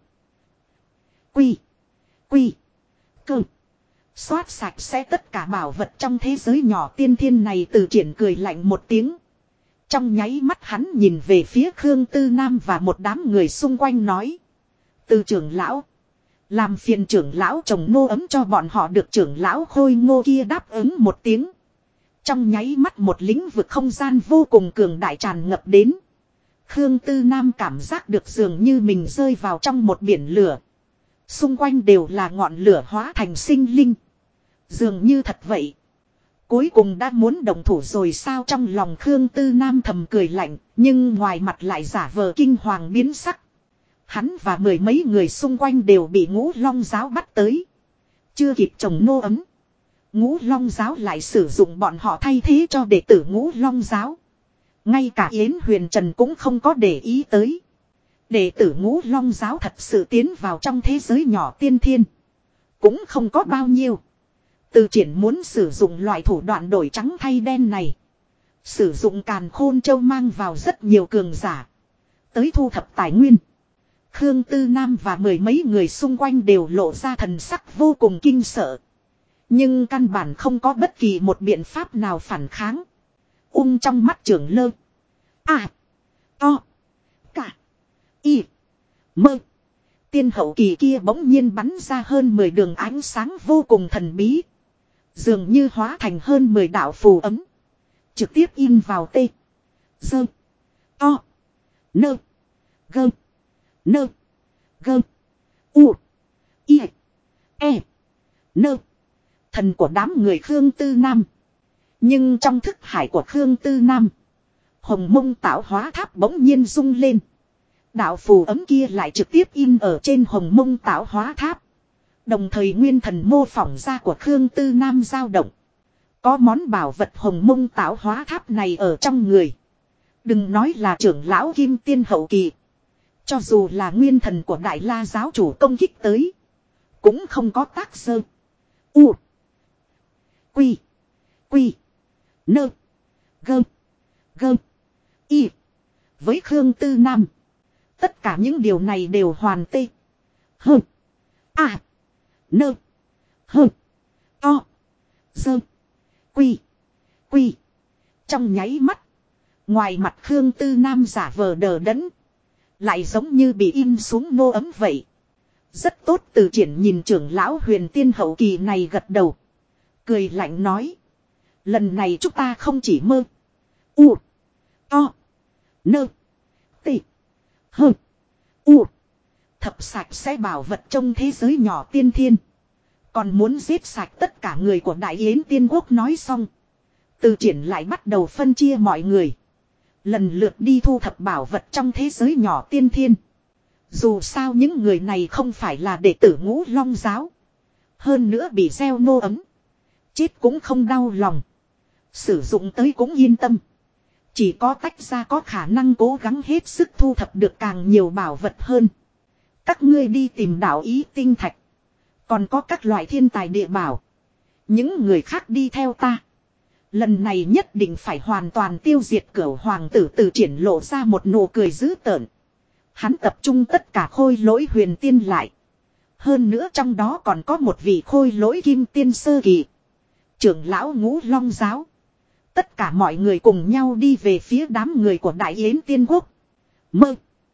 Quy. Quy. Cơ. Xoát sạch sẽ tất cả bảo vật trong thế giới nhỏ tiên thiên này. Từ Triển cười lạnh một tiếng. Trong nháy mắt hắn nhìn về phía Khương Tư Nam và một đám người xung quanh nói. Từ trưởng lão. Làm phiền trưởng lão trồng nô ấm cho bọn họ được. Trưởng lão khôi ngô kia đáp ứng một tiếng. Trong nháy mắt một lĩnh vực không gian vô cùng cường đại tràn ngập đến. Khương Tư Nam cảm giác được dường như mình rơi vào trong một biển lửa. Xung quanh đều là ngọn lửa hóa thành sinh linh. Dường như thật vậy. Cuối cùng đã muốn đồng thủ rồi sao, trong lòng Khương Tư Nam thầm cười lạnh, nhưng ngoài mặt lại giả vờ kinh hoàng biến sắc. Hắn và mười mấy người xung quanh đều bị Ngũ Long giáo bắt tới. Chưa kịp trồng nô ấm. Ngũ Long giáo lại sử dụng bọn họ thay thế cho đệ tử Ngũ Long giáo. Ngay cả Yến Huyền Trần cũng không có để ý tới. Đệ tử Ngũ Long giáo thật sự tiến vào trong thế giới nhỏ tiên thiên. Cũng không có bao nhiêu. Từ triển muốn sử dụng loại thủ đoạn đổi trắng thay đen này. Sử dụng càn khôn châu mang vào rất nhiều cường giả. Tới thu thập tài nguyên. Khương Tư Nam và mười mấy người xung quanh đều lộ ra thần sắc vô cùng kinh sợ. Nhưng căn bản không có bất kỳ một biện pháp nào phản kháng. Ung trong mắt trưởng lơ. To. Cả. Y. Mơ. Tiên hậu kỳ kia bỗng nhiên bắn ra hơn 10 đường ánh sáng vô cùng thần bí. Dường như hóa thành hơn 10 đạo phù ấm. Trực tiếp in vào tê. Dơ. To. Nơ. Gơ. Nơ. Gơ. U. Y. E. Nơ. Thần của đám người Khương Tư Nam. Nhưng trong thức hải của Khương Tư Nam. Hồng Mông tạo hóa tháp bỗng nhiên rung lên. Đạo phù ấm kia lại trực tiếp in ở trên Hồng Mông tạo hóa tháp. Đồng thời nguyên thần mô phỏng ra của Khương Tư Nam dao động. Có món bảo vật Hồng Mông tạo hóa tháp này ở trong người. Đừng nói là trưởng lão Kim Tiên hậu kỳ. Cho dù là nguyên thần của Đại La giáo chủ công kích tới. Cũng không có tác sơ. U. Quy. Quy. Nơ. Gơ. Gơ. Y. Với Khương Tư Nam. Tất cả những điều này đều hoàn tê. Hơ. Nơ. Hơ. To. Dơ. Quy. Quy. Trong nháy mắt. Ngoài mặt Khương Tư Nam giả vờ đờ đẫn. Lại giống như bị in xuống nô ấm vậy. Rất tốt. Từ triển nhìn trưởng lão Huyền Tiên hậu kỳ này gật đầu. Cười lạnh nói. Lần này chúng ta không chỉ mơ. U. To. Nơ. Tị. Hơ. U. Thập sạch sẽ bảo vật trong thế giới nhỏ tiên thiên. Còn muốn giết sạch tất cả người của Đại Yến Tiên Quốc nói xong. Từ triển lại bắt đầu phân chia mọi người. Lần lượt đi thu thập bảo vật trong thế giới nhỏ tiên thiên. Dù sao những người này không phải là đệ tử Ngũ Long giáo. Hơn nữa bị gieo nô ấm. Chết cũng không đau lòng. Sử dụng tới cũng yên tâm. Chỉ có tách ra có khả năng cố gắng hết sức thu thập được càng nhiều bảo vật hơn. Các ngươi đi tìm đạo ý tinh thạch. Còn có các loại thiên tài địa bảo. Những người khác đi theo ta. Lần này nhất định phải hoàn toàn tiêu diệt Cửu hoàng tử. Từ triển lộ ra một nụ cười dữ tợn. Hắn tập trung tất cả khôi lỗi huyền tiên lại. Hơn nữa trong đó còn có một vị khôi lỗi kim tiên sơ kỳ. Trưởng lão Ngũ Long giáo. Tất cả mọi người cùng nhau đi về phía đám người của Đại Yến Tiên Quốc. Mơ.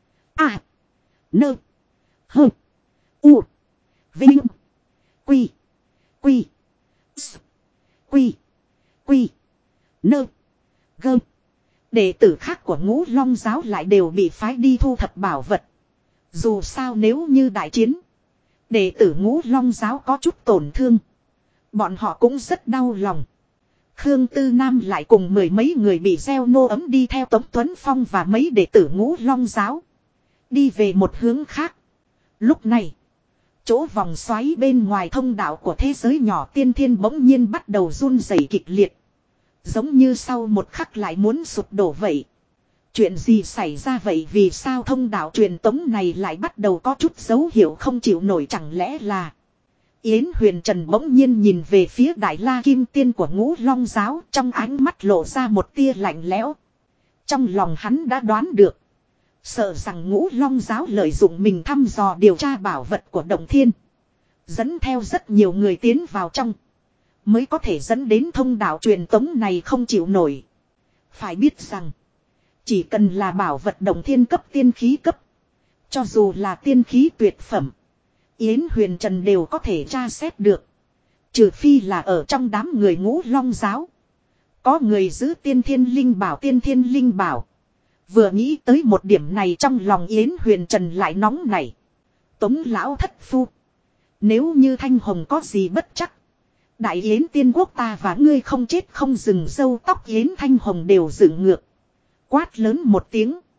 Nơ. Hơ. U. Vinh. Quy. Quy. S. Quy. Quy. Nơ. Gơ. Đệ tử khác của Ngũ Long giáo lại đều bị phái đi thu thập bảo vật. Dù sao nếu như đại chiến. Đệ tử Ngũ Long giáo có chút tổn thương. Bọn họ cũng rất đau lòng. Khương Tư Nam lại cùng mười mấy người bị gieo nô ấm đi theo Tống Tuấn Phong và mấy đệ tử Ngũ Long giáo. Đi về một hướng khác. Lúc này. Chỗ vòng xoáy bên ngoài thông đạo của thế giới nhỏ tiên thiên bỗng nhiên bắt đầu run rẩy kịch liệt. Giống như sau một khắc lại muốn sụp đổ vậy. Chuyện gì xảy ra vậy, vì sao thông đạo truyền tống này lại bắt đầu có chút dấu hiệu không chịu nổi, chẳng lẽ là... Yến Huyền Trần bỗng nhiên nhìn về phía Đại La Kim Tiên của Ngũ Long giáo, trong ánh mắt lộ ra một tia lạnh lẽo. Trong lòng hắn đã đoán được. Sợ rằng Ngũ Long giáo lợi dụng mình thăm dò điều tra bảo vật của Động Thiên. Dẫn theo rất nhiều người tiến vào trong. Mới có thể dẫn đến thông đạo truyền tống này không chịu nổi. Phải biết rằng. Chỉ cần là bảo vật Động Thiên cấp tiên khí cấp. Cho dù là tiên khí tuyệt phẩm. Yến Huyền Trần đều có thể tra xét được. Trừ phi là ở trong đám người Ngũ Long giáo. Có người giữ tiên thiên linh bảo. Vừa nghĩ tới một điểm này trong lòng Yến Huyền Trần lại nóng nảy. Tống lão thất phu. Nếu như Thanh Hồng có gì bất chắc. Đại Yến Tiên Quốc ta và ngươi không chết không dừng, râu tóc Yến Thanh Hồng đều dựng ngược. Quát lớn một tiếng.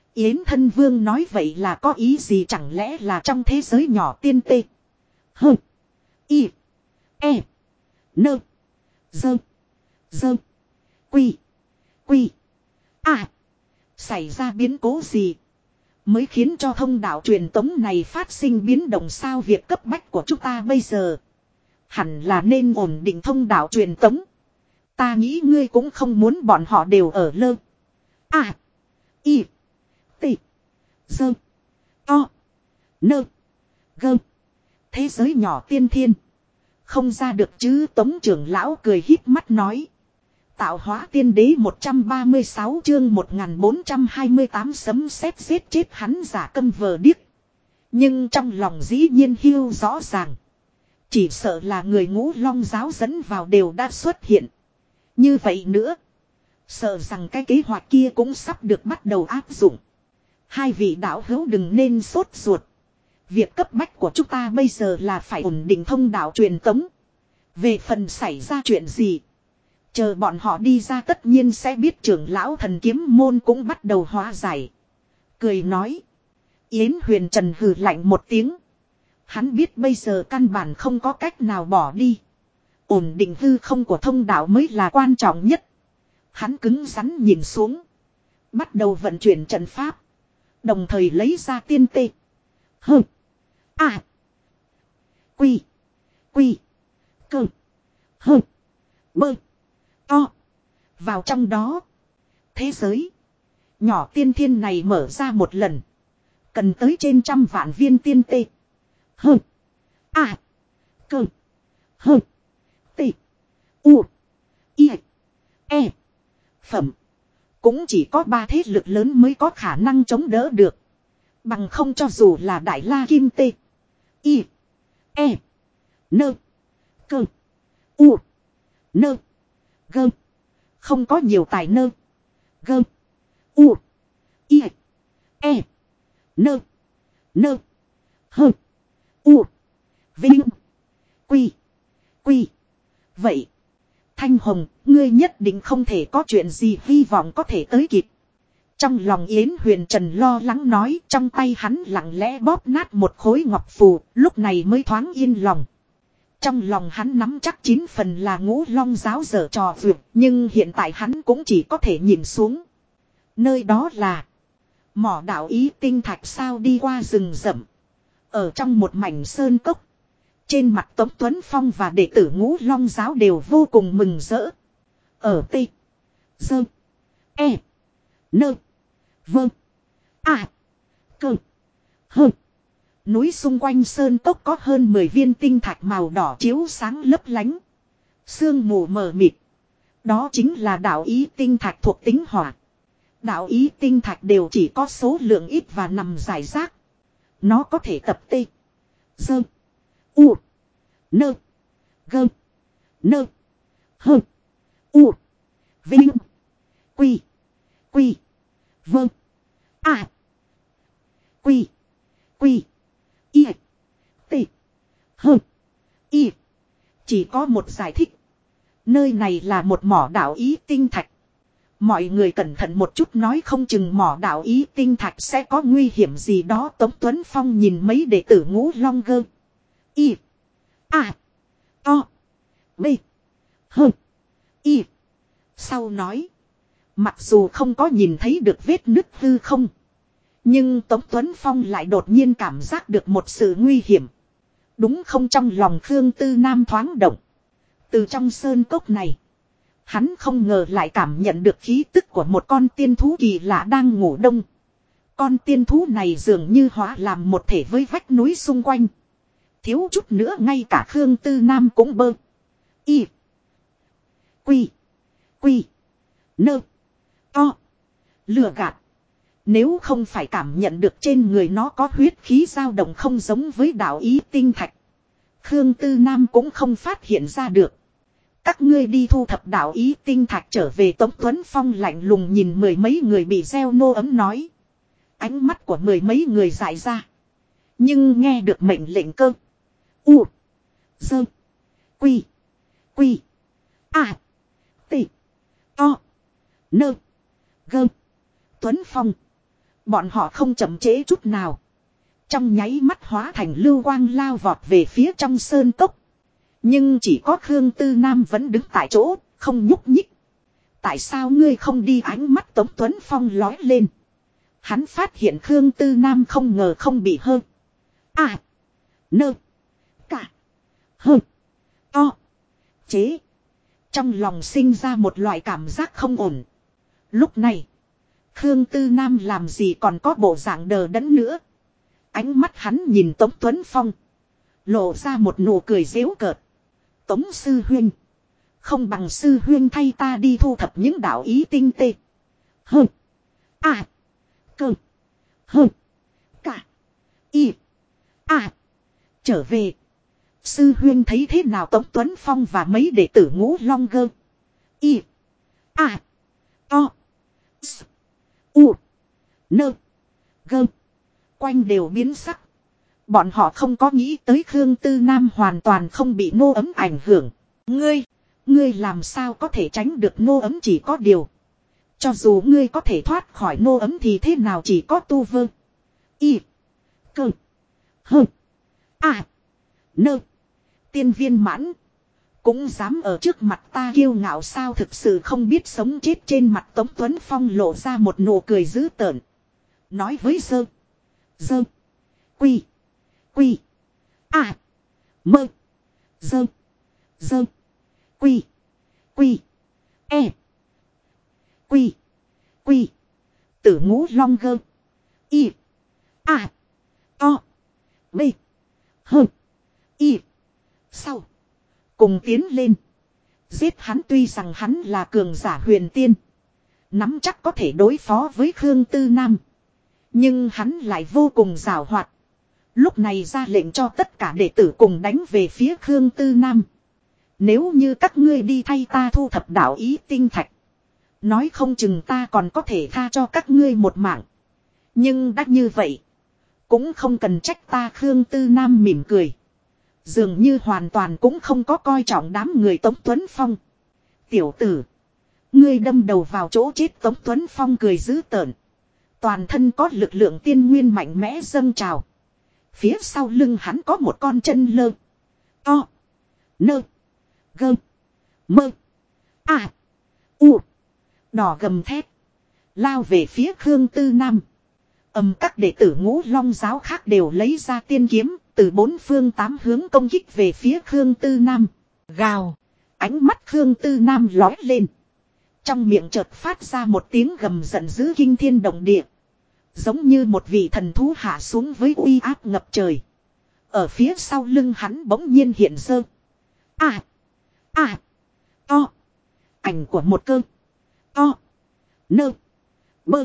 Yến thân vương nói vậy là có ý gì, chẳng lẽ là trong thế giới nhỏ tiên tê. Hơ. Y. E. Nơ. Dơ. Dơ. Quy. Quy. À. Xảy ra biến cố gì mới khiến cho thông đạo truyền tống này phát sinh biến động sao? Việc cấp bách của chúng ta bây giờ hẳn là nên ổn định thông đạo truyền tống. Ta nghĩ ngươi cũng không muốn bọn họ đều ở lơ. À. Y. T. Dơ. To. Nơ. Gơ. Thế giới nhỏ tiên thiên. Không ra được chứ? Tống trưởng lão cười híp mắt nói. Tạo hóa tiên đế 136 chương 1428 sấm sét giết chết hắn giả câm vờ điếc. Nhưng trong lòng dĩ nhiên hiu rõ ràng. Chỉ sợ là người Ngũ Long giáo dẫn vào đều đã xuất hiện. Như vậy nữa. Sợ rằng cái kế hoạch kia cũng sắp được bắt đầu áp dụng. Hai vị đạo hữu đừng nên sốt ruột. Việc cấp bách của chúng ta bây giờ là phải ổn định thông đạo truyền tống. Về phần xảy ra chuyện gì, chờ bọn họ đi ra tất nhiên sẽ biết. Trưởng lão thần kiếm môn cũng bắt đầu hóa giải. Cười nói. Yến Huyền Trần hừ lạnh một tiếng. Hắn biết bây giờ căn bản không có cách nào bỏ đi. Ổn định hư không của thông đạo mới là quan trọng nhất. Hắn cứng rắn nhìn xuống. Bắt đầu vận chuyển trận pháp. Đồng thời lấy ra tiên tê. Hơ. À. Quy. Quy. Cơ. Hơ. Bơ. To. Vào trong đó. Thế giới nhỏ tiên thiên này mở ra một lần. Cần tới trên trăm vạn viên tiên tê. Hơ. À. Cơ. Hơ. Tê. U. I. E. Phẩm. Cũng chỉ có 3 thế lực lớn mới có khả năng chống đỡ được. Bằng không cho dù là Đại La Kim Tê. I. E. Nơ. Cơ. U. Nơ. Gơ. Không có nhiều tài nơ. Gơ. U. I. E. Nơ. Nơ. Hơ. U. Vinh. Quy. Quy. Vậy. Thanh Hồng, ngươi nhất định không thể có chuyện gì hy vọng có thể tới kịp. Trong lòng Yến Huyền Trần lo lắng nói, trong tay hắn lặng lẽ bóp nát một khối ngọc phù, lúc này mới thoáng yên lòng. Trong lòng hắn nắm chắc 9 phần là Ngũ Long giáo giở trò vượt, nhưng hiện tại hắn cũng chỉ có thể nhìn xuống. Nơi đó là mỏ đạo ý tinh thạch sao? Đi qua rừng rậm. Ở trong một mảnh sơn cốc. Trên mặt Tống Tuấn Phong và đệ tử Ngũ Long giáo đều vô cùng mừng rỡ. Ở T. Dơ. E. Nơ. Vơ. À. Cơ. Hơ. Núi xung quanh sơn cốc có hơn 10 viên tinh thạch màu đỏ chiếu sáng lấp lánh. Sương mù mờ mịt. Đó chính là đạo ý tinh thạch thuộc tính hỏa. Đạo ý tinh thạch đều chỉ có số lượng ít và nằm rải rác. Nó có thể tập T. Dơ. U. Nơ. Gơ. Nơ. Hơ. U. Vinh. Quy. Quy. Vơ. À. Quy. Quy. Y. T. Hơ. Y. Chỉ có một giải thích. Nơi này là một mỏ đạo ý tinh thạch. Mọi người cẩn thận một chút, nói không chừng mỏ đạo ý tinh thạch sẽ có nguy hiểm gì đó. Tống Tuấn Phong nhìn mấy đệ tử Ngũ Long Gơ. Y. A. To. B. Hơ. Y. Sau nói. Mặc dù không có nhìn thấy được vết nứt hư không. Nhưng Tống Tuấn Phong lại đột nhiên cảm giác được một sự nguy hiểm. Đúng không? Trong lòng Khương Tư Nam thoáng động. Từ trong sơn cốc này. Hắn không ngờ lại cảm nhận được khí tức của một con tiên thú kỳ lạ đang ngủ đông. Con tiên thú này dường như hóa làm một thể với vách núi xung quanh. Thiếu chút nữa ngay cả Khương Tư Nam cũng bơ. Y. Quy. Quy. Nơ. To. Lừa gạt. Nếu không phải cảm nhận được trên người nó có huyết khí dao động không giống với đạo ý tinh thạch, Khương Tư Nam cũng không phát hiện ra được. Các ngươi đi thu thập đạo ý tinh thạch trở về. Tống Tuấn Phong lạnh lùng nhìn mười mấy người bị gieo nô ấm nói. Ánh mắt của mười mấy người dại ra. Nhưng nghe được mệnh lệnh cơ. U. Dơ. Quy. Quy. À. T. To. Nơ. Gơ. Tuấn Phong. Bọn họ không chậm trễ chút nào. Trong nháy mắt hóa thành lưu quang lao vọt về phía trong sơn cốc. Nhưng chỉ có Khương Tư Nam vẫn đứng tại chỗ, không nhúc nhích. Tại sao ngươi không đi? Ánh mắt Tống Tuấn Phong lói lên. Hắn phát hiện Khương Tư Nam không ngờ không bị hơ. À. Nơ. Cả. Hơ. To. Chế. Trong lòng sinh ra một loại cảm giác không ổn. Lúc này. Khương Tư Nam làm gì còn có bộ dạng đờ đẫn nữa. Ánh mắt hắn nhìn Tống Tuấn Phong. Lộ ra một nụ cười giễu cợt. Tống sư huynh. Không bằng sư huynh thay ta đi thu thập những đạo ý tinh tê. Hơ. À. Cơ. Hơ. Cả. Y. À. Trở về. Sư huynh thấy thế nào? Tống Tuấn Phong và mấy đệ tử Ngũ Long Gơ. Y. À. To. S. U. Nơ. Gơ. Quanh đều biến sắc. Bọn họ không có nghĩ tới Khương Tư Nam hoàn toàn không bị nô ấm ảnh hưởng. Ngươi làm sao có thể tránh được nô ấm? Chỉ có điều. Cho dù ngươi có thể thoát khỏi nô ấm thì thế nào? Chỉ có tu vơ. Y. Cơ. Hơ. À. Nơ. Tiên viên mãn. Cũng dám ở trước mặt ta kiêu ngạo sao? Thực sự không biết sống chết. Trên mặt Tống Tuấn Phong lộ ra một nụ cười dữ tợn. Nói với Dơ. Dơ. Quy. Quy. À. Mơ. Dơ. Dơ. Quy. Quy. E. Quy. Quy. Tử Ngũ Long Gơ. Y. À. To. B. Hơ. Y. Sau. Cùng tiến lên. Giết hắn. Tuy rằng hắn là cường giả huyền tiên. Nắm chắc có thể đối phó với Khương Tư Nam. Nhưng hắn lại vô cùng giàu hoạt. Lúc này ra lệnh cho tất cả đệ tử cùng đánh về phía Khương Tư Nam. Nếu như các ngươi đi thay ta thu thập đạo ý tinh thạch. Nói không chừng ta còn có thể tha cho các ngươi một mạng. Nhưng đã như vậy. Cũng không cần trách ta. Khương Tư Nam mỉm cười. Dường như hoàn toàn cũng không có coi trọng đám người Tống Tuấn Phong. Tiểu tử. Ngươi đâm đầu vào chỗ chết. Tống Tuấn Phong cười dữ tợn. Toàn thân có lực lượng tiên nguyên mạnh mẽ dâng trào. Phía sau lưng hắn có một con chân lơ. To. Nơ. Gơ. Mơ. À. U. Đỏ gầm thét. Lao về phía Khương Tư Nam. Các đệ tử Ngũ Long giáo khác đều lấy ra tiên kiếm. Từ bốn phương tám hướng công kích về phía Khương Tư Nam. Gào. Ánh mắt Khương Tư Nam lói lên. Trong miệng chợt phát ra một tiếng gầm giận dữ kinh thiên động địa. Giống như một vị thần thú hạ xuống với uy áp ngập trời. Ở phía sau lưng hắn bỗng nhiên hiện dơ. À. À. To. Ảnh của một cơ. To. Nơ. Bơ.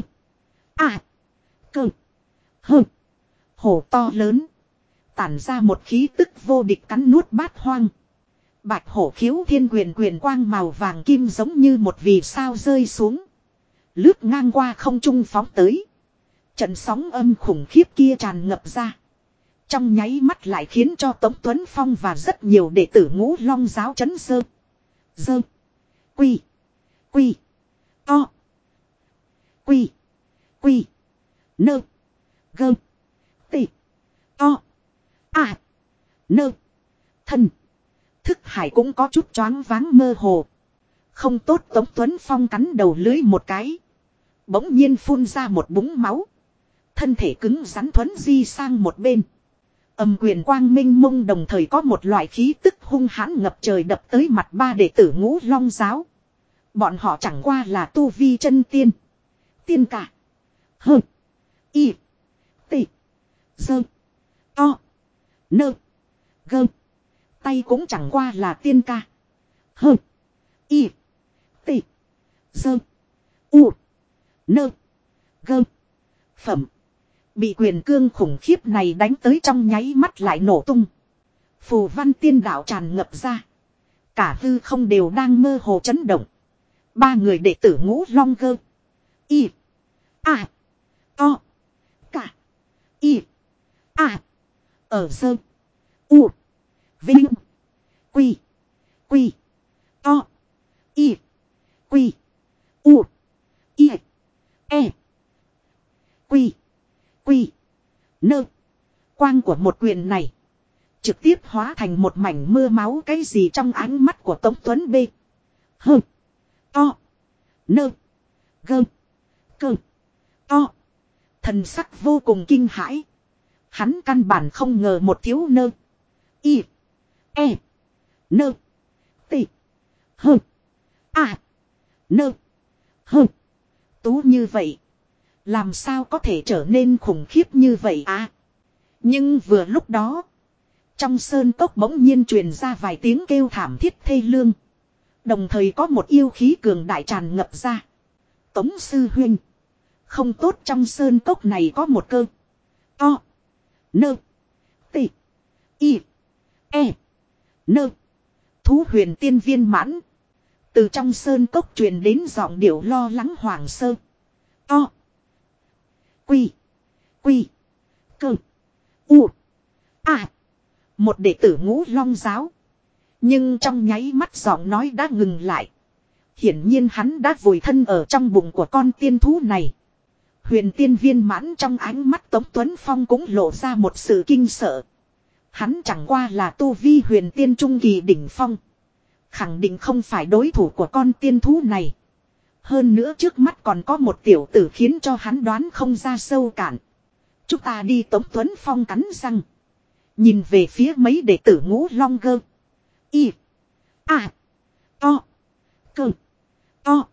À. Cơ. Hơ. Hổ to lớn. Tản ra một khí tức vô địch cắn nuốt bát hoang. Bạch hổ khiếu thiên quyền quyền quang màu vàng kim giống như một vì sao rơi xuống. Lướt ngang qua không trung phóng tới. Trận sóng âm khủng khiếp kia tràn ngập ra. Trong nháy mắt lại khiến cho Tống Tuấn Phong và rất nhiều đệ tử Ngũ Long giáo chấn dơ. Dơ. Quy. Quy. To. Quy. Quy. Nơ. Gơ. Tị. To. À. Nơ. Thân. Thức hải cũng có chút choáng váng mơ hồ. Không tốt. Tống Tuấn Phong cắn đầu lưới một cái. Bỗng nhiên phun ra một búng máu. Thân thể cứng rắn thuấn di sang một bên. Quyền quang minh mông đồng thời có một loại khí tức hung hãn ngập trời đập tới mặt ba đệ tử Ngũ Long giáo. Bọn họ chẳng qua là tu vi chân tiên. Tiên cả. Hơ. Y. Tị. Dơ. To. Nơ. Gơ. Tay cũng chẳng qua là tiên ca. Hơ. Y. Tị. Dơ. U. Nơ. Gơ. Phẩm. Bị quyền cương khủng khiếp này đánh tới trong nháy mắt lại nổ tung. Phù văn tiên đạo tràn ngập ra. Cả hư không đều đang mơ hồ chấn động. Ba người đệ tử Ngũ Long Gơ. Y. À. To. Cả. Y. À. Ở Dơ. U. Vinh. Quy. Quy. To. Y. Quy. U. Y. E. Quy. Quy. Nơ. Quang của một quyền này. Trực tiếp hóa thành một mảnh mưa máu cái gì trong ánh mắt của Tống Tuấn B. Hơ. To. Nơ. Gơ. Cơ. To. Thần sắc vô cùng kinh hãi. Hắn căn bản không ngờ một thiếu nơ. Y. E. Nơ. Tị. Hơ. À. Nơ. Hơ. Tú như vậy. Làm sao có thể trở nên khủng khiếp như vậy à? Nhưng vừa lúc đó. Trong sơn cốc bỗng nhiên truyền ra vài tiếng kêu thảm thiết thê lương. Đồng thời có một yêu khí cường đại tràn ngập ra. Tống sư huynh. Không tốt, trong sơn cốc này có một cơ. To. Nơ. Tị. Y. E. Nơ. Thú huyền tiên viên mãn. Từ trong sơn cốc truyền đến giọng điệu lo lắng hoảng sơ. To. Quy. Quy. Cơ. U. À. Một đệ tử Ngũ Long giáo. Nhưng trong nháy mắt giọng nói đã ngừng lại. Hiển nhiên hắn đã vùi thân ở trong bụng của con tiên thú này. Huyền tiên viên mãn, trong ánh mắt Tống Tuấn Phong cũng lộ ra một sự kinh sợ. Hắn chẳng qua là tu vi huyền tiên trung kỳ đỉnh phong. Khẳng định không phải đối thủ của con tiên thú này. Hơn nữa trước mắt còn có một tiểu tử khiến cho hắn đoán không ra sâu cạn. Chúng ta đi, Tống Tuấn Phong cắn răng. Nhìn về phía mấy đệ tử Ngũ Long Gơ. Y. À. To. Cơ. To.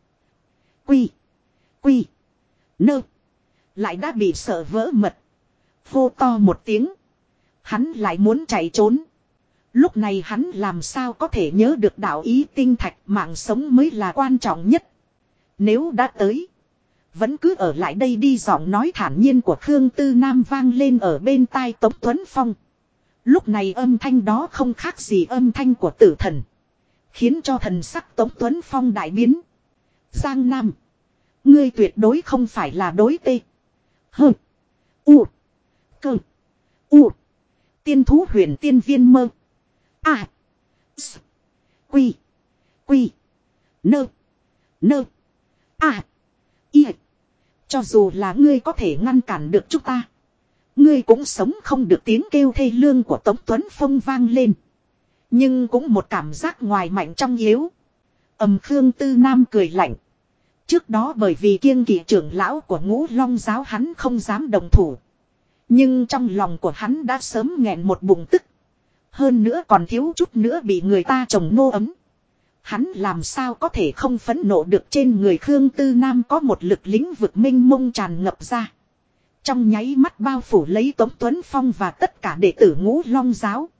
Quy. Quy. Nơ. Lại đã bị sợ vỡ mật. Hô to một tiếng. Hắn lại muốn chạy trốn. Lúc này hắn làm sao có thể nhớ được đạo ý tinh thạch, mạng sống mới là quan trọng nhất. Nếu đã tới. Vẫn cứ ở lại đây đi, giọng nói thản nhiên của Khương Tư Nam vang lên ở bên tai Tống Tuấn Phong. Lúc này âm thanh đó không khác gì âm thanh của tử thần. Khiến cho thần sắc Tống Tuấn Phong đại biến. Giang Nam. Ngươi tuyệt đối không phải là đối tê. Hơ. U. Cơ. U. Tiên thú huyền tiên viên mơ. À. S. Quy. Quy. Nơ. Nơ. À. Y. Cho dù là ngươi có thể ngăn cản được chúng ta. Ngươi cũng sống không được, tiếng kêu thê lương của Tống Tuấn Phong vang lên. Nhưng cũng một cảm giác ngoài mạnh trong yếu. Khương Tư Nam cười lạnh. Trước đó bởi vì kiêng kỵ trưởng lão của Ngũ Long giáo hắn không dám đồng thủ. Nhưng trong lòng của hắn đã sớm nghẹn một bụng tức. Hơn nữa còn thiếu chút nữa bị người ta trồng nô ấm. Hắn làm sao có thể không phẫn nộ được, trên người Khương Tư Nam có một lực lĩnh vực mênh mông tràn ngập ra. Trong nháy mắt bao phủ lấy Tống Tuấn Phong và tất cả đệ tử Ngũ Long giáo.